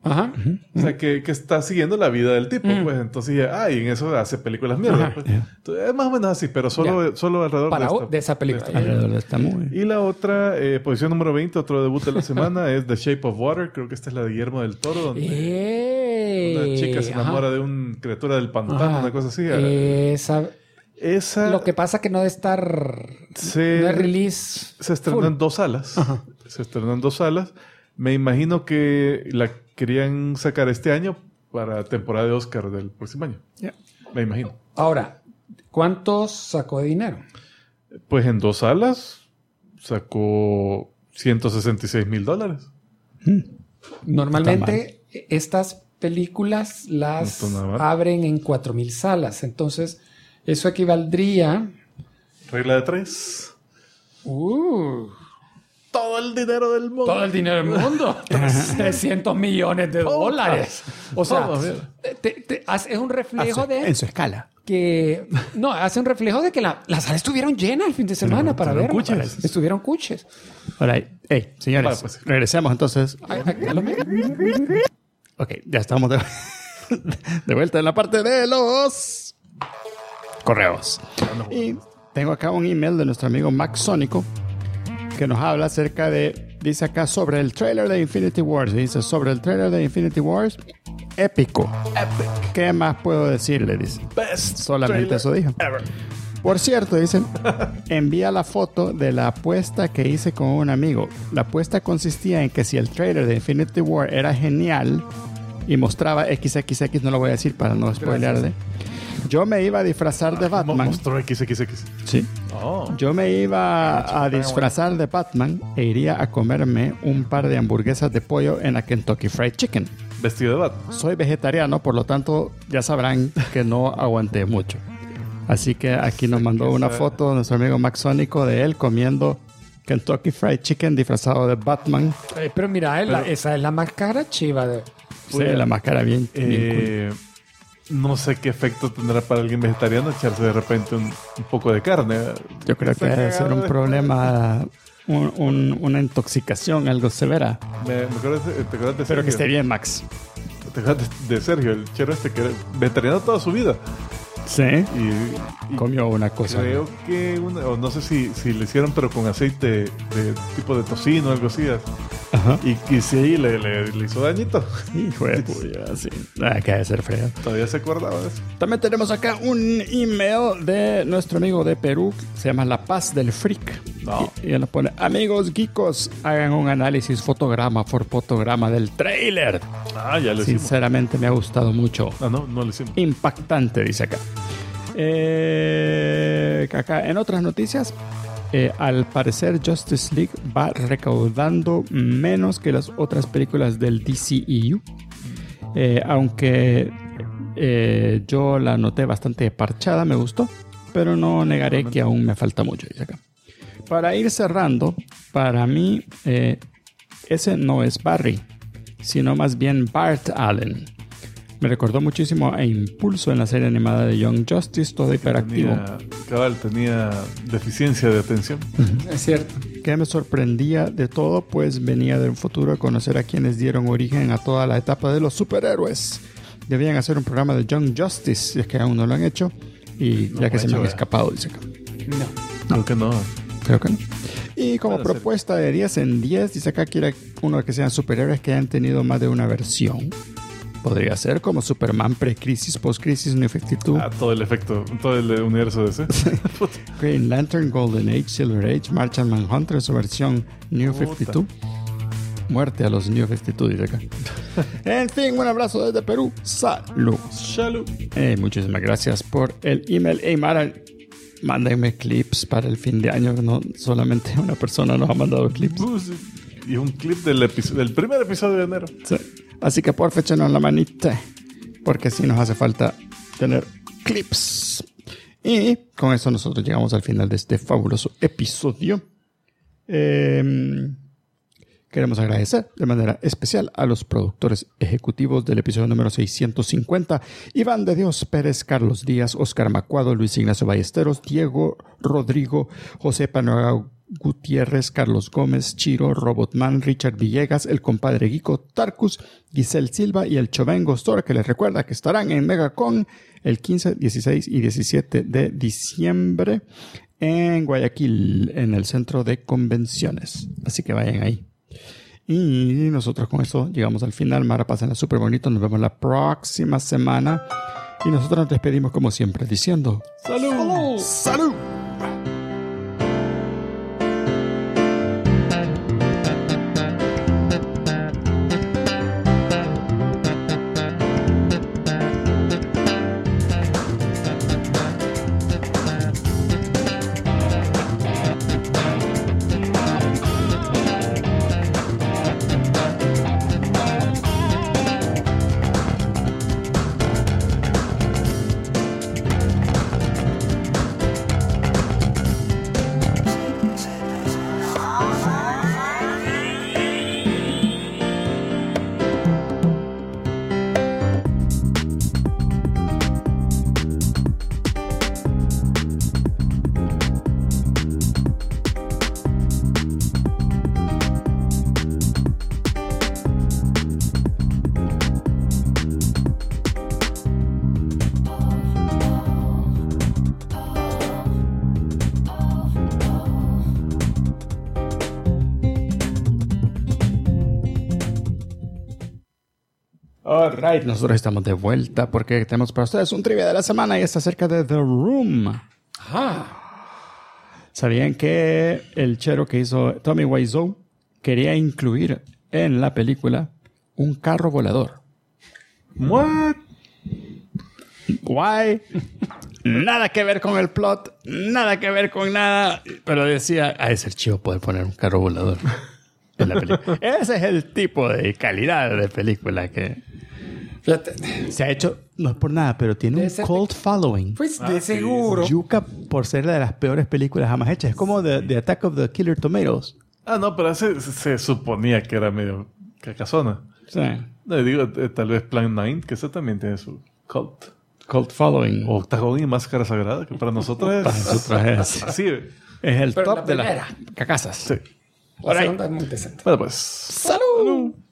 [SPEAKER 2] Ajá.
[SPEAKER 3] O sea, que está siguiendo la vida del tipo, pues. Entonces, y en eso hace películas mierda. Pues. Entonces, es más o menos así, pero solo alrededor
[SPEAKER 2] de esa película.
[SPEAKER 3] Alrededor de esta movie. Y la otra, posición número 20, otro debut de la semana, es The Shape of Water. Creo que esta es la de Guillermo del Toro, donde una chica se enamora de una criatura del pantano, una cosa así.
[SPEAKER 2] Esa... Lo que pasa que no debe estar... no es release...
[SPEAKER 3] Se estrenó en 2 salas. Ajá. Se estrenó en 2 salas. Me imagino que la querían sacar este año para temporada de Oscar del próximo año.
[SPEAKER 2] Yeah.
[SPEAKER 3] Me imagino.
[SPEAKER 2] Ahora, ¿cuánto sacó de dinero?
[SPEAKER 3] Pues en 2 salas sacó $166,000.
[SPEAKER 2] Normalmente estas películas las abren en 4,000 salas. Entonces, eso equivaldría...
[SPEAKER 3] Regla de 3. Todo el dinero del mundo.
[SPEAKER 2] Todo el dinero del mundo. 300 millones de dólares. O sea, es un reflejo de...
[SPEAKER 4] En su escala.
[SPEAKER 2] No, hace un reflejo de que las salas estuvieron llenas el fin de semana para ver. Estuvieron cuches.
[SPEAKER 4] Hola, señores, pues, regresemos entonces. Ok, ya estamos de vuelta en la parte de los correos. Y tengo acá un email de nuestro amigo Max Sónico, que nos habla acerca de, dice acá, sobre el trailer de Infinity Wars. Dice, sobre el trailer de Infinity Wars, épico. Epic. ¿Qué más puedo decirle? Dice.
[SPEAKER 3] Best.
[SPEAKER 4] Solamente eso dijo.
[SPEAKER 3] Ever.
[SPEAKER 4] Por cierto, dicen, envía la foto de la apuesta que hice con un amigo. La apuesta consistía en que si el trailer de Infinity War era genial y mostraba XXX, no lo voy a decir para no spoilearle. Yo me iba a disfrazar de Batman.
[SPEAKER 3] Mostró XXX.
[SPEAKER 4] Sí. Yo me iba a disfrazar de Batman e iría a comerme un par de hamburguesas de pollo en la Kentucky Fried Chicken.
[SPEAKER 3] Vestido de Batman.
[SPEAKER 4] Soy vegetariano, por lo tanto ya sabrán que no aguanté mucho. Así que aquí nos mandó una foto nuestro amigo Max Sónico de él comiendo Kentucky Fried Chicken disfrazado de Batman.
[SPEAKER 2] Pero mira, esa es la máscara chiva.
[SPEAKER 4] Sí, la máscara bien cool.
[SPEAKER 3] No sé qué efecto tendrá para alguien vegetariano echarse de repente un poco de carne.
[SPEAKER 4] Yo creo que debe ser un problema, una intoxicación, algo severa.
[SPEAKER 3] ¿Te acuerdas de Sergio?
[SPEAKER 4] Pero que esté bien, Max.
[SPEAKER 3] ¿Te acuerdas de Sergio, el chero que era vegetariano toda su vida?
[SPEAKER 4] Sí. Y comió una cosa.
[SPEAKER 3] Creo que o no sé si le hicieron, pero con aceite de tipo de tocino o algo así. Ajá. Y sí, le hizo dañito.
[SPEAKER 4] Hijo de puya, sí. Que debe ser feo.
[SPEAKER 3] Todavía se acordaba de eso.
[SPEAKER 4] También tenemos acá un email de nuestro amigo de Perú. Se llama La Paz del Freak. No. Y él nos pone: amigos geekos, hagan un análisis fotograma por fotograma del trailer.
[SPEAKER 3] Ya lo hicimos.
[SPEAKER 4] Sinceramente me ha gustado mucho.
[SPEAKER 3] No lo hicimos.
[SPEAKER 4] Impactante, dice acá. Acá en otras noticias, al parecer Justice League va recaudando menos que las otras películas del DCEU, aunque yo la noté bastante parchada, me gustó, pero no negaré que aún me falta mucho, dice acá. Para ir cerrando, para mí ese no es Barry, sino más bien Bart Allen. Me recordó muchísimo a Impulso en la serie animada de Young Justice, todo hiperactivo.
[SPEAKER 3] Tenía deficiencia de atención.
[SPEAKER 2] Uh-huh. Es cierto.
[SPEAKER 4] Que me sorprendía de todo, pues venía de un futuro a conocer a quienes dieron origen a toda la etapa de los superhéroes. Debían hacer un programa de Young Justice, si es que aún no lo han hecho. Y no, ya que se me han escapado, dice acá.
[SPEAKER 3] Creo que no.
[SPEAKER 4] Creo que no. Y como propuesta de 10 en 10, dice acá, quiere uno que sean superhéroes que hayan tenido más de una versión. Podría ser como Superman pre-crisis, post-crisis, New 52.
[SPEAKER 3] Todo el efecto, todo el universo de ese.
[SPEAKER 4] Green Lantern, Golden Age, Silver Age, Martian Manhunter, su versión New 52. Muerte a los New 52, dice acá. En fin, un abrazo desde Perú. Salud.
[SPEAKER 3] Salud.
[SPEAKER 4] Muchísimas gracias por el email. Mara, mándenme clips para el fin de año. No solamente una persona nos ha mandado clips.
[SPEAKER 3] Y un clip del primer episodio de enero.
[SPEAKER 4] Sí. Así que por fecha en la manita, porque sí nos hace falta tener clips. Y con eso nosotros llegamos al final de este fabuloso episodio. Queremos agradecer de manera especial a los productores ejecutivos del episodio número 650, Iván de Dios Pérez, Carlos Díaz, Oscar Macuado, Luis Ignacio Ballesteros, Diego Rodrigo, José
[SPEAKER 6] Gutiérrez, Carlos Gómez, Chiro, Robotman, Richard Villegas, el compadre Guico, Tarkus, Giselle Silva y el Chovengo Store, que les recuerda que estarán en MegaCon el 15, 16 y 17 de diciembre en Guayaquil, en el centro de convenciones. Así que vayan ahí. Y nosotros con eso llegamos al final. Mara, pásenla súper bonito. Nos vemos la próxima semana. Y nosotros nos despedimos como siempre diciendo ¡Salud! ¡Salud! Alright, nosotros estamos de vuelta porque tenemos para ustedes un trivia de la semana y está acerca de The Room. ¿Sabían que el chero que hizo Tommy Wiseau quería incluir en la película un carro volador?
[SPEAKER 3] What?
[SPEAKER 6] Why? Nada que ver con el plot, nada que ver con nada, pero decía, es el chivo poder poner un carro volador en la película. Ese es el tipo de calidad de película que se ha hecho, no es por nada, pero tiene un cult following.
[SPEAKER 2] Pues de seguro.
[SPEAKER 6] Yuca, por ser de las peores películas jamás hechas. Es como The Attack of the Killer Tomatoes.
[SPEAKER 3] No, pero se suponía que era medio cacazona.
[SPEAKER 6] Sí.
[SPEAKER 3] No, digo, tal vez Plan 9, que ese también tiene su
[SPEAKER 6] cult following.
[SPEAKER 3] O Octagón y Máscara Sagrada, que para nosotros es...
[SPEAKER 6] Para nosotros es...
[SPEAKER 3] Así
[SPEAKER 6] es el
[SPEAKER 2] pero
[SPEAKER 6] top de las cacazas.
[SPEAKER 3] Sí.
[SPEAKER 2] La segunda es muy decente.
[SPEAKER 3] Bueno, pues...
[SPEAKER 2] ¡Salud!